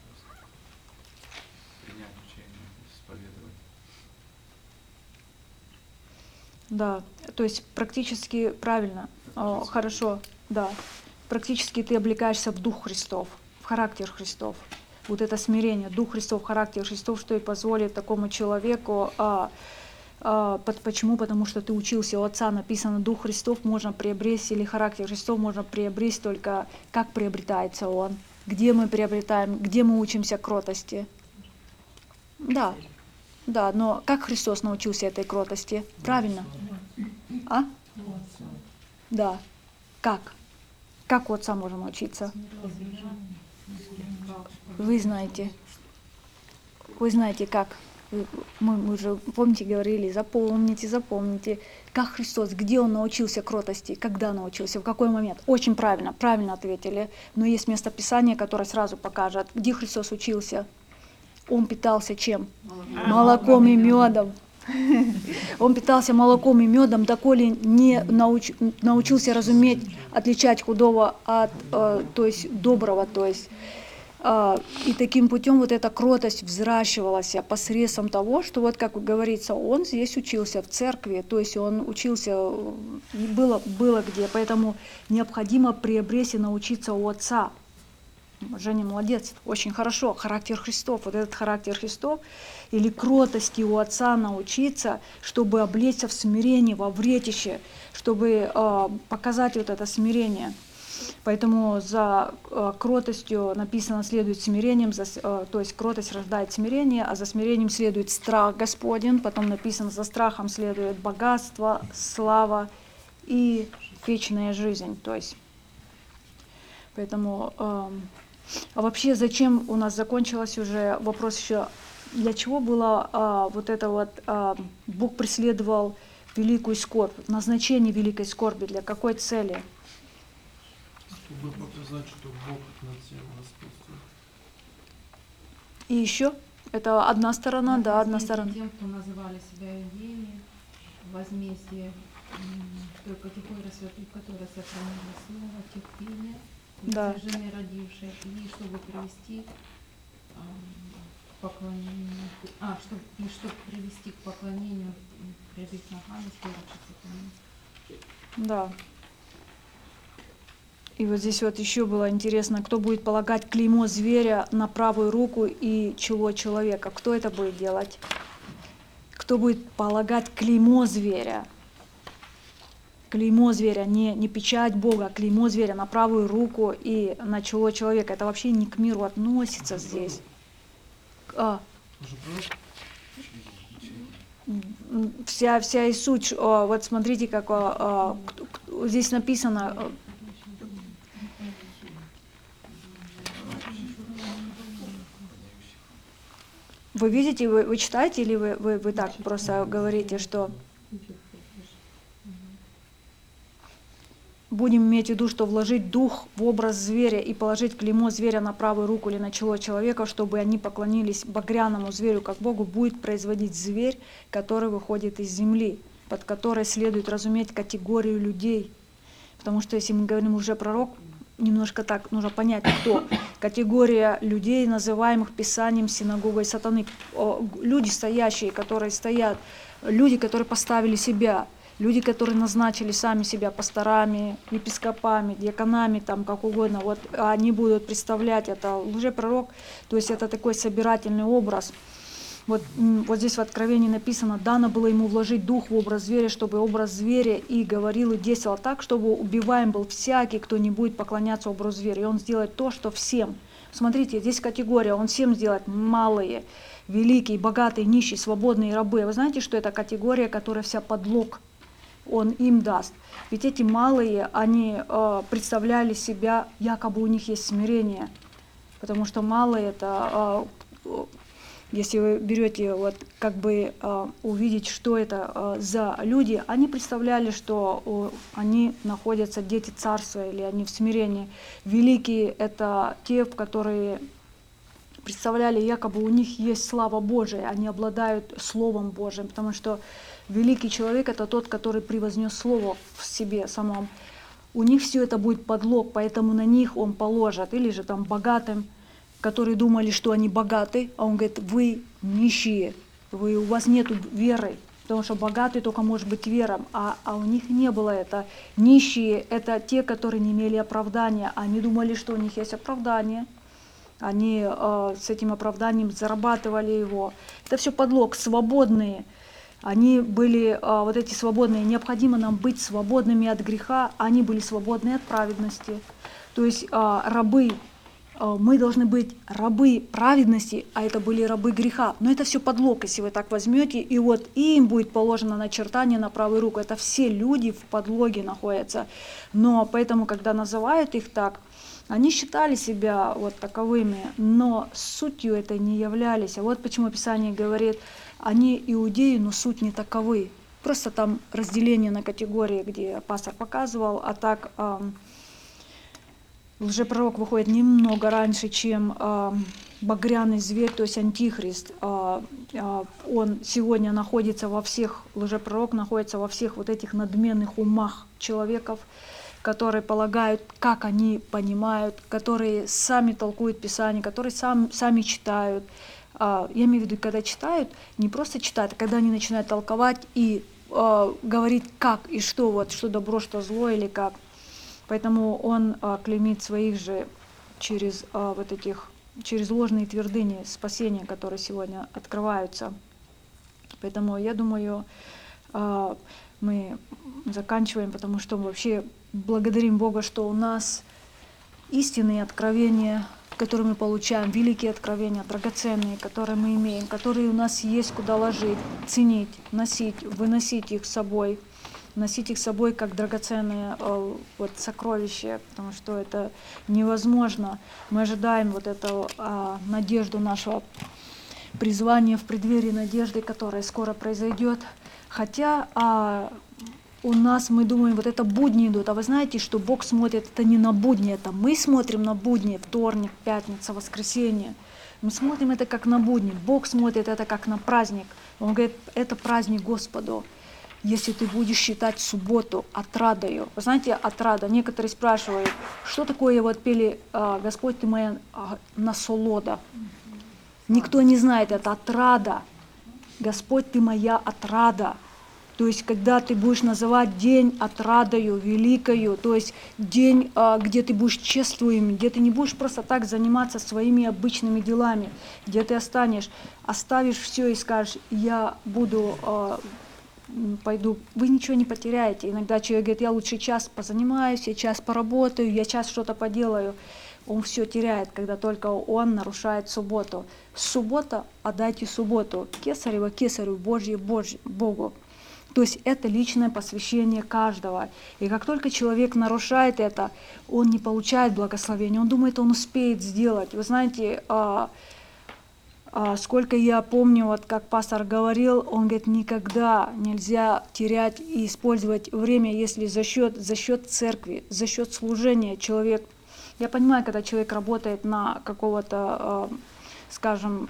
принять учение, исповедовать. Да, то есть практически правильно, э, хорошо, да. Практически ты облекаешься в Дух Христов, в характер Христов. Вот это смирение, Дух Христов, характер Христов, что и позволит такому человеку. А, а, под, почему? Потому что ты учился у Отца, написано, Дух Христов можно приобрести, или характер Христов можно приобрести, только как приобретается он, где мы приобретаем, где мы учимся кротости. Да, да, но как Христос научился этой кротости? Правильно? А? Да. Как? Как у Отца можно научиться? Вы знаете. Вы знаете, как. Мы, мы уже, помните, говорили, запомните, запомните. Как Христос, где Он научился кротости, когда научился, в какой момент? Очень правильно, правильно ответили. Но есть местописание, которое сразу покажет, где Христос учился. Он питался чем? Молоком и медом. Он питался молоком и медом, доколе не науч, научился разуметь, отличать худого от, э, то есть доброго, то есть э, и таким путем вот эта кротость взращивалась посредством того, что вот как говорится, он здесь учился в церкви, то есть он учился, было, было где, поэтому необходимо приобрести и научиться у Отца. Женя молодец, очень хорошо, характер Христов, вот этот характер Христов, или кротости у Отца научиться, чтобы облечься в смирение, во вретище, чтобы э, показать вот это смирение. Поэтому за э, кротостью написано следует смирением, за, э, то есть кротость рождает смирение, а за смирением следует страх Господень, потом написано за страхом следует богатство, слава и вечная жизнь. То есть, поэтому... Э, А вообще, зачем у нас закончилось уже вопрос еще, для чего было а, вот это вот, а, Бог преследовал великую скорбь, назначение великой скорби, для какой цели? Чтобы показать, что Бог над всем господствует. И еще, это одна сторона, да, одна сторона. Тем, кто называли себя иудеями, возмездие той категории святых, которая сохранила слово, терпение, да. Жены родившей, и чтобы привести а, к поклонению, а, чтобы, и чтобы привести к поклонению пред их ногами, да. И вот здесь вот еще было интересно, кто будет полагать клеймо зверя на правую руку и чело человека. Кто это будет делать? Кто будет полагать клеймо зверя? Клеймо зверя, не, не печать Бога, а клеймо зверя на правую руку и на чело человека. Это вообще не к миру относится здесь. А. Вся, вся и суть, вот смотрите, как а, здесь написано. Вы видите, вы, вы читаете или вы, вы, вы так просто говорите, что будем иметь в виду, что вложить дух в образ зверя и положить клеймо зверя на правую руку или на чело человека, чтобы они поклонились багряному зверю, как Богу, будет производить зверь, который выходит из земли, под которой следует разуметь категорию людей. Потому что если мы говорим уже пророк, немножко так нужно понять, кто. Категория людей, называемых Писанием синагогой сатаны. Люди стоящие, которые стоят, люди, которые поставили себя, люди, которые назначили сами себя пасторами, епископами, диаконами, там как угодно, вот они будут представлять это лжепророк, то есть это такой собирательный образ. Вот, вот здесь в Откровении написано, дано было ему вложить дух в образ зверя, чтобы образ зверя и говорил, и действовал так, чтобы убиваем был всякий, кто не будет поклоняться образу зверя. И он сделает то, что всем. Смотрите, здесь категория, он всем сделает малые, великие, богатые, нищие, свободные рабы. Вы знаете, что это категория, которая вся подлог он им даст. Ведь эти малые, они э, представляли себя, якобы у них есть смирение. Потому что малые это... Э, Если вы берете, вот, как бы э, увидеть, что это э, за люди, они представляли, что э, они находятся, дети царства, или они в смирении. Великие — это те, которые представляли, якобы у них есть слава Божия, они обладают Словом Божиим, потому что великий человек — это тот, который превознес Слово в себе самом. У них все это будет подлог, поэтому на них он положит, или же там богатым, которые думали, что они богаты, а он говорит, вы нищие, вы, у вас нет веры, Потому что богатый только может быть вером, а, а у них не было это. Нищие – это те, которые не имели оправдания. Они думали, что у них есть оправдание. Они э, с этим оправданием зарабатывали его. Это все подлог. Свободные. Они были, э, вот эти свободные. Необходимо нам быть свободными от греха. Они были свободны от праведности. То есть э, рабы. Мы должны быть рабы праведности, а это были рабы греха. Но это все подлог, если вы так возьмете, и вот им будет положено начертание на правую руку. Это все люди в подлоге находятся. Но поэтому, когда называют их так, они считали себя вот таковыми, но сутью это не являлись. А вот почему Писание говорит, они иудеи, но суть не таковы. Просто там разделение на категории, где пастор показывал, а так... Лжепророк выходит немного раньше, чем э, багряный зверь, то есть антихрист. Э, э, он сегодня находится во всех, лжепророк находится во всех вот этих надменных умах человеков, которые полагают, как они понимают, которые сами толкуют Писание, которые сам, сами читают. Э, я имею в виду, когда читают, не просто читают, а когда они начинают толковать и э, говорить, как и что, вот, что добро, что зло или как. Поэтому он а, клеймит своих же через а, вот этих, через ложные твердыни спасения, которые сегодня открываются. Поэтому я думаю, а, мы заканчиваем, потому что мы вообще благодарим Бога, что у нас истинные откровения, которые мы получаем, великие откровения, драгоценные, которые мы имеем, которые у нас есть куда ложить, ценить, носить, выносить их с собой. Носить их с собой как драгоценные э, вот, сокровища, потому что это невозможно. Мы ожидаем вот эту э, надежду нашего призвания в преддверии надежды, которая скоро произойдет. Хотя э, у нас, мы думаем, вот это будни идут, а вы знаете, что Бог смотрит это не на будни, это мы смотрим на будни, вторник, пятница, воскресенье. Мы смотрим это как на будни, Бог смотрит это как на праздник. Он говорит, это праздник Господу. Если ты будешь считать субботу отрадою. Вы знаете, отрада. Некоторые спрашивают, что такое, вот пели «Господь, ты моя насолода». Никто не знает, это отрада. Господь, ты моя отрада. То есть, когда ты будешь называть день отрадою, великою, то есть день, где ты будешь чествуем, где ты не будешь просто так заниматься своими обычными делами, где ты останешь, оставишь все и скажешь, я буду... пойду, вы ничего не потеряете. Иногда человек говорит, я лучше час позанимаюсь, я час поработаю, я час что-то поделаю. Он все теряет, когда только он нарушает субботу. Суббота, отдайте субботу. Кесарево кесарю, Божье Божье, Богу. То есть это личное посвящение каждого. И как только человек нарушает это, он не получает благословения, он думает, он успеет сделать. Вы знаете, сколько я помню, вот как пастор говорил, он говорит, никогда нельзя терять и использовать время, если за счет, за счет церкви, за счет служения человек. Я понимаю, когда человек работает на какого-то, скажем,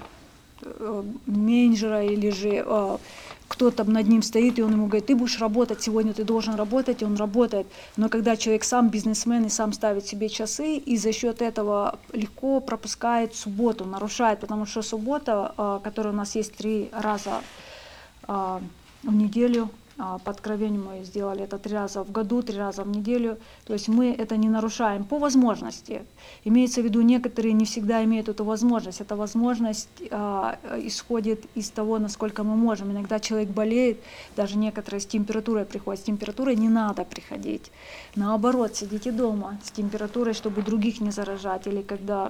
менеджера или же кто-то над ним стоит, и он ему говорит, ты будешь работать, сегодня ты должен работать, и он работает. Но когда человек сам бизнесмен и сам ставит себе часы, и за счет этого легко пропускает субботу, нарушает, потому что суббота, которая у нас есть три раза в неделю, по откровению мы сделали это три раза в году, три раза в неделю, то есть мы это не нарушаем по возможности. Имеется в виду, некоторые не всегда имеют эту возможность. Эта возможность а, исходит из того, насколько мы можем. Иногда человек болеет, даже некоторые с температурой приходят. С температурой не надо приходить. Наоборот, сидите дома с температурой, чтобы других не заражать. Или когда...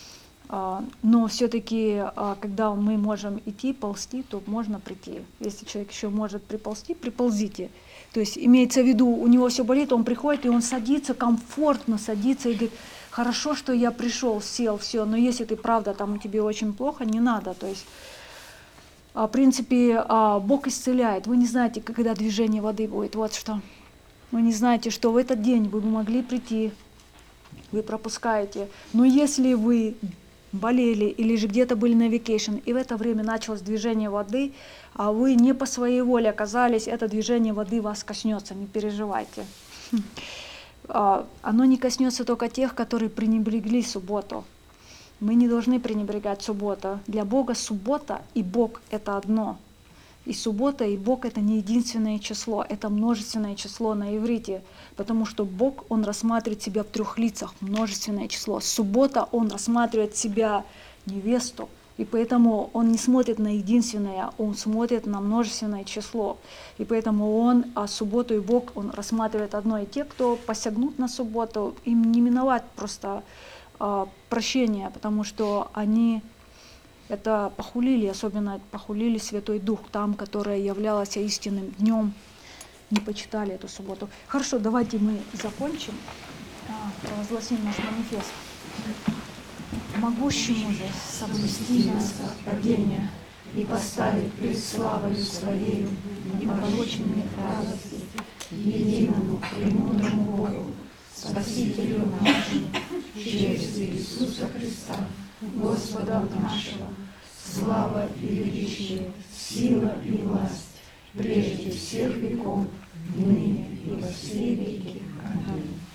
Но все-таки, когда мы можем идти, ползти, то можно прийти. Если человек еще может приползти, приползите. То есть имеется в виду, у него все болит, он приходит, и он садится, комфортно садится, и говорит, хорошо, что я пришел, сел, все, но если ты правда, там у тебя очень плохо, не надо. То есть, в принципе, Бог исцеляет. Вы не знаете, когда движение воды будет, вот что. Вы не знаете, что в этот день вы бы могли прийти, вы пропускаете. Но если вы болели или же где-то были на вакейшн, и в это время началось движение воды, а вы не по своей воле оказались, это движение воды вас коснется, не переживайте. Оно не коснется только тех, которые пренебрегли субботу. Мы не должны пренебрегать субботу. Для Бога суббота и Бог – это одно. И суббота, и Бог — это не единственное число, это множественное число на иврите, потому что Бог, Он рассматривает себя в трех лицах, множественное число. Суббота, Он рассматривает себя невесту, и поэтому Он не смотрит на единственное, Он смотрит на множественное число. И поэтому Он, а субботу и Бог, Он рассматривает одно. И те, кто посягнут на субботу, им не миновать просто а, прощения, потому что они это похулили, особенно похулили Святой Дух, там, которая являлась истинным днем, не почитали эту субботу. Хорошо, давайте мы закончим, провозгласим наш манифест. Могущему же соблюсти нас от падения и поставить пред славою Своею непорочными радости, единому премудрому Богу, Спасителю нашему, через Иисуса Христа, Господа нашего, слава и величие, сила и власть, прежде всех веков, ныне и во все веки. Аминь.